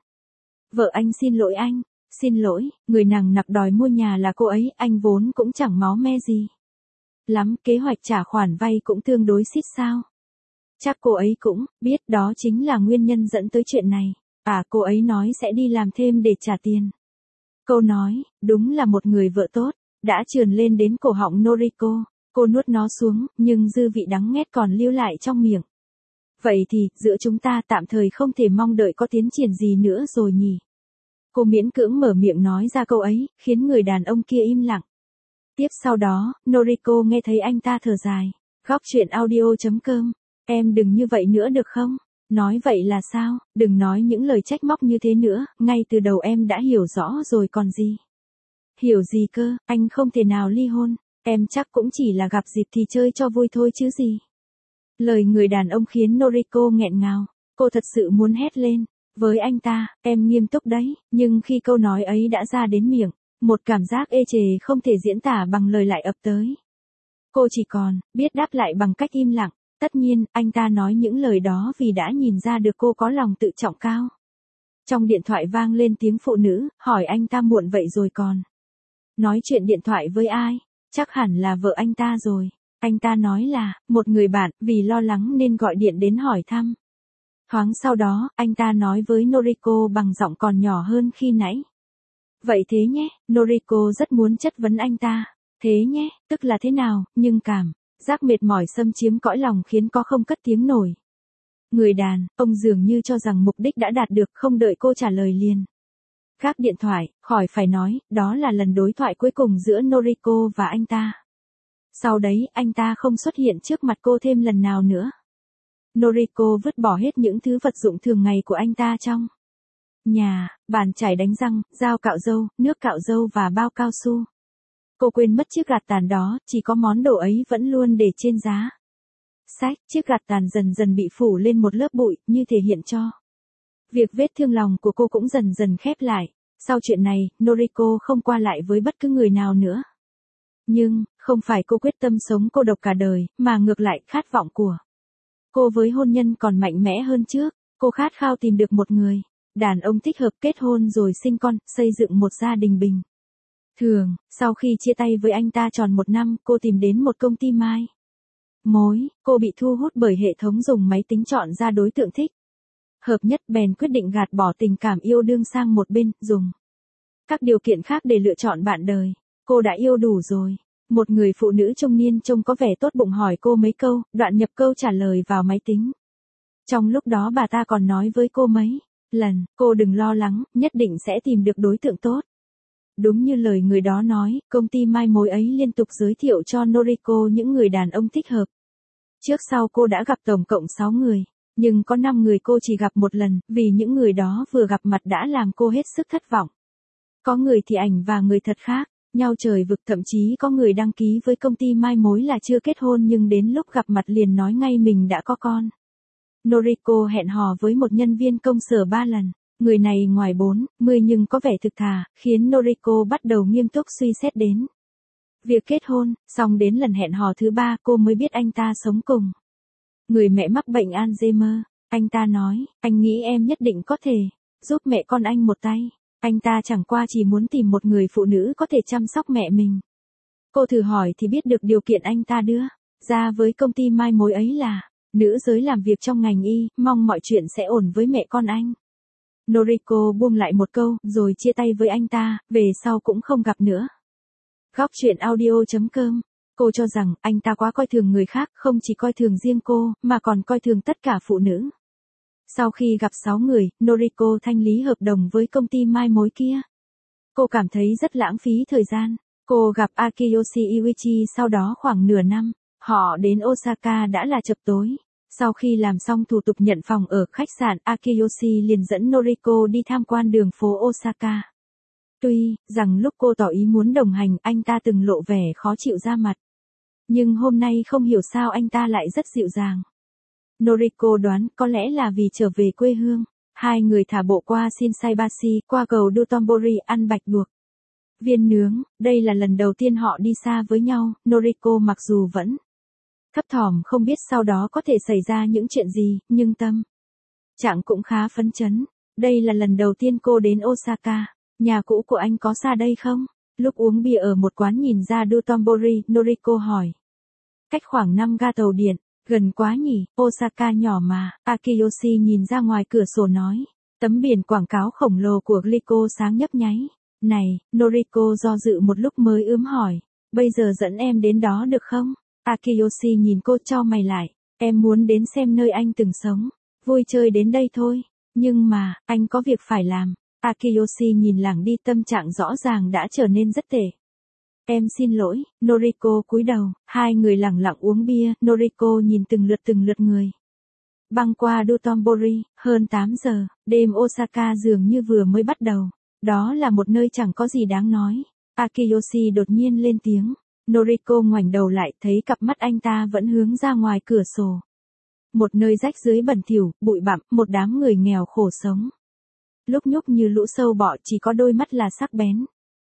Vợ anh xin lỗi anh. Xin lỗi, người nàng nặc đòi mua nhà là cô ấy, anh vốn cũng chẳng máu me gì lắm, kế hoạch trả khoản vay cũng tương đối xít sao. Chắc cô ấy cũng biết đó chính là nguyên nhân dẫn tới chuyện này. À, cô ấy nói sẽ đi làm thêm để trả tiền. Câu nói, đúng là một người vợ tốt, đã trườn lên đến cổ họng Noriko. Cô nuốt nó xuống, nhưng dư vị đắng nghét còn lưu lại trong miệng. Vậy thì, giữa chúng ta tạm thời không thể mong đợi có tiến triển gì nữa rồi nhỉ? Cô miễn cưỡng mở miệng nói ra câu ấy, khiến người đàn ông kia im lặng. Tiếp sau đó, Noriko nghe thấy anh ta thở dài. Góc chuyện audio chấm com. Em đừng như vậy nữa được không? Nói vậy là sao? Đừng nói những lời trách móc như thế nữa, ngay từ đầu em đã hiểu rõ rồi còn gì. Hiểu gì cơ, anh không thể nào ly hôn, em chắc cũng chỉ là gặp dịp thì chơi cho vui thôi chứ gì. Lời người đàn ông khiến Noriko nghẹn ngào, cô thật sự muốn hét lên. Với anh ta, em nghiêm túc đấy, nhưng khi câu nói ấy đã ra đến miệng, một cảm giác ê chề không thể diễn tả bằng lời lại ập tới. Cô chỉ còn biết đáp lại bằng cách im lặng. Tất nhiên, anh ta nói những lời đó vì đã nhìn ra được cô có lòng tự trọng cao. Trong điện thoại vang lên tiếng phụ nữ, hỏi anh ta muộn vậy rồi còn nói chuyện điện thoại với ai? Chắc hẳn là vợ anh ta rồi. Anh ta nói là, một người bạn, vì lo lắng nên gọi điện đến hỏi thăm. Thoáng sau đó, anh ta nói với Noriko bằng giọng còn nhỏ hơn khi nãy. Vậy thế nhé, Noriko rất muốn chất vấn anh ta. Thế nhé, tức là thế nào, nhưng cảm giác mệt mỏi xâm chiếm cõi lòng khiến có không cất tiếng nổi. Người đàn, ông dường như cho rằng mục đích đã đạt được, không đợi cô trả lời liền gác điện thoại, khỏi phải nói, đó là lần đối thoại cuối cùng giữa Noriko và anh ta. Sau đấy, anh ta không xuất hiện trước mặt cô thêm lần nào nữa. Noriko vứt bỏ hết những thứ vật dụng thường ngày của anh ta trong nhà, bàn chải đánh răng, dao cạo râu, nước cạo râu và bao cao su. Cô quên mất chiếc gạt tàn đó, chỉ có món đồ ấy vẫn luôn để trên giá sách. Chiếc gạt tàn dần dần bị phủ lên một lớp bụi, như thể hiện cho việc vết thương lòng của cô cũng dần dần khép lại. Sau chuyện này, Noriko không qua lại với bất cứ người nào nữa. Nhưng, không phải cô quyết tâm sống cô độc cả đời, mà ngược lại khát vọng của cô với hôn nhân còn mạnh mẽ hơn trước. Cô khát khao tìm được một người đàn ông thích hợp, kết hôn rồi sinh con, xây dựng một gia đình bình thường. Sau khi chia tay với anh ta tròn một năm, cô tìm đến một công ty mai mối. Cô bị thu hút bởi hệ thống dùng máy tính chọn ra đối tượng thích hợp nhất, bèn quyết định gạt bỏ tình cảm yêu đương sang một bên, dùng các điều kiện khác để lựa chọn bạn đời. Cô đã yêu đủ rồi. Một người phụ nữ trung niên trông có vẻ tốt bụng hỏi cô mấy câu, đoạn nhập câu trả lời vào máy tính. Trong lúc đó bà ta còn nói với cô mấy lần, cô đừng lo lắng, nhất định sẽ tìm được đối tượng tốt. Đúng như lời người đó nói, công ty mai mối ấy liên tục giới thiệu cho Noriko những người đàn ông thích hợp. Trước sau cô đã gặp tổng cộng sáu người, nhưng có năm người cô chỉ gặp một lần, vì những người đó vừa gặp mặt đã làm cô hết sức thất vọng. Có người thì ảnh và người thật khác nhau trời vực, thậm chí có người đăng ký với công ty mai mối là chưa kết hôn nhưng đến lúc gặp mặt liền nói ngay mình đã có con. Noriko hẹn hò với một nhân viên công sở ba lần. Người này ngoài bốn mươi nhưng có vẻ thực thà, khiến Noriko bắt đầu nghiêm túc suy xét đến việc kết hôn. Xong đến lần hẹn hò thứ ba cô mới biết anh ta sống cùng người mẹ mắc bệnh Alzheimer. Anh ta nói, anh nghĩ em nhất định có thể giúp mẹ con anh một tay. Anh ta chẳng qua chỉ muốn tìm một người phụ nữ có thể chăm sóc mẹ mình. Cô thử hỏi thì biết được điều kiện anh ta đưa ra với công ty mai mối ấy là nữ giới làm việc trong ngành y, mong mọi chuyện sẽ ổn với mẹ con anh. Noriko buông lại một câu, rồi chia tay với anh ta, về sau cũng không gặp nữa. Góc chuyện audio chấm com. Cô cho rằng, anh ta quá coi thường người khác, không chỉ coi thường riêng cô, mà còn coi thường tất cả phụ nữ. Sau khi gặp sáu người, Noriko thanh lý hợp đồng với công ty mai mối kia. Cô cảm thấy rất lãng phí thời gian. Cô gặp Akiyoshi Iwichi sau đó khoảng nửa năm. Họ đến Osaka đã là chập tối. Sau khi làm xong thủ tục nhận phòng ở khách sạn, Akiyoshi liền dẫn Noriko đi tham quan đường phố Osaka. Tuy rằng lúc cô tỏ ý muốn đồng hành, anh ta từng lộ vẻ khó chịu ra mặt. Nhưng hôm nay không hiểu sao anh ta lại rất dịu dàng. Noriko đoán có lẽ là vì trở về quê hương. Hai người thả bộ qua Shinsaibashi, qua cầu Dotonbori ăn bạch luộc viên nướng. Đây là lần đầu tiên họ đi xa với nhau. Noriko mặc dù vẫn thấp thỏm không biết sau đó có thể xảy ra những chuyện gì, nhưng tâm trạng cũng khá phấn chấn. Đây là lần đầu tiên cô đến Osaka. Nhà cũ của anh có xa đây không? Lúc uống bia ở một quán nhìn ra Dotonbori, Noriko hỏi. Cách khoảng năm ga tàu điện, gần quá nhỉ, Osaka nhỏ mà. Akiyoshi nhìn ra ngoài cửa sổ nói. Tấm biển quảng cáo khổng lồ của Glico sáng nhấp nháy. Này, Noriko do dự một lúc mới ướm hỏi. Bây giờ dẫn em đến đó được không? Akiyoshi nhìn cô chau mày lại. Em muốn đến xem nơi anh từng sống. Vui chơi đến đây thôi. Nhưng mà, anh có việc phải làm. Akiyoshi nhìn lảng đi, tâm trạng rõ ràng đã trở nên rất tệ. Em xin lỗi, Noriko cúi đầu. Hai người lặng lặng uống bia, Noriko nhìn từng lượt từng lượt người băng qua Dotonbori. Hơn tám giờ, đêm Osaka dường như vừa mới bắt đầu. Đó là một nơi chẳng có gì đáng nói. Akiyoshi đột nhiên lên tiếng. Noriko ngoảnh đầu lại, thấy cặp mắt anh ta vẫn hướng ra ngoài cửa sổ. Một nơi rách rưới bẩn thỉu, bụi bặm, một đám người nghèo khổ sống. Lúc nhúc như lũ sâu bọ, chỉ có đôi mắt là sắc bén.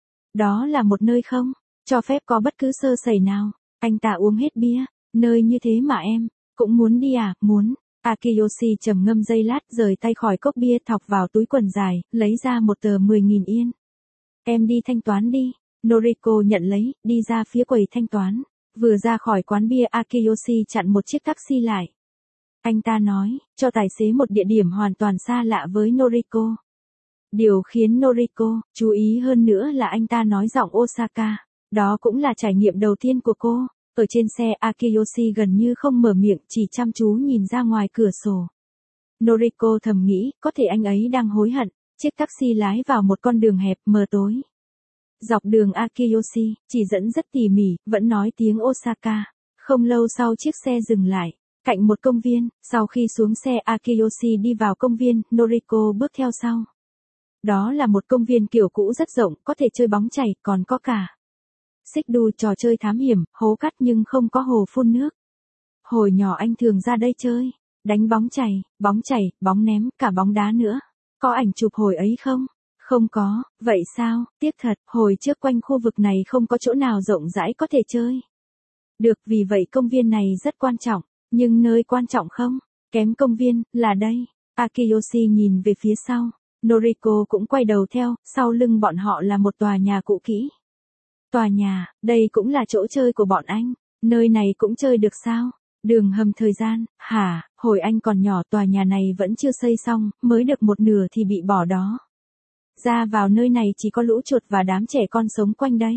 Đó là một nơi không cho phép có bất cứ sơ sẩy nào. Anh ta uống hết bia. Nơi như thế mà em cũng muốn đi à? Muốn. Akiyoshi trầm ngâm giây lát, rời tay khỏi cốc bia, thọc vào túi quần dài, lấy ra một tờ mười nghìn yên. Em đi thanh toán đi. Noriko nhận lấy, đi ra phía quầy thanh toán. Vừa ra khỏi quán bia, Akiyoshi chặn một chiếc taxi lại. Anh ta nói, cho tài xế một địa điểm hoàn toàn xa lạ với Noriko. Điều khiến Noriko chú ý hơn nữa là anh ta nói giọng Osaka. Đó cũng là trải nghiệm đầu tiên của cô. Ở trên xe Akiyoshi gần như không mở miệng, chỉ chăm chú nhìn ra ngoài cửa sổ. Noriko thầm nghĩ, có thể anh ấy đang hối hận. Chiếc taxi lái vào một con đường hẹp mờ tối. Dọc đường Akiyoshi, chỉ dẫn rất tỉ mỉ, vẫn nói tiếng Osaka. Không lâu sau chiếc xe dừng lại, cạnh một công viên. Sau khi xuống xe Akiyoshi đi vào công viên, Noriko bước theo sau. Đó là một công viên kiểu cũ rất rộng, có thể chơi bóng chày, còn có cả xích đu, trò chơi thám hiểm, hố cắt nhưng không có hồ phun nước. Hồi nhỏ anh thường ra đây chơi, đánh bóng chày, bóng chày, bóng ném, cả bóng đá nữa. Có ảnh chụp hồi ấy không? Không có, vậy sao, tiếc thật, hồi trước quanh khu vực này không có chỗ nào rộng rãi có thể chơi. Được, vì vậy công viên này rất quan trọng, nhưng nơi quan trọng không, kém công viên, là đây. Akiyoshi nhìn về phía sau, Noriko cũng quay đầu theo, sau lưng bọn họ là một tòa nhà cũ kỹ. Tòa nhà, đây cũng là chỗ chơi của bọn anh, nơi này cũng chơi được sao? Đường hầm thời gian, hả, hồi anh còn nhỏ tòa nhà này vẫn chưa xây xong, mới được một nửa thì bị bỏ đó. Ra vào nơi này chỉ có lũ chuột và đám trẻ con sống quanh đây.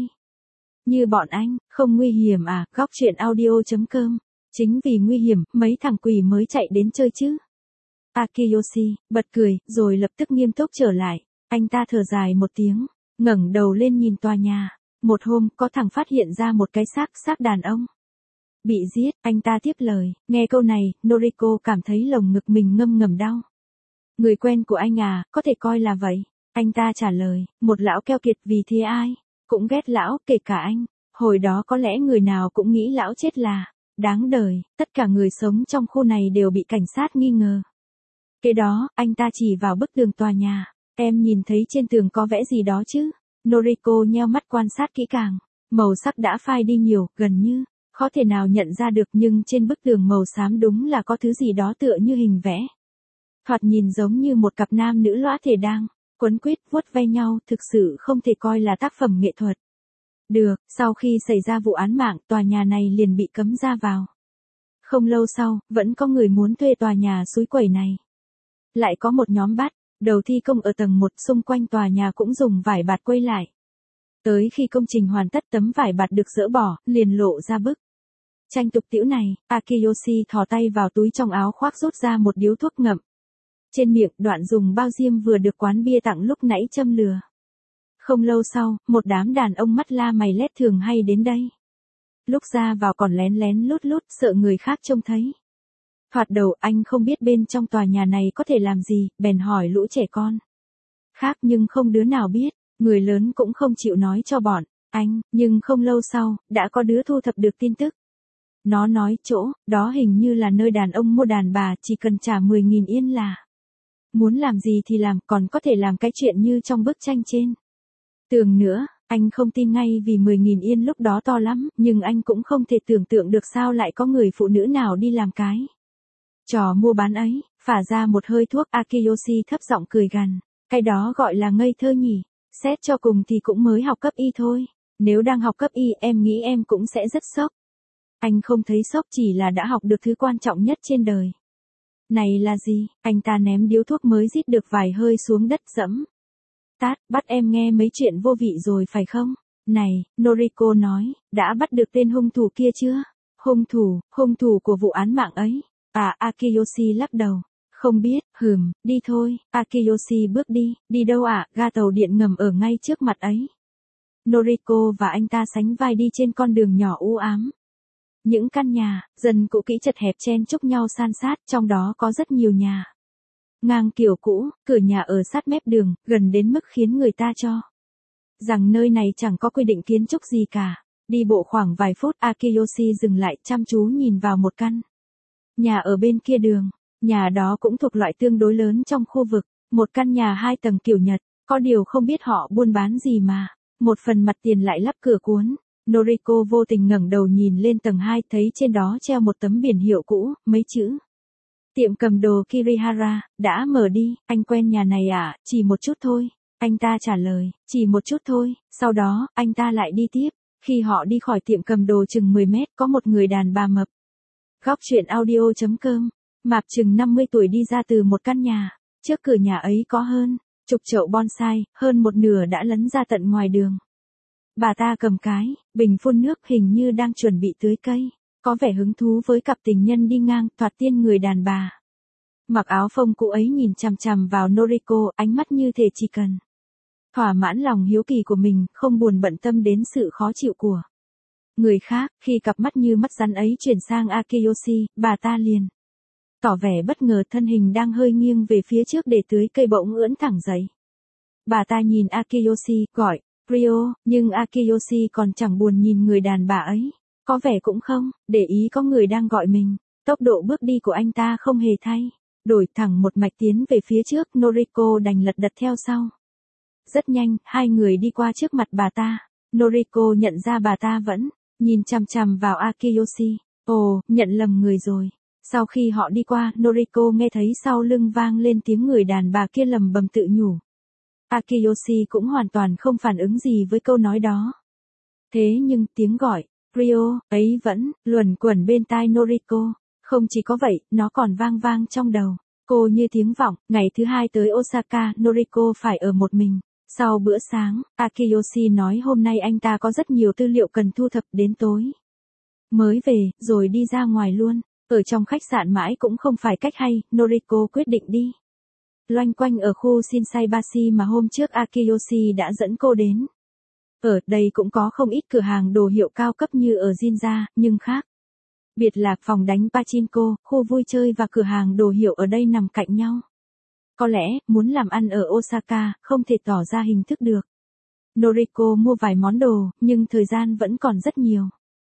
Như bọn anh, không nguy hiểm à, góc truyện audio.com. Chính vì nguy hiểm, mấy thằng quỷ mới chạy đến chơi chứ. Akiyoshi, bật cười, rồi lập tức nghiêm túc trở lại. Anh ta thở dài một tiếng, ngẩng đầu lên nhìn tòa nhà. Một hôm, có thằng phát hiện ra một cái xác, xác đàn ông. Bị giết, anh ta tiếp lời, nghe câu này, Noriko cảm thấy lồng ngực mình ngâm ngầm đau. Người quen của anh à, có thể coi là vậy. Anh ta trả lời, một lão keo kiệt, vì thế ai cũng ghét lão, kể cả anh. Hồi đó có lẽ người nào cũng nghĩ lão chết là đáng đời, tất cả người sống trong khu này đều bị cảnh sát nghi ngờ. Kế đó, anh ta chỉ vào bức tường tòa nhà, em nhìn thấy trên tường có vẽ gì đó chứ? Noriko nheo mắt quan sát kỹ càng, màu sắc đã phai đi nhiều, gần như khó thể nào nhận ra được, nhưng trên bức tường màu xám đúng là có thứ gì đó tựa như hình vẽ. Thoạt nhìn giống như một cặp nam nữ lõa thể đang quấn quýt vuốt ve nhau, thực sự không thể coi là tác phẩm nghệ thuật. Được, sau khi xảy ra vụ án mạng, tòa nhà này liền bị cấm ra vào. Không lâu sau, vẫn có người muốn thuê tòa nhà suối quẩy này. Lại có một nhóm bắt đầu thi công ở tầng một, xung quanh tòa nhà cũng dùng vải bạt quây lại. Tới khi công trình hoàn tất, tấm vải bạt được dỡ bỏ, liền lộ ra bức tranh tục tĩu này. Akiyoshi thò tay vào túi trong áo khoác rút ra một điếu thuốc ngậm. Trên miệng, đoạn dùng bao diêm vừa được quán bia tặng lúc nãy châm lửa. Không lâu sau, một đám đàn ông mắt la mày lét thường hay đến đây. Lúc ra vào còn lén lén lút lút, sợ người khác trông thấy. Thoạt đầu anh không biết bên trong tòa nhà này có thể làm gì, bèn hỏi lũ trẻ con khác, nhưng không đứa nào biết, người lớn cũng không chịu nói cho bọn anh, nhưng không lâu sau, đã có đứa thu thập được tin tức. Nó nói chỗ đó hình như là nơi đàn ông mua đàn bà, chỉ cần trả mười nghìn yên là muốn làm gì thì làm, còn có thể làm cái chuyện như trong bức tranh trên tường nữa. Anh không tin ngay vì mười nghìn yên lúc đó to lắm, nhưng anh cũng không thể tưởng tượng được sao lại có người phụ nữ nào đi làm cái trò mua bán ấy. Phả ra một hơi thuốc, Akiyoshi thấp giọng cười gằn, cái đó gọi là ngây thơ nhỉ, xét cho cùng thì cũng mới học cấp y thôi, nếu đang học cấp y em nghĩ em cũng sẽ rất sốc. Anh không thấy sốc, chỉ là đã học được thứ quan trọng nhất trên đời. Này là gì? Anh ta ném điếu thuốc mới rít được vài hơi xuống đất, dẫm tát, bắt em nghe mấy chuyện vô vị rồi phải không? Này, Noriko nói, đã bắt được tên hung thủ kia chưa? Hung thủ, hung thủ của vụ án mạng ấy. À, Akiyoshi lắc đầu. Không biết, hừm, đi thôi. Akiyoshi bước đi, đi đâu ạ? À? Ga tàu điện ngầm ở ngay trước mặt ấy. Noriko và anh ta sánh vai đi trên con đường nhỏ u ám. Những căn nhà, dần cũ kỹ chật hẹp chen chúc nhau san sát, trong đó có rất nhiều nhà ngang kiểu cũ, cửa nhà ở sát mép đường, gần đến mức khiến người ta cho rằng nơi này chẳng có quy định kiến trúc gì cả. Đi bộ khoảng vài phút, Akiyoshi dừng lại, chăm chú nhìn vào một căn nhà ở bên kia đường. Nhà đó cũng thuộc loại tương đối lớn trong khu vực, một căn nhà hai tầng kiểu Nhật, có điều không biết họ buôn bán gì mà một phần mặt tiền lại lắp cửa cuốn. Noriko vô tình ngẩng đầu nhìn lên tầng hai, thấy trên đó treo một tấm biển hiệu cũ, mấy chữ tiệm cầm đồ Kirihara, đã mở đi. Anh quen nhà này à? Chỉ một chút thôi. Anh ta trả lời, chỉ một chút thôi. Sau đó, anh ta lại đi tiếp. Khi họ đi khỏi tiệm cầm đồ chừng mười mét, có một người đàn bà mập. Góc truyện audio.com, mạp chừng năm mươi tuổi đi ra từ một căn nhà. Trước cửa nhà ấy có hơn Chục chậu bonsai, hơn một nửa đã lấn ra tận ngoài đường. Bà ta cầm cái bình phun nước hình như đang chuẩn bị tưới cây, có vẻ hứng thú với cặp tình nhân đi ngang, thoạt tiên người đàn bà. Mặc áo phông cũ ấy nhìn chằm chằm vào Noriko, ánh mắt như thể chỉ cần thỏa mãn lòng hiếu kỳ của mình, không buồn bận tâm đến sự khó chịu của người khác. Khi cặp mắt như mắt rắn ấy chuyển sang Akiyoshi, bà ta liền tỏ vẻ bất ngờ, thân hình đang hơi nghiêng về phía trước để tưới cây bỗng ưỡn thẳng dậy. Bà ta nhìn Akiyoshi, gọi, Rio, nhưng Akiyoshi còn chẳng buồn nhìn người đàn bà ấy. Có vẻ cũng không để ý có người đang gọi mình. Tốc độ bước đi của anh ta không hề thay đổi, thẳng một mạch tiến về phía trước. Noriko đành lật đật theo sau. Rất nhanh, hai người đi qua trước mặt bà ta. Noriko nhận ra bà ta vẫn nhìn chằm chằm vào Akiyoshi. Ồ, nhận lầm người rồi. Sau khi họ đi qua, Noriko nghe thấy sau lưng vang lên tiếng người đàn bà kia lầm bầm tự nhủ. Akiyoshi cũng hoàn toàn không phản ứng gì với câu nói đó. Thế nhưng tiếng gọi Rio ấy vẫn luẩn quẩn bên tai Noriko. Không chỉ có vậy, nó còn vang vang trong đầu cô như tiếng vọng. Ngày thứ hai tới Osaka, Noriko phải ở một mình. Sau bữa sáng, Akiyoshi nói hôm nay anh ta có rất nhiều tư liệu cần thu thập, đến tối mới về, rồi đi ra ngoài luôn. Ở trong khách sạn mãi cũng không phải cách hay, Noriko quyết định đi loanh quanh ở khu Shinsaibashi mà hôm trước Akiyoshi đã dẫn cô đến. Ở đây cũng có không ít cửa hàng đồ hiệu cao cấp như ở Ginza, nhưng khác biệt là phòng đánh pachinko, khu vui chơi và cửa hàng đồ hiệu ở đây nằm cạnh nhau. Có lẽ, muốn làm ăn ở Osaka, không thể tỏ ra hình thức được. Noriko mua vài món đồ, nhưng thời gian vẫn còn rất nhiều.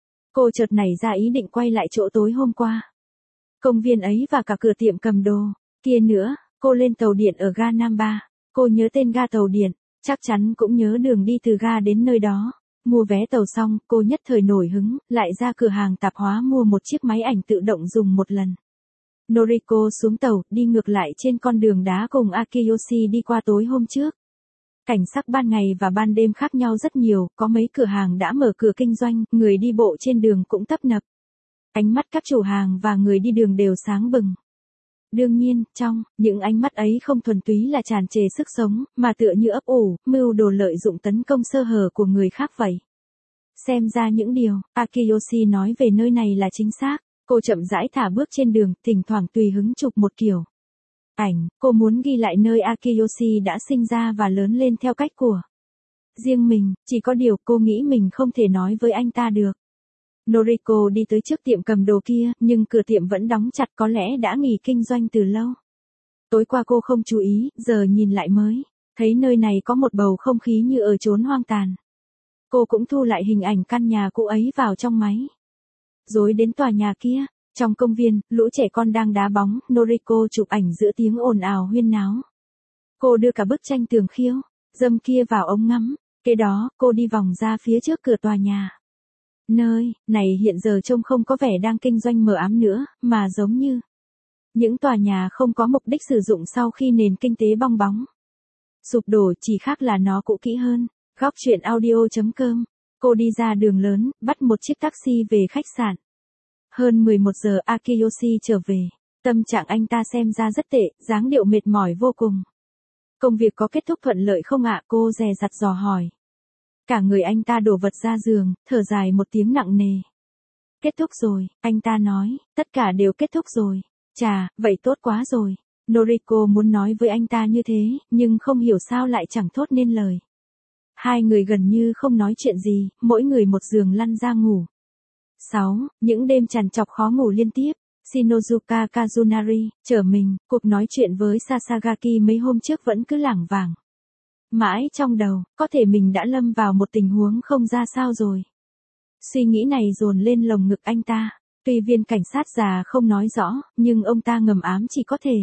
Cô chợt nảy ra ý định quay lại chỗ tối hôm qua. Công viên ấy và cả cửa tiệm cầm đồ kia nữa. Cô lên tàu điện ở ga Namba. Cô nhớ tên ga tàu điện, chắc chắn cũng nhớ đường đi từ ga đến nơi đó. Mua vé tàu xong, cô nhất thời nổi hứng, lại ra cửa hàng tạp hóa mua một chiếc máy ảnh tự động dùng một lần. Noriko xuống tàu, đi ngược lại trên con đường đá cùng Akiyoshi đi qua tối hôm trước. Cảnh sắc ban ngày và ban đêm khác nhau rất nhiều, có mấy cửa hàng đã mở cửa kinh doanh, người đi bộ trên đường cũng tấp nập. Ánh mắt các chủ hàng và người đi đường đều sáng bừng. Đương nhiên, trong những ánh mắt ấy không thuần túy là tràn trề sức sống, mà tựa như ấp ủ, mưu đồ lợi dụng tấn công sơ hở của người khác vậy. Xem ra những điều Akiyoshi nói về nơi này là chính xác. Cô chậm rãi thả bước trên đường, thỉnh thoảng tùy hứng chụp một kiểu ảnh. Cô muốn ghi lại nơi Akiyoshi đã sinh ra và lớn lên theo cách của riêng mình, chỉ có điều cô nghĩ mình không thể nói với anh ta được. Noriko đi tới trước tiệm cầm đồ kia, nhưng cửa tiệm vẫn đóng chặt, có lẽ đã nghỉ kinh doanh từ lâu. Tối qua cô không chú ý, giờ nhìn lại mới thấy nơi này có một bầu không khí như ở chốn hoang tàn. Cô cũng thu lại hình ảnh căn nhà cũ ấy vào trong máy. Rồi đến tòa nhà kia, trong công viên, lũ trẻ con đang đá bóng, Noriko chụp ảnh giữa tiếng ồn ào huyên náo. Cô đưa cả bức tranh tường khiêu dâm kia vào ống ngắm, kế đó, cô đi vòng ra phía trước cửa tòa nhà. Nơi này hiện giờ trông không có vẻ đang kinh doanh mờ ám nữa, mà giống như những tòa nhà không có mục đích sử dụng sau khi nền kinh tế bong bóng sụp đổ, chỉ khác là nó cũ kỹ hơn. Góc truyện audio chấm com. Cô đi ra đường lớn, bắt một chiếc taxi về khách sạn. Hơn mười một giờ Akiyoshi trở về. Tâm trạng anh ta xem ra rất tệ, dáng điệu mệt mỏi vô cùng. Công việc có kết thúc thuận lợi không ạ? Cô dè dặt dò hỏi. Cả người anh ta đổ vật ra giường, thở dài một tiếng nặng nề. Kết thúc rồi, anh ta nói, tất cả đều kết thúc rồi. Chà, vậy tốt quá rồi. Noriko muốn nói với anh ta như thế, nhưng không hiểu sao lại chẳng thốt nên lời. Hai người gần như không nói chuyện gì, mỗi người một giường lăn ra ngủ. sáu. Những đêm trằn trọc khó ngủ liên tiếp. Shinozuka Kazunari, trở mình, cuộc nói chuyện với Sasagaki mấy hôm trước vẫn cứ lảng vảng. Mãi trong đầu, có thể mình đã lâm vào một tình huống không ra sao rồi. Suy nghĩ này dồn lên lồng ngực anh ta. Tuy viên cảnh sát già không nói rõ, nhưng ông ta ngầm ám chỉ có thể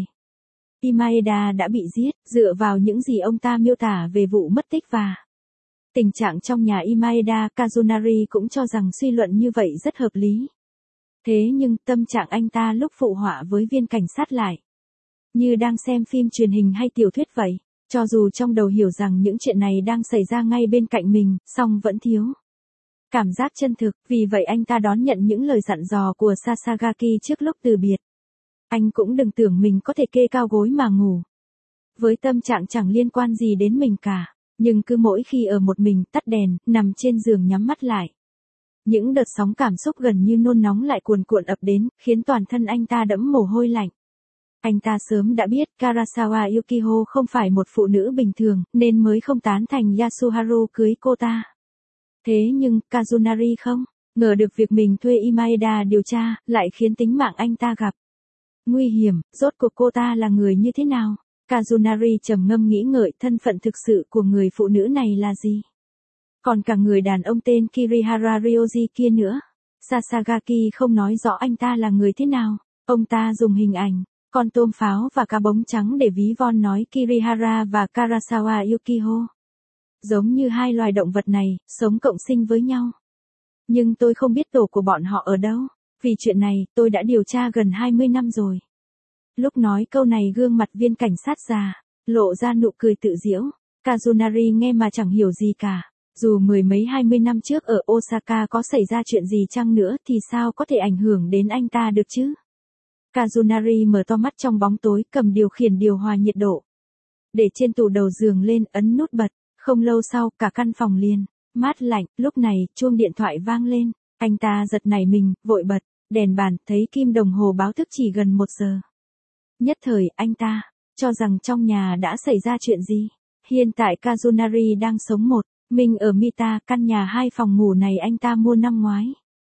Imaeda đã bị giết, dựa vào những gì ông ta miêu tả về vụ mất tích và tình trạng trong nhà Imaeda. Kazunari cũng cho rằng suy luận như vậy rất hợp lý. Thế nhưng tâm trạng anh ta lúc phụ họa với viên cảnh sát lại như đang xem phim truyền hình hay tiểu thuyết vậy. Cho dù trong đầu hiểu rằng những chuyện này đang xảy ra ngay bên cạnh mình, song vẫn thiếu cảm giác chân thực, vì vậy anh ta đón nhận những lời dặn dò của Sasagaki trước lúc từ biệt. Anh cũng đừng tưởng mình có thể kê cao gối mà ngủ. với tâm trạng chẳng liên quan gì đến mình cả. Nhưng cứ mỗi khi ở một mình, tắt đèn, nằm trên giường nhắm mắt lại. Những đợt sóng cảm xúc gần như nôn nóng lại cuồn cuộn ập đến, khiến toàn thân anh ta đẫm mồ hôi lạnh. Anh ta sớm đã biết Karasawa Yukiho không phải một phụ nữ bình thường, nên mới không tán thành Yasuharu cưới cô ta. Thế nhưng, Kazunari không ngờ được việc mình thuê Imaeda điều tra, lại khiến tính mạng anh ta gặp nguy hiểm. Rốt cuộc cô ta là người như thế nào? Kazunari trầm ngâm nghĩ ngợi thân phận thực sự của người phụ nữ này là gì. Còn cả người đàn ông tên Kirihara Ryoji kia nữa. Sasagaki không nói rõ anh ta là người thế nào. Ông ta dùng hình ảnh, con tôm pháo và cá bống trắng để ví von nói Kirihara và Karasawa Yukiho giống như hai loài động vật này, sống cộng sinh với nhau. Nhưng tôi không biết tổ của bọn họ ở đâu. Vì chuyện này, tôi đã điều tra gần hai mươi năm rồi. Lúc nói câu này gương mặt viên cảnh sát già lộ ra nụ cười tự giễu. Kazunari nghe mà chẳng hiểu gì cả. Dù mười mấy hai mươi năm trước ở Osaka có xảy ra chuyện gì chăng nữa thì sao có thể ảnh hưởng đến anh ta được chứ? Kazunari mở to mắt trong bóng tối, cầm điều khiển điều hòa nhiệt độ. Để trên tủ đầu giường lên, ấn nút bật. Không lâu sau, cả căn phòng liền mát lạnh. Lúc này, chuông điện thoại vang lên. Anh ta giật nảy mình, vội bật đèn bàn, thấy kim đồng hồ báo thức chỉ gần một giờ. Nhất thời, anh ta cho rằng trong nhà đã xảy ra chuyện gì. Hiện tại Kazunari đang sống một mình ở Mita, căn nhà hai phòng ngủ này anh ta mua năm ngoái.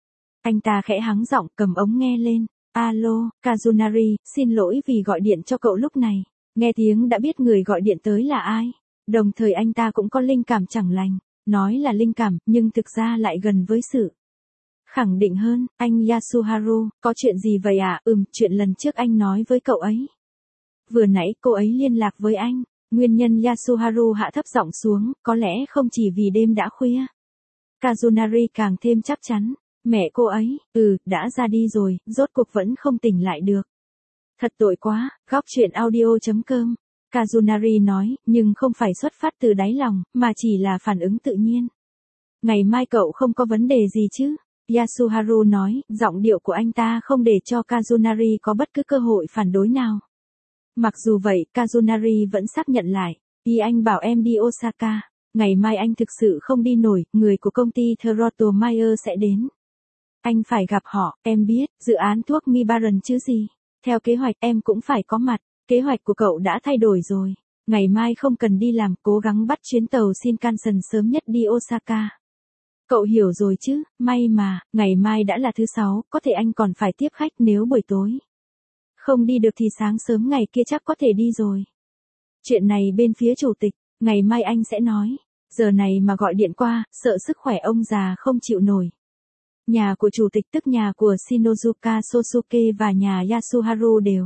Anh ta khẽ hắng giọng, cầm ống nghe lên. Alo, Kazunari, xin lỗi vì gọi điện cho cậu lúc này. Nghe tiếng đã biết người gọi điện tới là ai. Đồng thời anh ta cũng có linh cảm chẳng lành. Nói là linh cảm, nhưng thực ra lại gần với sự khẳng định hơn. Anh Yasuharu, có chuyện gì vậy ạ? À? Ừm, chuyện lần trước anh nói với cậu ấy. Vừa nãy cô ấy liên lạc với anh. Nguyên nhân Yasuharu hạ thấp giọng xuống, có lẽ không chỉ vì đêm đã khuya. Kazunari càng thêm chắc chắn. Mẹ cô ấy, ừ, đã ra đi rồi, rốt cuộc vẫn không tỉnh lại được. Thật tội quá. Góc truyện audio chấm com. Kazunari nói, nhưng không phải xuất phát từ đáy lòng, mà chỉ là phản ứng tự nhiên. Ngày mai cậu không có vấn đề gì chứ? Yasuharu nói, giọng điệu của anh ta không để cho Kazunari có bất cứ cơ hội phản đối nào. Mặc dù vậy, Kazunari vẫn xác nhận lại. Ý anh bảo em đi Osaka. Ngày mai anh thực sự không đi nổi, người của công ty Throttle Meyer sẽ đến. Anh phải gặp họ, em biết, dự án thuốc Mibaran chứ gì. Theo kế hoạch em cũng phải có mặt. Kế hoạch của cậu đã thay đổi rồi. Ngày mai không cần đi làm, cố gắng bắt chuyến tàu Shinkansen sớm nhất đi Osaka. Cậu hiểu rồi chứ, may mà, ngày mai đã là thứ sáu, có thể anh còn phải tiếp khách nếu buổi tối không đi được thì sáng sớm ngày kia chắc có thể đi rồi. Chuyện này bên phía chủ tịch, ngày mai anh sẽ nói. Giờ này mà gọi điện qua, sợ sức khỏe ông già không chịu nổi. Nhà của chủ tịch tức nhà của Shinozuka Sosuke và nhà Yasuharu đều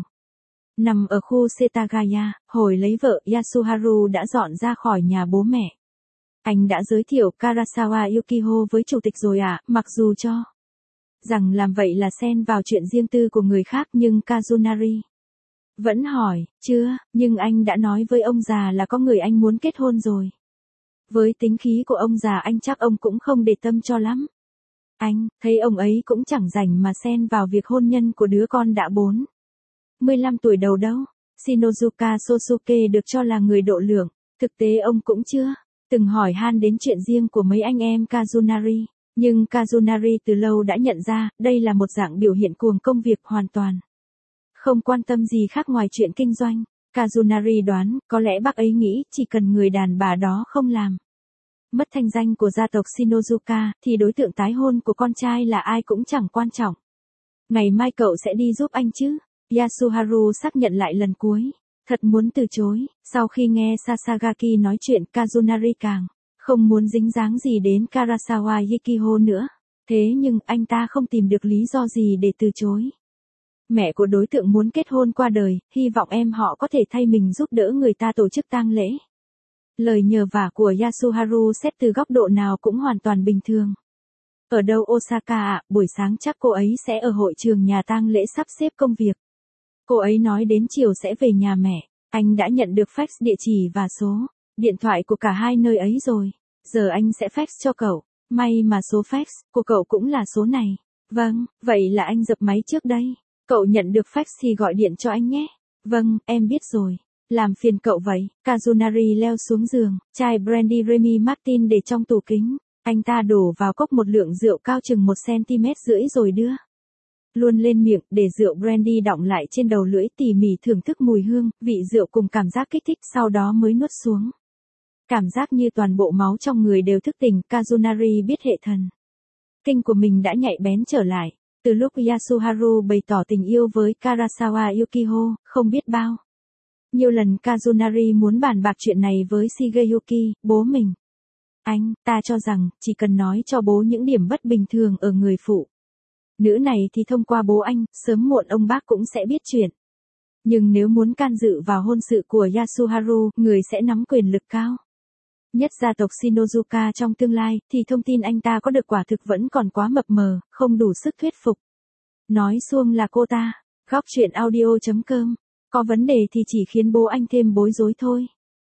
nằm ở khu Setagaya. Hồi lấy vợ, Yasuharu đã dọn ra khỏi nhà bố mẹ. Anh đã giới thiệu Karasawa Yukiho với chủ tịch rồi ạ, à, mặc dù cho rằng làm vậy là xen vào chuyện riêng tư của người khác, nhưng Kazunari vẫn hỏi, chưa, nhưng anh đã nói với ông già là có người anh muốn kết hôn rồi. Với tính khí của ông già anh chắc ông cũng không để tâm cho lắm. Anh thấy ông ấy cũng chẳng rảnh mà xen vào việc hôn nhân của đứa con đã bốn mươi lăm tuổi đầu đâu. Shinozuka Sosuke được cho là người độ lượng, thực tế ông cũng chưa từng hỏi han đến chuyện riêng của mấy anh em Kazunari. Nhưng Kazunari từ lâu đã nhận ra, đây là một dạng biểu hiện cuồng công việc hoàn toàn không quan tâm gì khác ngoài chuyện kinh doanh. Kazunari đoán, có lẽ bác ấy nghĩ chỉ cần người đàn bà đó không làm mất thanh danh của gia tộc Shinozuka, thì đối tượng tái hôn của con trai là ai cũng chẳng quan trọng. Ngày mai cậu sẽ đi giúp anh chứ? Yasuharu xác nhận lại lần cuối. Thật muốn từ chối. Sau khi nghe Sasagaki nói chuyện, Kazunari càng không muốn dính dáng gì đến Karasawa Yukiho nữa. Thế nhưng anh ta không tìm được lý do gì để từ chối. Mẹ của đối tượng muốn kết hôn qua đời, hy vọng em họ có thể thay mình giúp đỡ người ta tổ chức tang lễ. Lời nhờ vả của Yasuharu xét từ góc độ nào cũng hoàn toàn bình thường. Ở đâu Osaka ạ? À, buổi sáng chắc cô ấy sẽ ở hội trường nhà tang lễ sắp xếp công việc. Cô ấy nói đến chiều sẽ về nhà mẹ. Anh đã nhận được fax địa chỉ và số điện thoại của cả hai nơi ấy rồi. Giờ anh sẽ fax cho cậu. May mà số fax của cậu cũng là số này. Vâng, vậy là anh dập máy trước đây. Cậu nhận được fax thì gọi điện cho anh nhé. Vâng, em biết rồi. Làm phiền cậu vậy. Kazunari leo xuống giường, chai brandy Remy Martin để trong tủ kính. Anh ta đổ vào cốc một lượng rượu cao chừng một xăng-ti-mét rưỡi rồi đưa luôn lên miệng, để rượu brandy đọng lại trên đầu lưỡi, tỉ mỉ thưởng thức mùi hương, vị rượu cùng cảm giác kích thích, sau đó mới nuốt xuống. Cảm giác như toàn bộ máu trong người đều thức tỉnh, Kazunari biết hệ thần kinh của mình đã nhạy bén trở lại. Từ lúc Yasuharu bày tỏ tình yêu với Karasawa Yukiho, không biết bao nhiều lần Kazunari muốn bàn bạc chuyện này với Shigeyuki, bố mình. Anh, ta cho rằng, chỉ cần nói cho bố những điểm bất bình thường ở người phụ nữ này thì thông qua bố anh, sớm muộn ông bác cũng sẽ biết chuyện. Nhưng nếu muốn can dự vào hôn sự của Yasuharu, người sẽ nắm quyền lực cao nhất gia tộc Shinozuka trong tương lai, thì thông tin anh ta có được quả thực vẫn còn quá mập mờ, không đủ sức thuyết phục. Nói xuông là cô ta. Góc truyện audio.com. Có vấn đề thì chỉ khiến bố anh thêm bối rối thôi.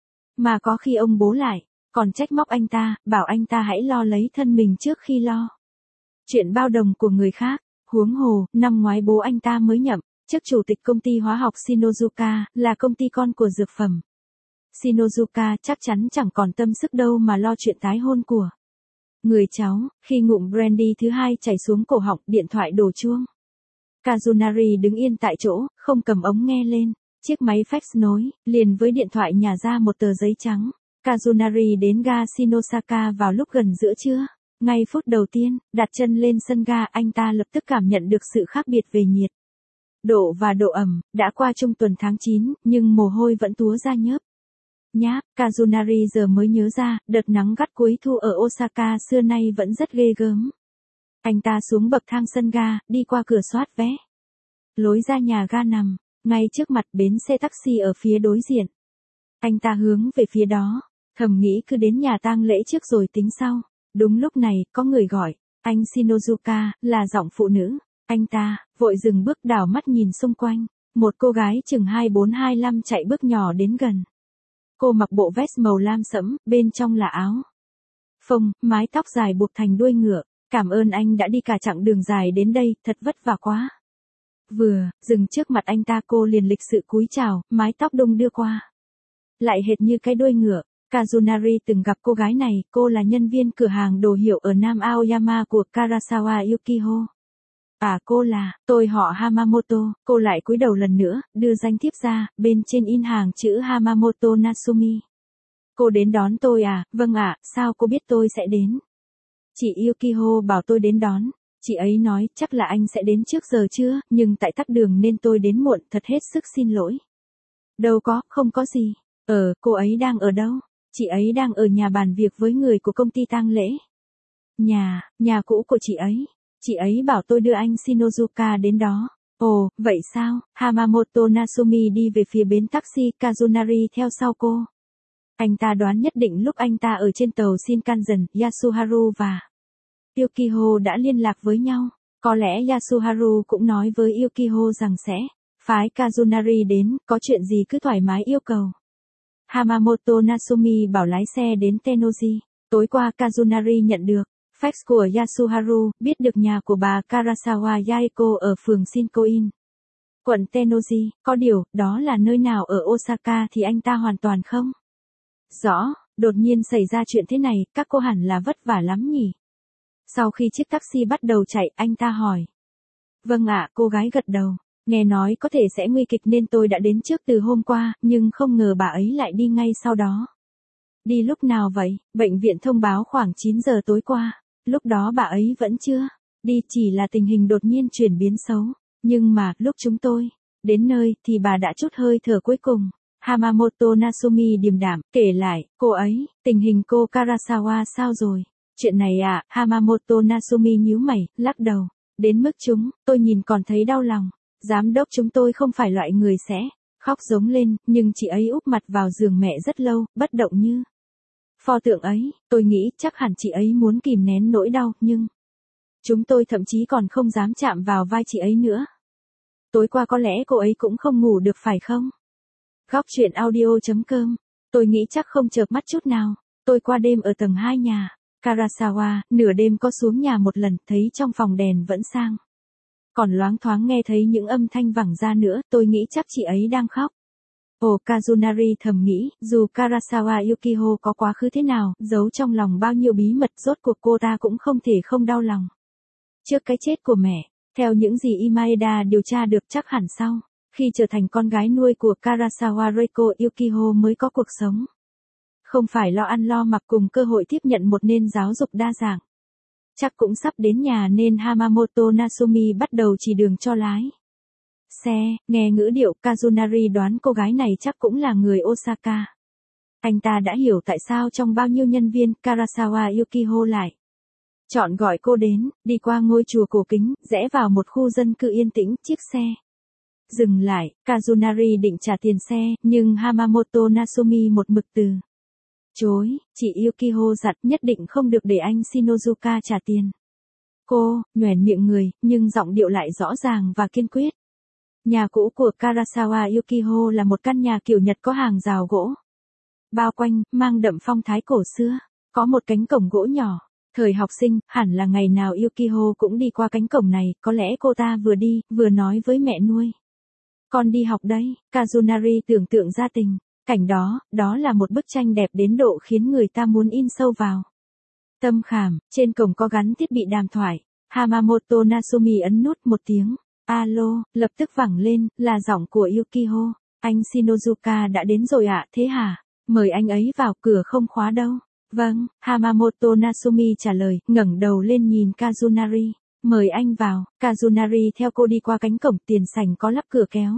Mà có khi ông bố lại còn trách móc anh ta, bảo anh ta hãy lo lấy thân mình trước khi lo chuyện bao đồng của người khác. Huống hồ, năm ngoái bố anh ta mới nhậm chức chủ tịch công ty hóa học Shinozuka, là công ty con của dược phẩm Shinozuka, chắc chắn chẳng còn tâm sức đâu mà lo chuyện tái hôn của người cháu. Khi ngụm brandy thứ hai chảy xuống cổ họng, điện thoại đổ chuông. Kazunari đứng yên tại chỗ, không cầm ống nghe lên. Chiếc máy fax nối liền với điện thoại nhả ra một tờ giấy trắng. Kazunari đến ga Shinosaka vào lúc gần giữa trưa. Ngay phút đầu tiên, đặt chân lên sân ga, anh ta lập tức cảm nhận được sự khác biệt về nhiệt độ và độ ẩm. Đã qua trung tuần tháng chín, nhưng mồ hôi vẫn túa ra nhớp nháp. Kazunari giờ mới nhớ ra, đợt nắng gắt cuối thu ở Osaka xưa nay vẫn rất ghê gớm. Anh ta xuống bậc thang sân ga, đi qua cửa soát vé. Lối ra nhà ga nằm ngay trước mặt, bến xe taxi ở phía đối diện. Anh ta hướng về phía đó, thầm nghĩ cứ đến nhà tang lễ trước rồi tính sau. Đúng lúc này, có người gọi, anh Shinozuka, là giọng phụ nữ. Anh ta vội dừng bước, đảo mắt nhìn xung quanh. Một cô gái chừng hai bốn hai lăm chạy bước nhỏ đến gần. Cô mặc bộ vest màu lam sẫm, bên trong là áo phông, mái tóc dài buộc thành đuôi ngựa. Cảm ơn anh đã đi cả chặng đường dài đến đây, thật vất vả quá. Vừa dừng trước mặt anh ta, cô liền lịch sự cúi chào, mái tóc đung đưa qua lại hệt như cái đuôi ngựa. Kazunari từng gặp cô gái này, cô là nhân viên cửa hàng đồ hiệu ở Nam Aoyama của Karasawa Yukiho. À, cô là, tôi họ Hamamoto. Cô lại cúi đầu lần nữa, đưa danh thiếp ra, bên trên in hàng chữ Hamamoto Nasumi. Cô đến đón tôi à? Vâng ạ, sao cô biết tôi sẽ đến? Chị Yukiho bảo tôi đến đón. Chị ấy nói, chắc là anh sẽ đến trước giờ trưa, nhưng tại tắc đường nên tôi đến muộn, thật hết sức xin lỗi. Đâu có, không có gì. Ờ, cô ấy đang ở đâu? Chị ấy đang ở nhà bàn việc với người của công ty tang lễ. Nhà, nhà cũ của chị ấy. Chị ấy bảo tôi đưa anh Shinozuka đến đó. Ồ, vậy sao? Hamamoto Nasumi đi về phía bến taxi, Kazunari theo sau cô. Anh ta đoán nhất định lúc anh ta ở trên tàu Shinkansen, Yasuharu và Yukiho đã liên lạc với nhau. Có lẽ Yasuharu cũng nói với Yukiho rằng sẽ phái Kazunari đến, có chuyện gì cứ thoải mái yêu cầu. Hamamoto Nasumi bảo lái xe đến Tennoji. Tối qua Kazunari nhận được fax của Yasuharu, biết được nhà của bà Karasawa Yaeko ở phường Shinkoin, quận Tennoji. Có điều, đó là nơi nào ở Osaka thì anh ta hoàn toàn không rõ. Đột nhiên xảy ra chuyện thế này, các cô hẳn là vất vả lắm nhỉ? Sau khi chiếc taxi bắt đầu chạy, anh ta hỏi. Vâng ạ, cô gái gật đầu. Nghe nói có thể sẽ nguy kịch nên tôi đã đến trước từ hôm qua, nhưng không ngờ bà ấy lại đi ngay sau đó. Đi lúc nào vậy? Bệnh viện thông báo khoảng chín giờ tối qua. Lúc đó bà ấy vẫn chưa đi, chỉ là tình hình đột nhiên chuyển biến xấu. Nhưng mà, lúc chúng tôi đến nơi, thì bà đã trút hơi thở cuối cùng. Hamamoto Nasumi điềm đạm, kể lại, cô ấy, tình hình cô Karasawa sao rồi? Chuyện này à, Hamamoto Nasumi nhíu mày, lắc đầu. Đến mức chúng, tôi nhìn còn thấy đau lòng. Giám đốc chúng tôi không phải loại người sẽ khóc giống lên, nhưng chị ấy úp mặt vào giường mẹ rất lâu, bất động như pho tượng ấy. Tôi nghĩ chắc hẳn chị ấy muốn kìm nén nỗi đau, nhưng chúng tôi thậm chí còn không dám chạm vào vai chị ấy nữa. Tối qua có lẽ cô ấy cũng không ngủ được phải không? Góc truyện audio.com. Tôi nghĩ chắc không chợp mắt chút nào. Tôi qua đêm ở tầng hai nhà Karasawa, nửa đêm có xuống nhà một lần, thấy trong phòng đèn vẫn sang. Còn loáng thoáng nghe thấy những âm thanh vẳng ra nữa, tôi nghĩ chắc chị ấy đang khóc. Ồ, Kazunari thầm nghĩ, dù Karasawa Yukiho có quá khứ thế nào, giấu trong lòng bao nhiêu bí mật, rốt cuộc cô ta cũng không thể không đau lòng. Trước cái chết của mẹ, theo những gì Imaeda điều tra được chắc hẳn sau, khi trở thành con gái nuôi của Karasawa Reiko Yukiho mới có cuộc sống. Không phải lo ăn lo mặc cùng cơ hội tiếp nhận một nền giáo dục đa dạng. Chắc cũng sắp đến nhà nên Hamamoto Nasumi bắt đầu chỉ đường cho lái xe, nghe ngữ điệu Kazunari đoán cô gái này chắc cũng là người Osaka. Anh ta đã hiểu tại sao trong bao nhiêu nhân viên Karasawa Yukiho lại chọn gọi cô đến, đi qua ngôi chùa cổ kính, rẽ vào một khu dân cư yên tĩnh, chiếc xe dừng lại, Kazunari định trả tiền xe, nhưng Hamamoto Nasumi một mực từ chối, chị Yukiho dặn nhất định không được để anh Shinozuka trả tiền. Cô, nhoẻn miệng người, nhưng giọng điệu lại rõ ràng và kiên quyết. Nhà cũ của Karasawa Yukiho là một căn nhà kiểu Nhật có hàng rào gỗ bao quanh, mang đậm phong thái cổ xưa, có một cánh cổng gỗ nhỏ. Thời học sinh, hẳn là ngày nào Yukiho cũng đi qua cánh cổng này, có lẽ cô ta vừa đi, vừa nói với mẹ nuôi. Con đi học đấy, Kazunari tưởng tượng ra tình cảnh đó, đó là một bức tranh đẹp đến độ khiến người ta muốn in sâu vào tâm khảm. Trên cổng có gắn thiết bị đàm thoại. Hamamoto Nasumi ấn nút một tiếng. Alo, lập tức vẳng lên, là giọng của Yukiho. Anh Shinozuka đã đến rồi ạ, thế hả? Mời anh ấy vào, cửa không khóa đâu. Vâng, Hamamoto Nasumi trả lời, ngẩng đầu lên nhìn Kazunari. Mời anh vào. Kazunari theo cô đi qua cánh cổng, tiền sảnh có lắp cửa kéo.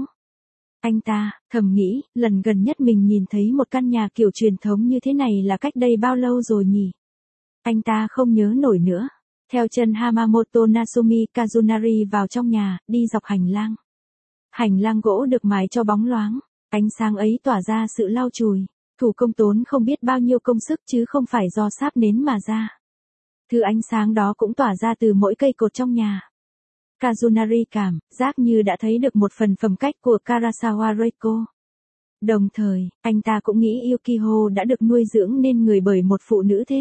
Anh ta, thầm nghĩ, lần gần nhất mình nhìn thấy một căn nhà kiểu truyền thống như thế này là cách đây bao lâu rồi nhỉ? Anh ta không nhớ nổi nữa. Theo chân Hamamoto Nasumi, Kazunari vào trong nhà, đi dọc hành lang. Hành lang gỗ được mài cho bóng loáng, ánh sáng ấy tỏa ra sự lau chùi. Thủ công tốn không biết bao nhiêu công sức chứ không phải do sáp nến mà ra. Thứ ánh sáng đó cũng tỏa ra từ mỗi cây cột trong nhà. Kazunari cảm giác như đã thấy được một phần phẩm cách của Karasawa Reiko. Đồng thời, anh ta cũng nghĩ Yukiho đã được nuôi dưỡng nên người bởi một phụ nữ thế.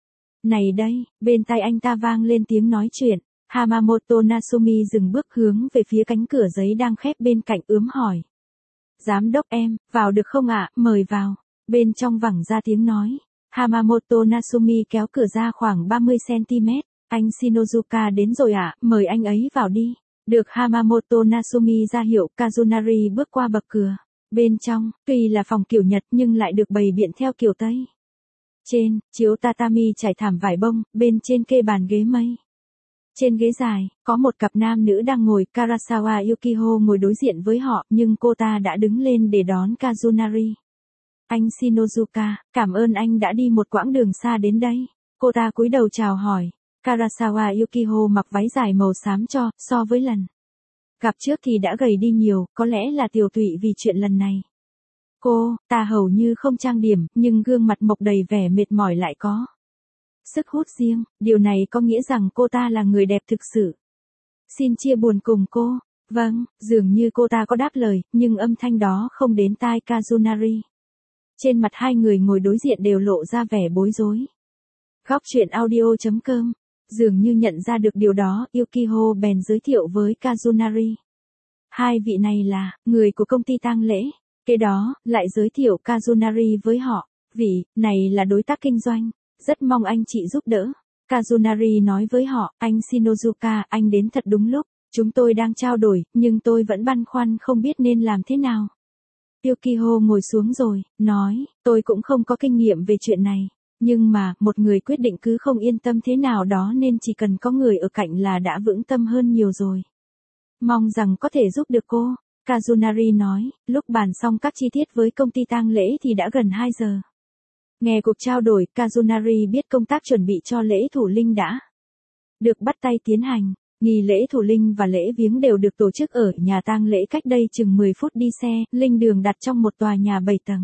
Này đây, bên tai anh ta vang lên tiếng nói chuyện. Hamamoto Nasumi dừng bước hướng về phía cánh cửa giấy đang khép bên cạnh, ướm hỏi. Giám đốc em, vào được không ạ, mời vào. Bên trong vẳng ra tiếng nói. Hamamoto Nasumi kéo cửa ra khoảng ba mươi xăng-ti-mét. Anh Shinozuka đến rồi ạ, mời anh ấy vào đi. Được Hamamoto Nasumi ra hiệu, Kazunari bước qua bậc cửa. Bên trong, tuy là phòng kiểu Nhật nhưng lại được bày biện theo kiểu Tây. Trên, chiếu tatami trải thảm vải bông, bên trên kê bàn ghế mây. Trên ghế dài, có một cặp nam nữ đang ngồi, Karasawa Yukiho ngồi đối diện với họ, nhưng cô ta đã đứng lên để đón Kazunari. Anh Shinozuka, cảm ơn anh đã đi một quãng đường xa đến đây. Cô ta cúi đầu chào hỏi. Karasawa Yukiho mặc váy dài màu xám cho, so với lần gặp trước thì đã gầy đi nhiều, có lẽ là tiểu tụy vì chuyện lần này. Cô, ta hầu như không trang điểm, nhưng gương mặt mộc đầy vẻ mệt mỏi lại có sức hút riêng, điều này có nghĩa rằng cô ta là người đẹp thực sự. Xin chia buồn cùng cô. Vâng, dường như cô ta có đáp lời, nhưng âm thanh đó không đến tai Kazunari. Trên mặt hai người ngồi đối diện đều lộ ra vẻ bối rối. Góc truyện audio chấm com. Dường như nhận ra được điều đó, Yukiho bèn giới thiệu với Kazunari. Hai vị này là người của công ty tang lễ. Kế đó, lại giới thiệu Kazunari với họ. Vị này là đối tác kinh doanh. Rất mong anh chị giúp đỡ. Kazunari nói với họ, anh Shinozuka, anh đến thật đúng lúc. Chúng tôi đang trao đổi, nhưng tôi vẫn băn khoăn không biết nên làm thế nào. Yukiho ngồi xuống rồi, nói, tôi cũng không có kinh nghiệm về chuyện này. Nhưng mà, một người quyết định cứ không yên tâm thế nào đó nên chỉ cần có người ở cạnh là đã vững tâm hơn nhiều rồi. Mong rằng có thể giúp được cô. Kazunari nói, lúc bàn xong các chi tiết với công ty tang lễ thì đã gần hai giờ. Nghe cuộc trao đổi, Kazunari biết công tác chuẩn bị cho lễ thủ linh đã được bắt tay tiến hành. Nghi lễ thủ linh và lễ viếng đều được tổ chức ở nhà tang lễ cách đây chừng mười phút đi xe, linh đường đặt trong một tòa nhà bảy tầng.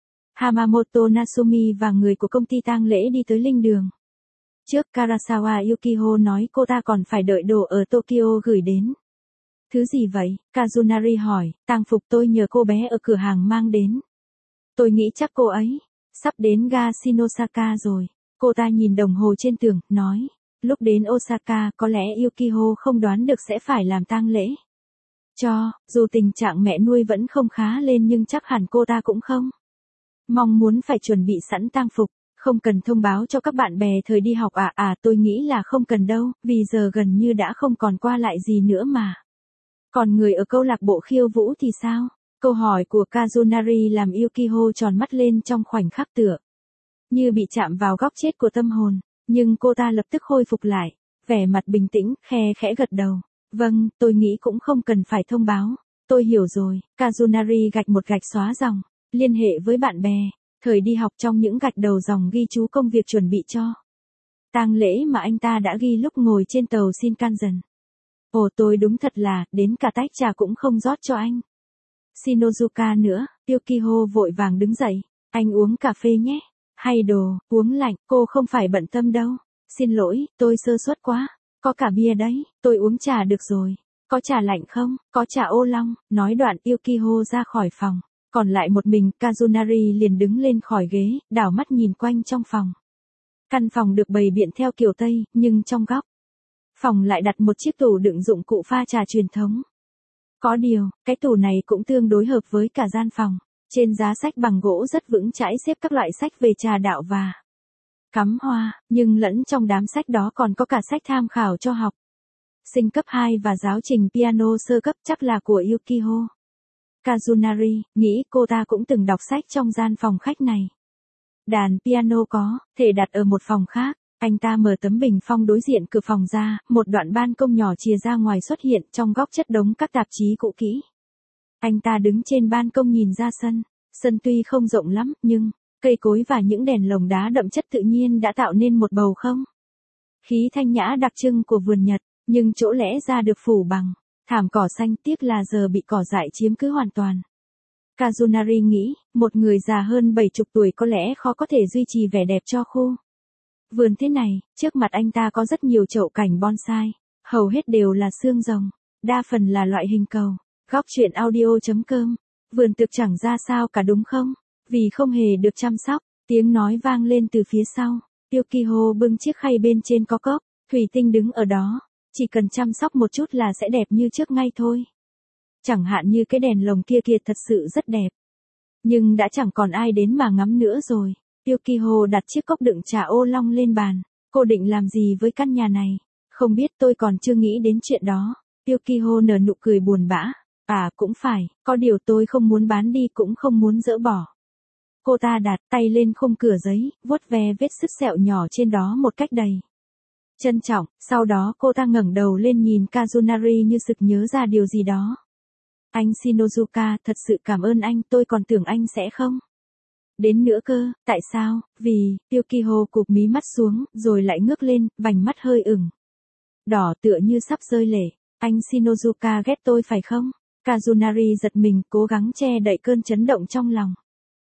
Hamamoto Nasumi và người của công ty tang lễ đi tới linh đường. Trước Karasawa Yukiho nói cô ta còn phải đợi đồ ở Tokyo gửi đến. Thứ gì vậy? Kazunari hỏi, tang phục tôi nhờ cô bé ở cửa hàng mang đến. Tôi nghĩ chắc cô ấy sắp đến ga Shinosaka rồi. Cô ta nhìn đồng hồ trên tường, nói. Lúc đến Osaka, có lẽ Yukiho không đoán được sẽ phải làm tang lễ. Cho, dù tình trạng mẹ nuôi vẫn không khá lên nhưng chắc hẳn cô ta cũng không mong muốn phải chuẩn bị sẵn tang phục. Không cần thông báo cho các bạn bè thời đi học à à tôi nghĩ là không cần đâu, vì giờ gần như đã không còn qua lại gì nữa mà. Còn người ở câu lạc bộ khiêu vũ thì sao? Câu hỏi của Kazunari làm Yukiko tròn mắt lên trong khoảnh khắc tựa như bị chạm vào góc chết của tâm hồn, nhưng cô ta lập tức khôi phục lại, vẻ mặt bình tĩnh, khe khẽ gật đầu. Vâng, tôi nghĩ cũng không cần phải thông báo. Tôi hiểu rồi. Kazunari gạch một gạch xóa dòng, liên hệ với bạn bè. Thời đi học trong những gạch đầu dòng ghi chú công việc chuẩn bị cho tang lễ mà anh ta đã ghi lúc ngồi trên tàu Shinkansen. Ồ tôi đúng thật là, đến cả tách trà cũng không rót cho anh Shinozuka nữa. Yukiko vội vàng đứng dậy. Anh uống cà phê nhé. Hay đồ, uống lạnh, cô không phải bận tâm đâu. Xin lỗi, tôi sơ suất quá. Có cả bia đấy, tôi uống trà được rồi. Có trà lạnh không? Có trà ô long. Nói đoạn Yukiko ra khỏi phòng. Còn lại một mình, Kazunari liền đứng lên khỏi ghế, đảo mắt nhìn quanh trong phòng. Căn phòng được bày biện theo kiểu Tây, nhưng trong góc phòng lại đặt một chiếc tủ đựng dụng cụ pha trà truyền thống. Có điều, cái tủ này cũng tương đối hợp với cả gian phòng. Trên giá sách bằng gỗ rất vững chãi xếp các loại sách về trà đạo và cắm hoa, nhưng lẫn trong đám sách đó còn có cả sách tham khảo cho học sinh cấp hai và giáo trình piano sơ cấp, chắc là của Yukiko. Kazunari nghĩ cô ta cũng từng đọc sách trong gian phòng khách này. Đàn piano có thể đặt ở một phòng khác. Anh ta mở tấm bình phong đối diện cửa phòng ra, một đoạn ban công nhỏ chìa ra ngoài xuất hiện, trong góc chất đống các tạp chí cũ kỹ. Anh ta đứng trên ban công nhìn ra sân. Sân tuy không rộng lắm, nhưng cây cối và những đèn lồng đá đậm chất tự nhiên đã tạo nên một bầu không khí thanh nhã đặc trưng của vườn Nhật, nhưng chỗ lẽ ra được phủ bằng thảm cỏ xanh, tiếc là giờ bị cỏ dại chiếm cứ hoàn toàn. Kazunari nghĩ, một người già hơn bảy chục tuổi có lẽ khó có thể duy trì vẻ đẹp cho khu vườn thế này. Trước mặt anh ta có rất nhiều chậu cảnh bonsai, hầu hết đều là xương rồng, đa phần là loại hình cầu. Góc truyện audio chấm com. Vườn thực chẳng ra sao cả đúng không? Vì không hề được chăm sóc. Tiếng nói vang lên từ phía sau. Yukiko bưng chiếc khay bên trên có cốc thủy tinh đứng ở đó. Chỉ cần chăm sóc một chút là sẽ đẹp như trước ngay thôi. Chẳng hạn như cái đèn lồng kia kia thật sự rất đẹp. Nhưng đã chẳng còn ai đến mà ngắm nữa rồi. Yukiko đặt chiếc cốc đựng trà ô long lên bàn. Cô định làm gì với căn nhà này? Không biết, tôi còn chưa nghĩ đến chuyện đó. Yukiko nở nụ cười buồn bã. À cũng phải, có điều tôi không muốn bán đi cũng không muốn dỡ bỏ. Cô ta đặt tay lên khung cửa giấy, vuốt ve vết sứt sẹo nhỏ trên đó một cách đầy trân trọng. Sau đó cô ta ngẩng đầu lên nhìn Kazunari như sực nhớ ra điều gì đó. Anh Shinozuka, thật sự cảm ơn anh, tôi còn tưởng anh sẽ không đến nữa cơ. Tại sao? Vì, Yukiko cụp mí mắt xuống, rồi lại ngước lên, vành mắt hơi ửng đỏ tựa như sắp rơi lệ. Anh Shinozuka ghét tôi phải không? Kazunari giật mình, cố gắng che đậy cơn chấn động trong lòng.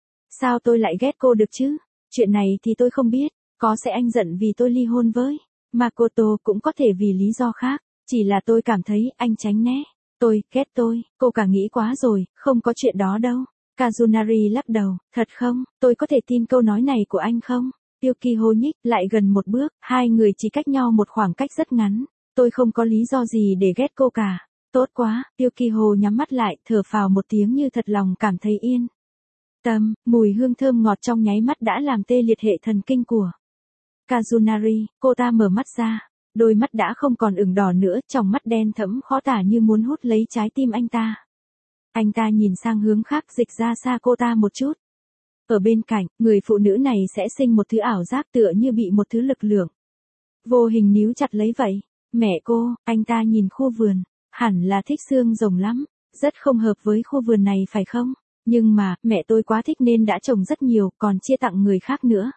Sao tôi lại ghét cô được chứ? Chuyện này thì tôi không biết. Có sẽ anh giận vì tôi ly hôn với Makoto, cũng có thể vì lý do khác. Chỉ là tôi cảm thấy anh tránh né tôi, ghét tôi. Cô cả nghĩ quá rồi, không có chuyện đó đâu. Kazunari lắc đầu. Thật không? Tôi có thể tin câu nói này của anh không? Yukiko nhích lại gần một bước. Hai người chỉ cách nhau một khoảng cách rất ngắn. Tôi không có lý do gì để ghét cô cả. Tốt quá. Yukiko nhắm mắt lại, thở phào một tiếng như thật lòng cảm thấy yên tâm. Mùi hương thơm ngọt trong nháy mắt đã làm tê liệt hệ thần kinh của Kazunari. Cô ta mở mắt ra. Đôi mắt đã không còn ửng đỏ nữa, trong mắt đen thẫm khó tả như muốn hút lấy trái tim anh ta. Anh ta nhìn sang hướng khác, dịch ra xa cô ta một chút. Ở bên cạnh, người phụ nữ này sẽ sinh một thứ ảo giác tựa như bị một thứ lực lượng vô hình níu chặt lấy vậy. Mẹ cô, anh ta nhìn khu vườn, hẳn là thích xương rồng lắm, rất không hợp với khu vườn này phải không? Nhưng mà, mẹ tôi quá thích nên đã trồng rất nhiều, còn chia tặng người khác nữa.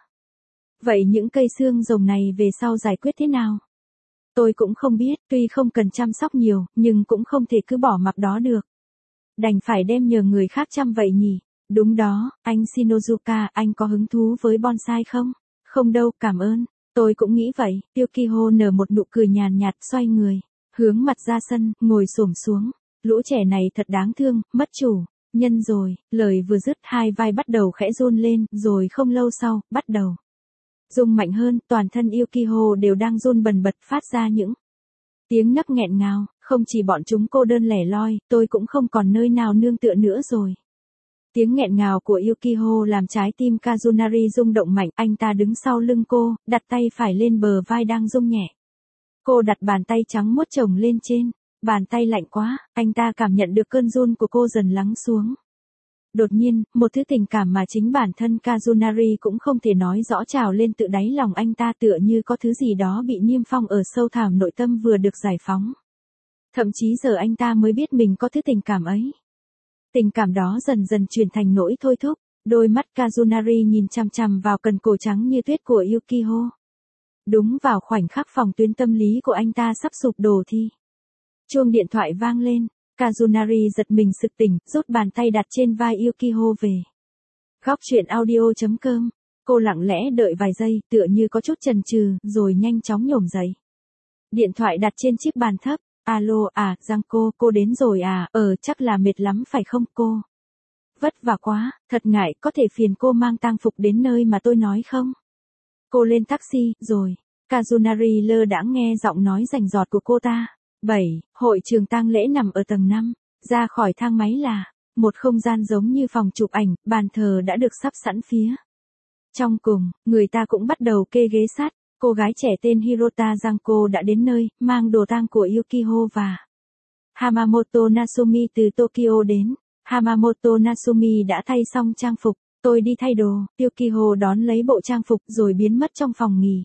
Vậy những cây xương rồng này về sau giải quyết thế nào? Tôi cũng không biết, tuy không cần chăm sóc nhiều, nhưng cũng không thể cứ bỏ mặc đó được. Đành phải đem nhờ người khác chăm vậy nhỉ? Đúng đó, anh Shinozuka, anh có hứng thú với bonsai không? Không đâu, cảm ơn. Tôi cũng nghĩ vậy. Yukiko nở một nụ cười nhàn nhạt, xoay người, hướng mặt ra sân, ngồi xổm xuống. Lũ trẻ này thật đáng thương, mất chủ nhân rồi. Lời vừa dứt, hai vai bắt đầu khẽ run lên, rồi không lâu sau, bắt đầu rung mạnh hơn. Toàn thân Yukiko đều đang run bần bật, phát ra những Tiếng nấc nghẹn ngào, không chỉ bọn chúng cô đơn lẻ loi, tôi cũng không còn nơi nào nương tựa nữa rồi. Tiếng nghẹn ngào của Yukiho làm trái tim Kazunari rung động mạnh, anh ta đứng sau lưng cô, đặt tay phải lên bờ vai đang rung nhẹ. Cô đặt bàn tay trắng muốt chồng lên trên, bàn tay lạnh quá, anh ta cảm nhận được cơn run của cô dần lắng xuống. Đột nhiên, một thứ tình cảm mà chính bản thân Kazunari cũng không thể nói rõ trào lên tự đáy lòng anh ta, tựa như có thứ gì đó bị niêm phong ở sâu thẳm nội tâm vừa được giải phóng. Thậm chí giờ anh ta mới biết mình có thứ tình cảm ấy. Tình cảm đó dần dần chuyển thành nỗi thôi thúc, đôi mắt Kazunari nhìn chằm chằm vào cần cổ trắng như tuyết của Yukiho. Đúng vào khoảnh khắc phòng tuyến tâm lý của anh ta sắp sụp đổ thì chuông điện thoại vang lên, Kazunari giật mình sực tỉnh, rút bàn tay đặt trên vai Yukiho về. Góc truyện audio chấm com, cô lặng lẽ đợi vài giây, tựa như có chút chần chừ, rồi nhanh chóng nhổm dậy. Điện thoại đặt trên chiếc bàn thấp. Alo, à, Giang cô, cô đến rồi à, ờ, chắc là mệt lắm phải không cô? Vất vả quá, thật ngại, có thể phiền cô mang tang phục đến nơi mà tôi nói không? Cô lên taxi, rồi. Kazunari lơ đãng nghe giọng nói rành rọt của cô ta. bảy. Hội trường tang lễ nằm ở tầng năm. Ra khỏi thang máy là một không gian giống như phòng chụp ảnh, bàn thờ đã được sắp sẵn phía trong cùng, người ta cũng bắt đầu kê ghế sát. Cô gái trẻ tên Hirota Giangco đã đến nơi, mang đồ tang của Yukiho và Hamamoto Nasumi từ Tokyo đến. Hamamoto Nasumi đã thay xong trang phục, tôi đi thay đồ, Yukiho đón lấy bộ trang phục rồi biến mất trong phòng nghỉ.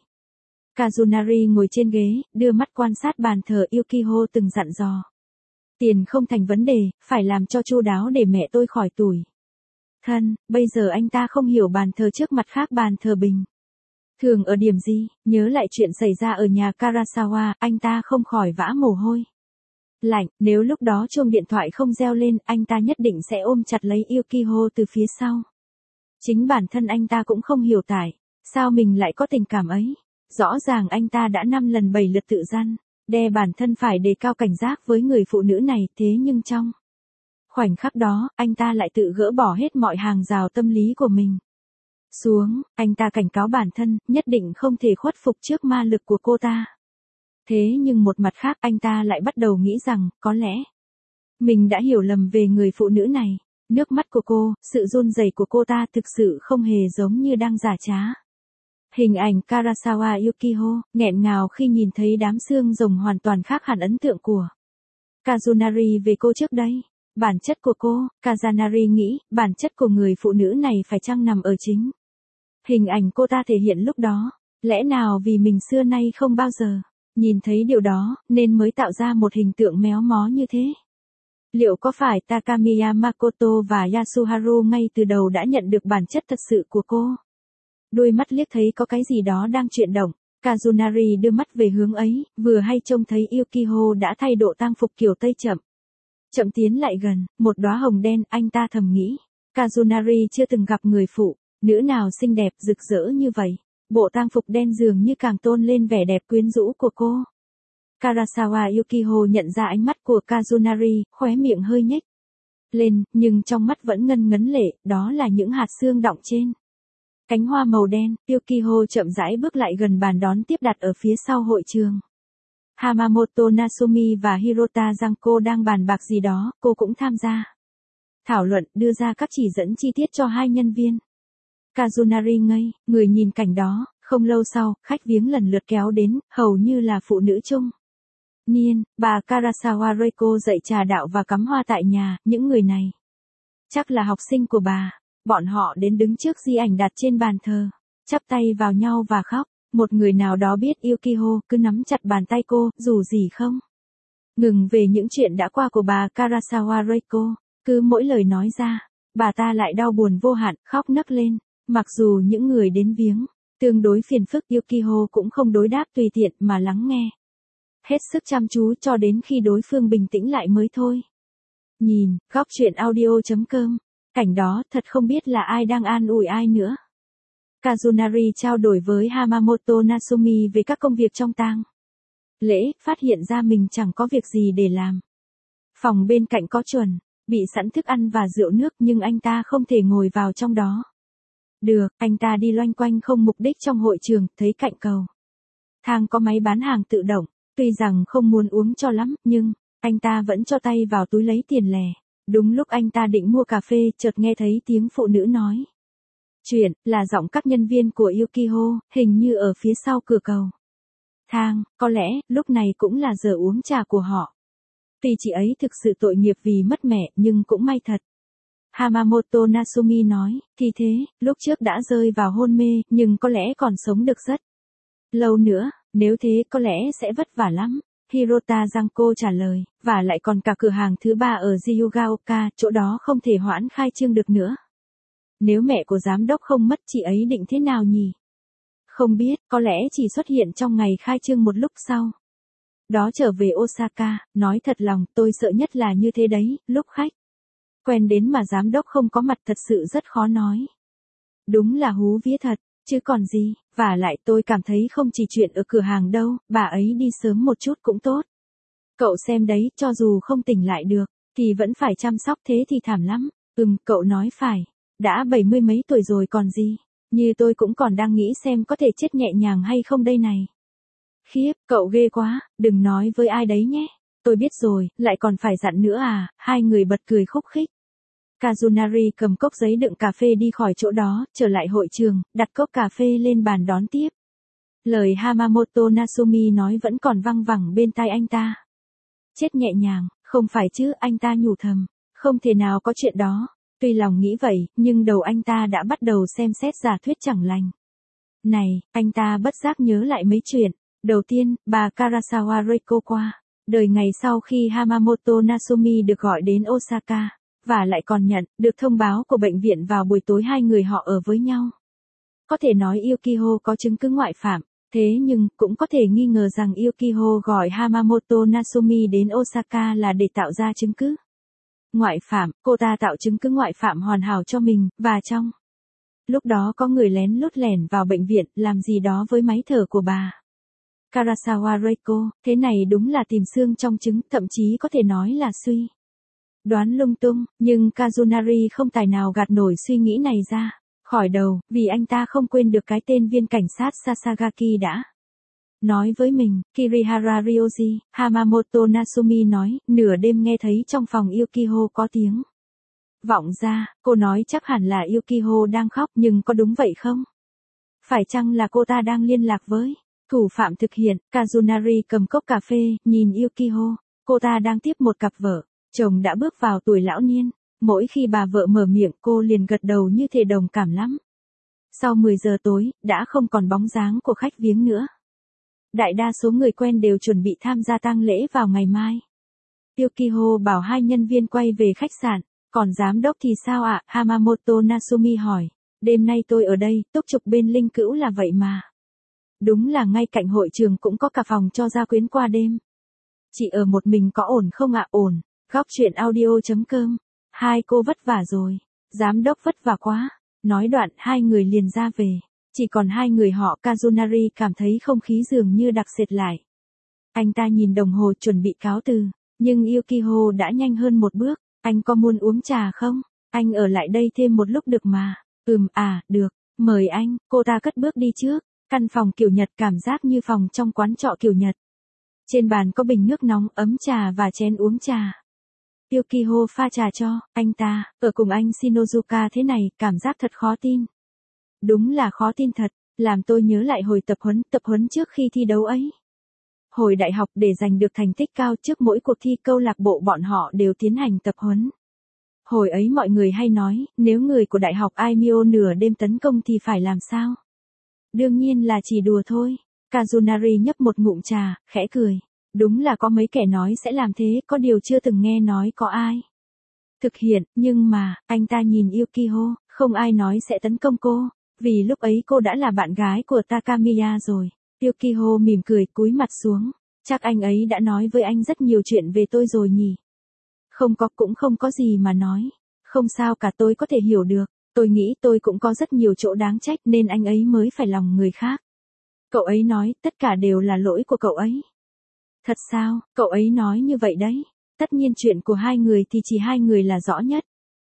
Kazunari ngồi trên ghế, đưa mắt quan sát bàn thờ Yukiho từng dặn dò. Tiền không thành vấn đề, phải làm cho chu đáo để mẹ tôi khỏi tủi thân, bây giờ anh ta không hiểu bàn thờ trước mặt khác bàn thờ bình thường ở điểm gì, nhớ lại chuyện xảy ra ở nhà Karasawa, anh ta không khỏi vã mồ hôi lạnh, nếu lúc đó chuông điện thoại không reo lên, anh ta nhất định sẽ ôm chặt lấy Yukiho từ phía sau. Chính bản thân anh ta cũng không hiểu tại sao mình lại có tình cảm ấy. Rõ ràng anh ta đã năm lần bảy lượt tự gian đe bản thân phải đề cao cảnh giác với người phụ nữ này, thế nhưng trong khoảnh khắc đó, anh ta lại tự gỡ bỏ hết mọi hàng rào tâm lý của mình xuống, anh ta cảnh cáo bản thân, nhất định không thể khuất phục trước ma lực của cô ta. Thế nhưng một mặt khác anh ta lại bắt đầu nghĩ rằng, có lẽ mình đã hiểu lầm về người phụ nữ này. Nước mắt của cô, sự run rẩy của cô ta thực sự không hề giống như đang giả trá. Hình ảnh Karasawa Yukiho, nghẹn ngào khi nhìn thấy đám xương rồng hoàn toàn khác hẳn ấn tượng của Kazunari về cô trước đây. Bản chất của cô, Kazunari nghĩ, bản chất của người phụ nữ này phải chăng nằm ở chính hình ảnh cô ta thể hiện lúc đó. Lẽ nào vì mình xưa nay không bao giờ nhìn thấy điều đó, nên mới tạo ra một hình tượng méo mó như thế? Liệu có phải Takamiya Makoto và Yasuharu ngay từ đầu đã nhận được bản chất thật sự của cô? Đôi mắt liếc thấy có cái gì đó đang chuyển động, Kazunari đưa mắt về hướng ấy, vừa hay trông thấy Yukiho đã thay độ tang phục kiểu Tây chậm. Chậm tiến lại gần, một đóa hồng đen, anh ta thầm nghĩ. Kazunari chưa từng gặp người phụ nữ nào xinh đẹp, rực rỡ như vậy. Bộ tang phục đen dường như càng tôn lên vẻ đẹp quyến rũ của cô. Karasawa Yukiho nhận ra ánh mắt của Kazunari, khóe miệng hơi nhếch lên, nhưng trong mắt vẫn ngân ngấn lệ, đó là những hạt xương đọng trên cánh hoa màu đen. Yukiho chậm rãi bước lại gần bàn đón tiếp đặt ở phía sau hội trường. Hamamoto Nasumi và Hirota Giangco đang bàn bạc gì đó, cô cũng tham gia thảo luận, đưa ra các chỉ dẫn chi tiết cho hai nhân viên. Kazunari ngây người nhìn cảnh đó, không lâu sau, khách viếng lần lượt kéo đến, hầu như là phụ nữ trung niên. Bà Karasawa Reiko dạy trà đạo và cắm hoa tại nhà. Những người này chắc là học sinh của bà. Bọn họ đến đứng trước di ảnh đặt trên bàn thờ, chắp tay vào nhau và khóc. Một người nào đó biết Yukiho, cứ nắm chặt bàn tay cô, dù gì không ngừng về những chuyện đã qua của bà Karasawa Reiko. Cứ mỗi lời nói ra, bà ta lại đau buồn vô hạn, khóc nấc lên. Mặc dù những người đến viếng tương đối phiền phức, Yukiho cũng không đối đáp tùy tiện mà lắng nghe hết sức chăm chú cho đến khi đối phương bình tĩnh lại mới thôi. Nhìn, góc truyện audio chấm com, cảnh đó thật không biết là ai đang an ủi ai nữa. Kazunari trao đổi với Hamamoto Nasumi về các công việc trong tang lễ, phát hiện ra mình chẳng có việc gì để làm. Phòng bên cạnh có chuẩn bị sẵn thức ăn và rượu nước, nhưng anh ta không thể ngồi vào trong đó được. Anh ta đi loanh quanh không mục đích trong hội trường, thấy cạnh cầu thang có máy bán hàng tự động. Tuy rằng không muốn uống cho lắm, nhưng, anh ta vẫn cho tay vào túi lấy tiền lẻ. Đúng lúc anh ta định mua cà phê, chợt nghe thấy tiếng phụ nữ nói chuyện, là giọng các nhân viên của Yukiho, hình như ở phía sau cửa cầu thang, có lẽ, lúc này cũng là giờ uống trà của họ. Tuy chị ấy thực sự tội nghiệp vì mất mẹ, nhưng cũng may thật. Hamamoto Nasumi nói, thì thế, lúc trước đã rơi vào hôn mê, nhưng có lẽ còn sống được rất lâu nữa, nếu thế có lẽ sẽ vất vả lắm. Hirota Giangco trả lời, và lại còn cả cửa hàng thứ ba ở Jiyugaoka, chỗ đó không thể hoãn khai trương được nữa. Nếu mẹ của giám đốc không mất chị ấy định thế nào nhỉ? Không biết, có lẽ chỉ xuất hiện trong ngày khai trương một lúc sau. Đó trở về Osaka, nói thật lòng tôi sợ nhất là như thế đấy, lúc khách quen đến mà giám đốc không có mặt thật sự rất khó nói. Đúng là hú vía thật, chứ còn gì, và lại tôi cảm thấy không chỉ chuyện ở cửa hàng đâu, bà ấy đi sớm một chút cũng tốt. Cậu xem đấy, cho dù không tỉnh lại được, thì vẫn phải chăm sóc thế thì thảm lắm. Ừm, cậu nói phải, đã bảy mươi mấy tuổi rồi còn gì, như tôi cũng còn đang nghĩ xem có thể chết nhẹ nhàng hay không đây này. Khiếp, cậu ghê quá, đừng nói với ai đấy nhé. Tôi biết rồi, lại còn phải dặn nữa à, hai người bật cười khúc khích. Kazunari cầm cốc giấy đựng cà phê đi khỏi chỗ đó, trở lại hội trường, đặt cốc cà phê lên bàn đón tiếp. Lời Hamamoto Nasumi nói vẫn còn văng vẳng bên tai anh ta. Chết nhẹ nhàng, không phải chứ, anh ta nhủ thầm, không thể nào có chuyện đó. Tuy lòng nghĩ vậy, nhưng đầu anh ta đã bắt đầu xem xét giả thuyết chẳng lành. Này, anh ta bất giác nhớ lại mấy chuyện. Đầu tiên, bà Karasawa Reiko qua đời ngày sau khi Hamamoto Nasumi được gọi đến Osaka, và lại còn nhận được thông báo của bệnh viện vào buổi tối hai người họ ở với nhau. Có thể nói Yukiho có chứng cứ ngoại phạm, thế nhưng cũng có thể nghi ngờ rằng Yukiho gọi Hamamoto Nasumi đến Osaka là để tạo ra chứng cứ ngoại phạm. Cô ta tạo chứng cứ ngoại phạm hoàn hảo cho mình, và trong lúc đó có người lén lút lẻn vào bệnh viện làm gì đó với máy thở của bà Karasawa Reiko. Thế này đúng là tìm xương trong trứng, thậm chí có thể nói là suy đoán lung tung, nhưng Kazunari không tài nào gạt nổi suy nghĩ này ra khỏi đầu, vì anh ta không quên được cái tên viên cảnh sát Sasagaki đã nói với mình. Kirihara Ryoji, Hamamoto Nasumi nói, nửa đêm nghe thấy trong phòng Yukiho có tiếng vọng ra, cô nói chắc hẳn là Yukiho đang khóc, nhưng có đúng vậy không? Phải chăng là cô ta đang liên lạc với thủ phạm thực hiện? Kazunari cầm cốc cà phê, nhìn Yukiho, cô ta đang tiếp một cặp vợ chồng đã bước vào tuổi lão niên. Mỗi khi bà vợ mở miệng cô liền gật đầu như thể đồng cảm lắm. Sau mười giờ tối, đã không còn bóng dáng của khách viếng nữa. Đại đa số người quen đều chuẩn bị tham gia tang lễ vào ngày mai. Yukiho bảo hai nhân viên quay về khách sạn, còn giám đốc thì sao ạ? Hamamoto Nasumi hỏi. Đêm nay tôi ở đây, túc trực bên linh cữu là vậy mà. Đúng là ngay cạnh hội trường cũng có cả phòng cho gia quyến qua đêm. Chị ở một mình có ổn không ạ? Ổn. Góc chuyện audio.com. Hai cô vất vả rồi. Giám đốc vất vả quá. Nói đoạn hai người liền ra về. Chỉ còn hai người họ. Kazunari cảm thấy không khí dường như đặc sệt lại. Anh ta nhìn đồng hồ chuẩn bị cáo từ. Nhưng Yukiho đã nhanh hơn một bước. Anh có muốn uống trà không? Anh ở lại đây thêm một lúc được mà. Ừm à, được. Mời anh. Cô ta cất bước đi trước. Căn phòng kiểu Nhật cảm giác như phòng trong quán trọ kiểu Nhật. Trên bàn có bình nước nóng, ấm trà và chén uống trà. Yukiho pha trà cho anh ta, ở cùng anh Shinozuka thế này, cảm giác thật khó tin. Đúng là khó tin thật, làm tôi nhớ lại hồi tập huấn, tập huấn trước khi thi đấu ấy. Hồi đại học để giành được thành tích cao trước mỗi cuộc thi câu lạc bộ bọn họ đều tiến hành tập huấn. Hồi ấy mọi người hay nói, nếu người của đại học Aimyo nửa đêm tấn công thì phải làm sao? Đương nhiên là chỉ đùa thôi. Kazunari nhấp một ngụm trà, khẽ cười. Đúng là có mấy kẻ nói sẽ làm thế, có điều chưa từng nghe nói có ai thực hiện, nhưng mà, anh ta nhìn Yukiho, không ai nói sẽ tấn công cô, vì lúc ấy cô đã là bạn gái của Takamiya rồi. Yukiho mỉm cười cúi mặt xuống, chắc anh ấy đã nói với anh rất nhiều chuyện về tôi rồi nhỉ. Không có, cũng không có gì mà nói, không sao cả, tôi có thể hiểu được, tôi nghĩ tôi cũng có rất nhiều chỗ đáng trách nên anh ấy mới phải lòng người khác. Cậu ấy nói, tất cả đều là lỗi của cậu ấy. Thật sao? Cậu ấy nói như vậy đấy. Tất nhiên chuyện của hai người thì chỉ hai người là rõ nhất.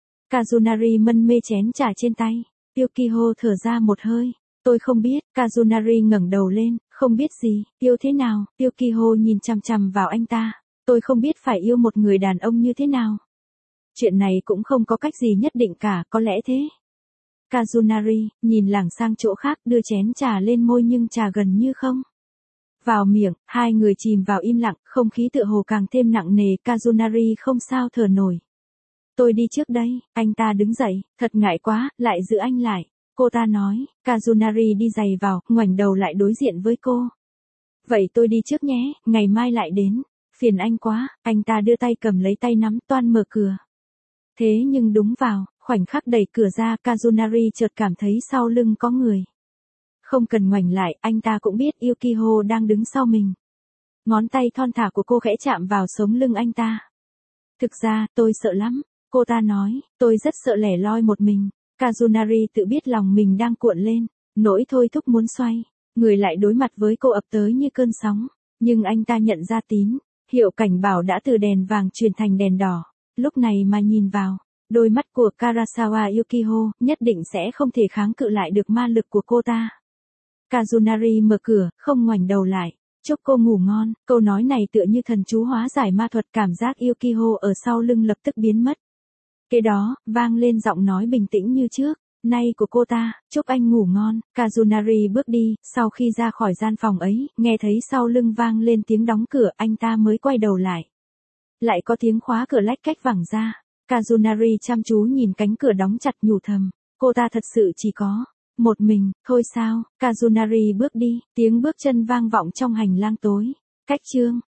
Kazunari mân mê chén trà trên tay. Yukiho thở ra một hơi. Tôi không biết. Kazunari ngẩng đầu lên, Không biết gì, yêu thế nào, Yukiho nhìn chằm chằm vào anh ta. Tôi không biết phải yêu một người đàn ông như thế nào. Chuyện này cũng không có cách gì nhất định cả, có lẽ thế. Kazunari, nhìn lảng sang chỗ khác đưa chén trà lên môi nhưng trà gần như không vào miệng, hai người chìm vào im lặng, không khí tựa hồ càng thêm nặng nề, Kazunari không sao thở nổi. Tôi đi trước đây, anh ta đứng dậy, thật ngại quá, lại giữ anh lại. Cô ta nói, Kazunari đi giày vào, ngoảnh đầu lại đối diện với cô. Vậy tôi đi trước nhé, ngày mai lại đến. Phiền anh quá, anh ta đưa tay cầm lấy tay nắm toan mở cửa. Thế nhưng đúng vào, khoảnh khắc đẩy cửa ra, Kazunari chợt cảm thấy sau lưng có người. Không cần ngoảnh lại, anh ta cũng biết Yukiho đang đứng sau mình. Ngón tay thon thả của cô khẽ chạm vào sống lưng anh ta. Thực ra, tôi sợ lắm, cô ta nói, tôi rất sợ lẻ loi một mình. Kazunari tự biết lòng mình đang cuộn lên, nỗi thôi thúc muốn xoay, người lại đối mặt với cô ập tới như cơn sóng. Nhưng anh ta nhận ra tín, hiệu cảnh bảo đã từ đèn vàng chuyển thành đèn đỏ. Lúc này mà nhìn vào, đôi mắt của Karasawa Yukiho nhất định sẽ không thể kháng cự lại được ma lực của cô ta. Kazunari mở cửa, không ngoảnh đầu lại. Chúc cô ngủ ngon, câu nói này tựa như thần chú hóa giải ma thuật, cảm giác Yukiho ở sau lưng lập tức biến mất. Kế đó, vang lên giọng nói bình tĩnh như trước, nay của cô ta, chúc anh ngủ ngon. Kazunari bước đi, sau khi ra khỏi gian phòng ấy, nghe thấy sau lưng vang lên tiếng đóng cửa, anh ta mới quay đầu lại. Lại có tiếng khóa cửa lách cách vẳng ra. Kazunari chăm chú nhìn cánh cửa đóng chặt nhủ thầm, cô ta thật sự chỉ có một mình, thôi sao. Kazunari bước đi, tiếng bước chân vang vọng trong hành lang tối. Cách chương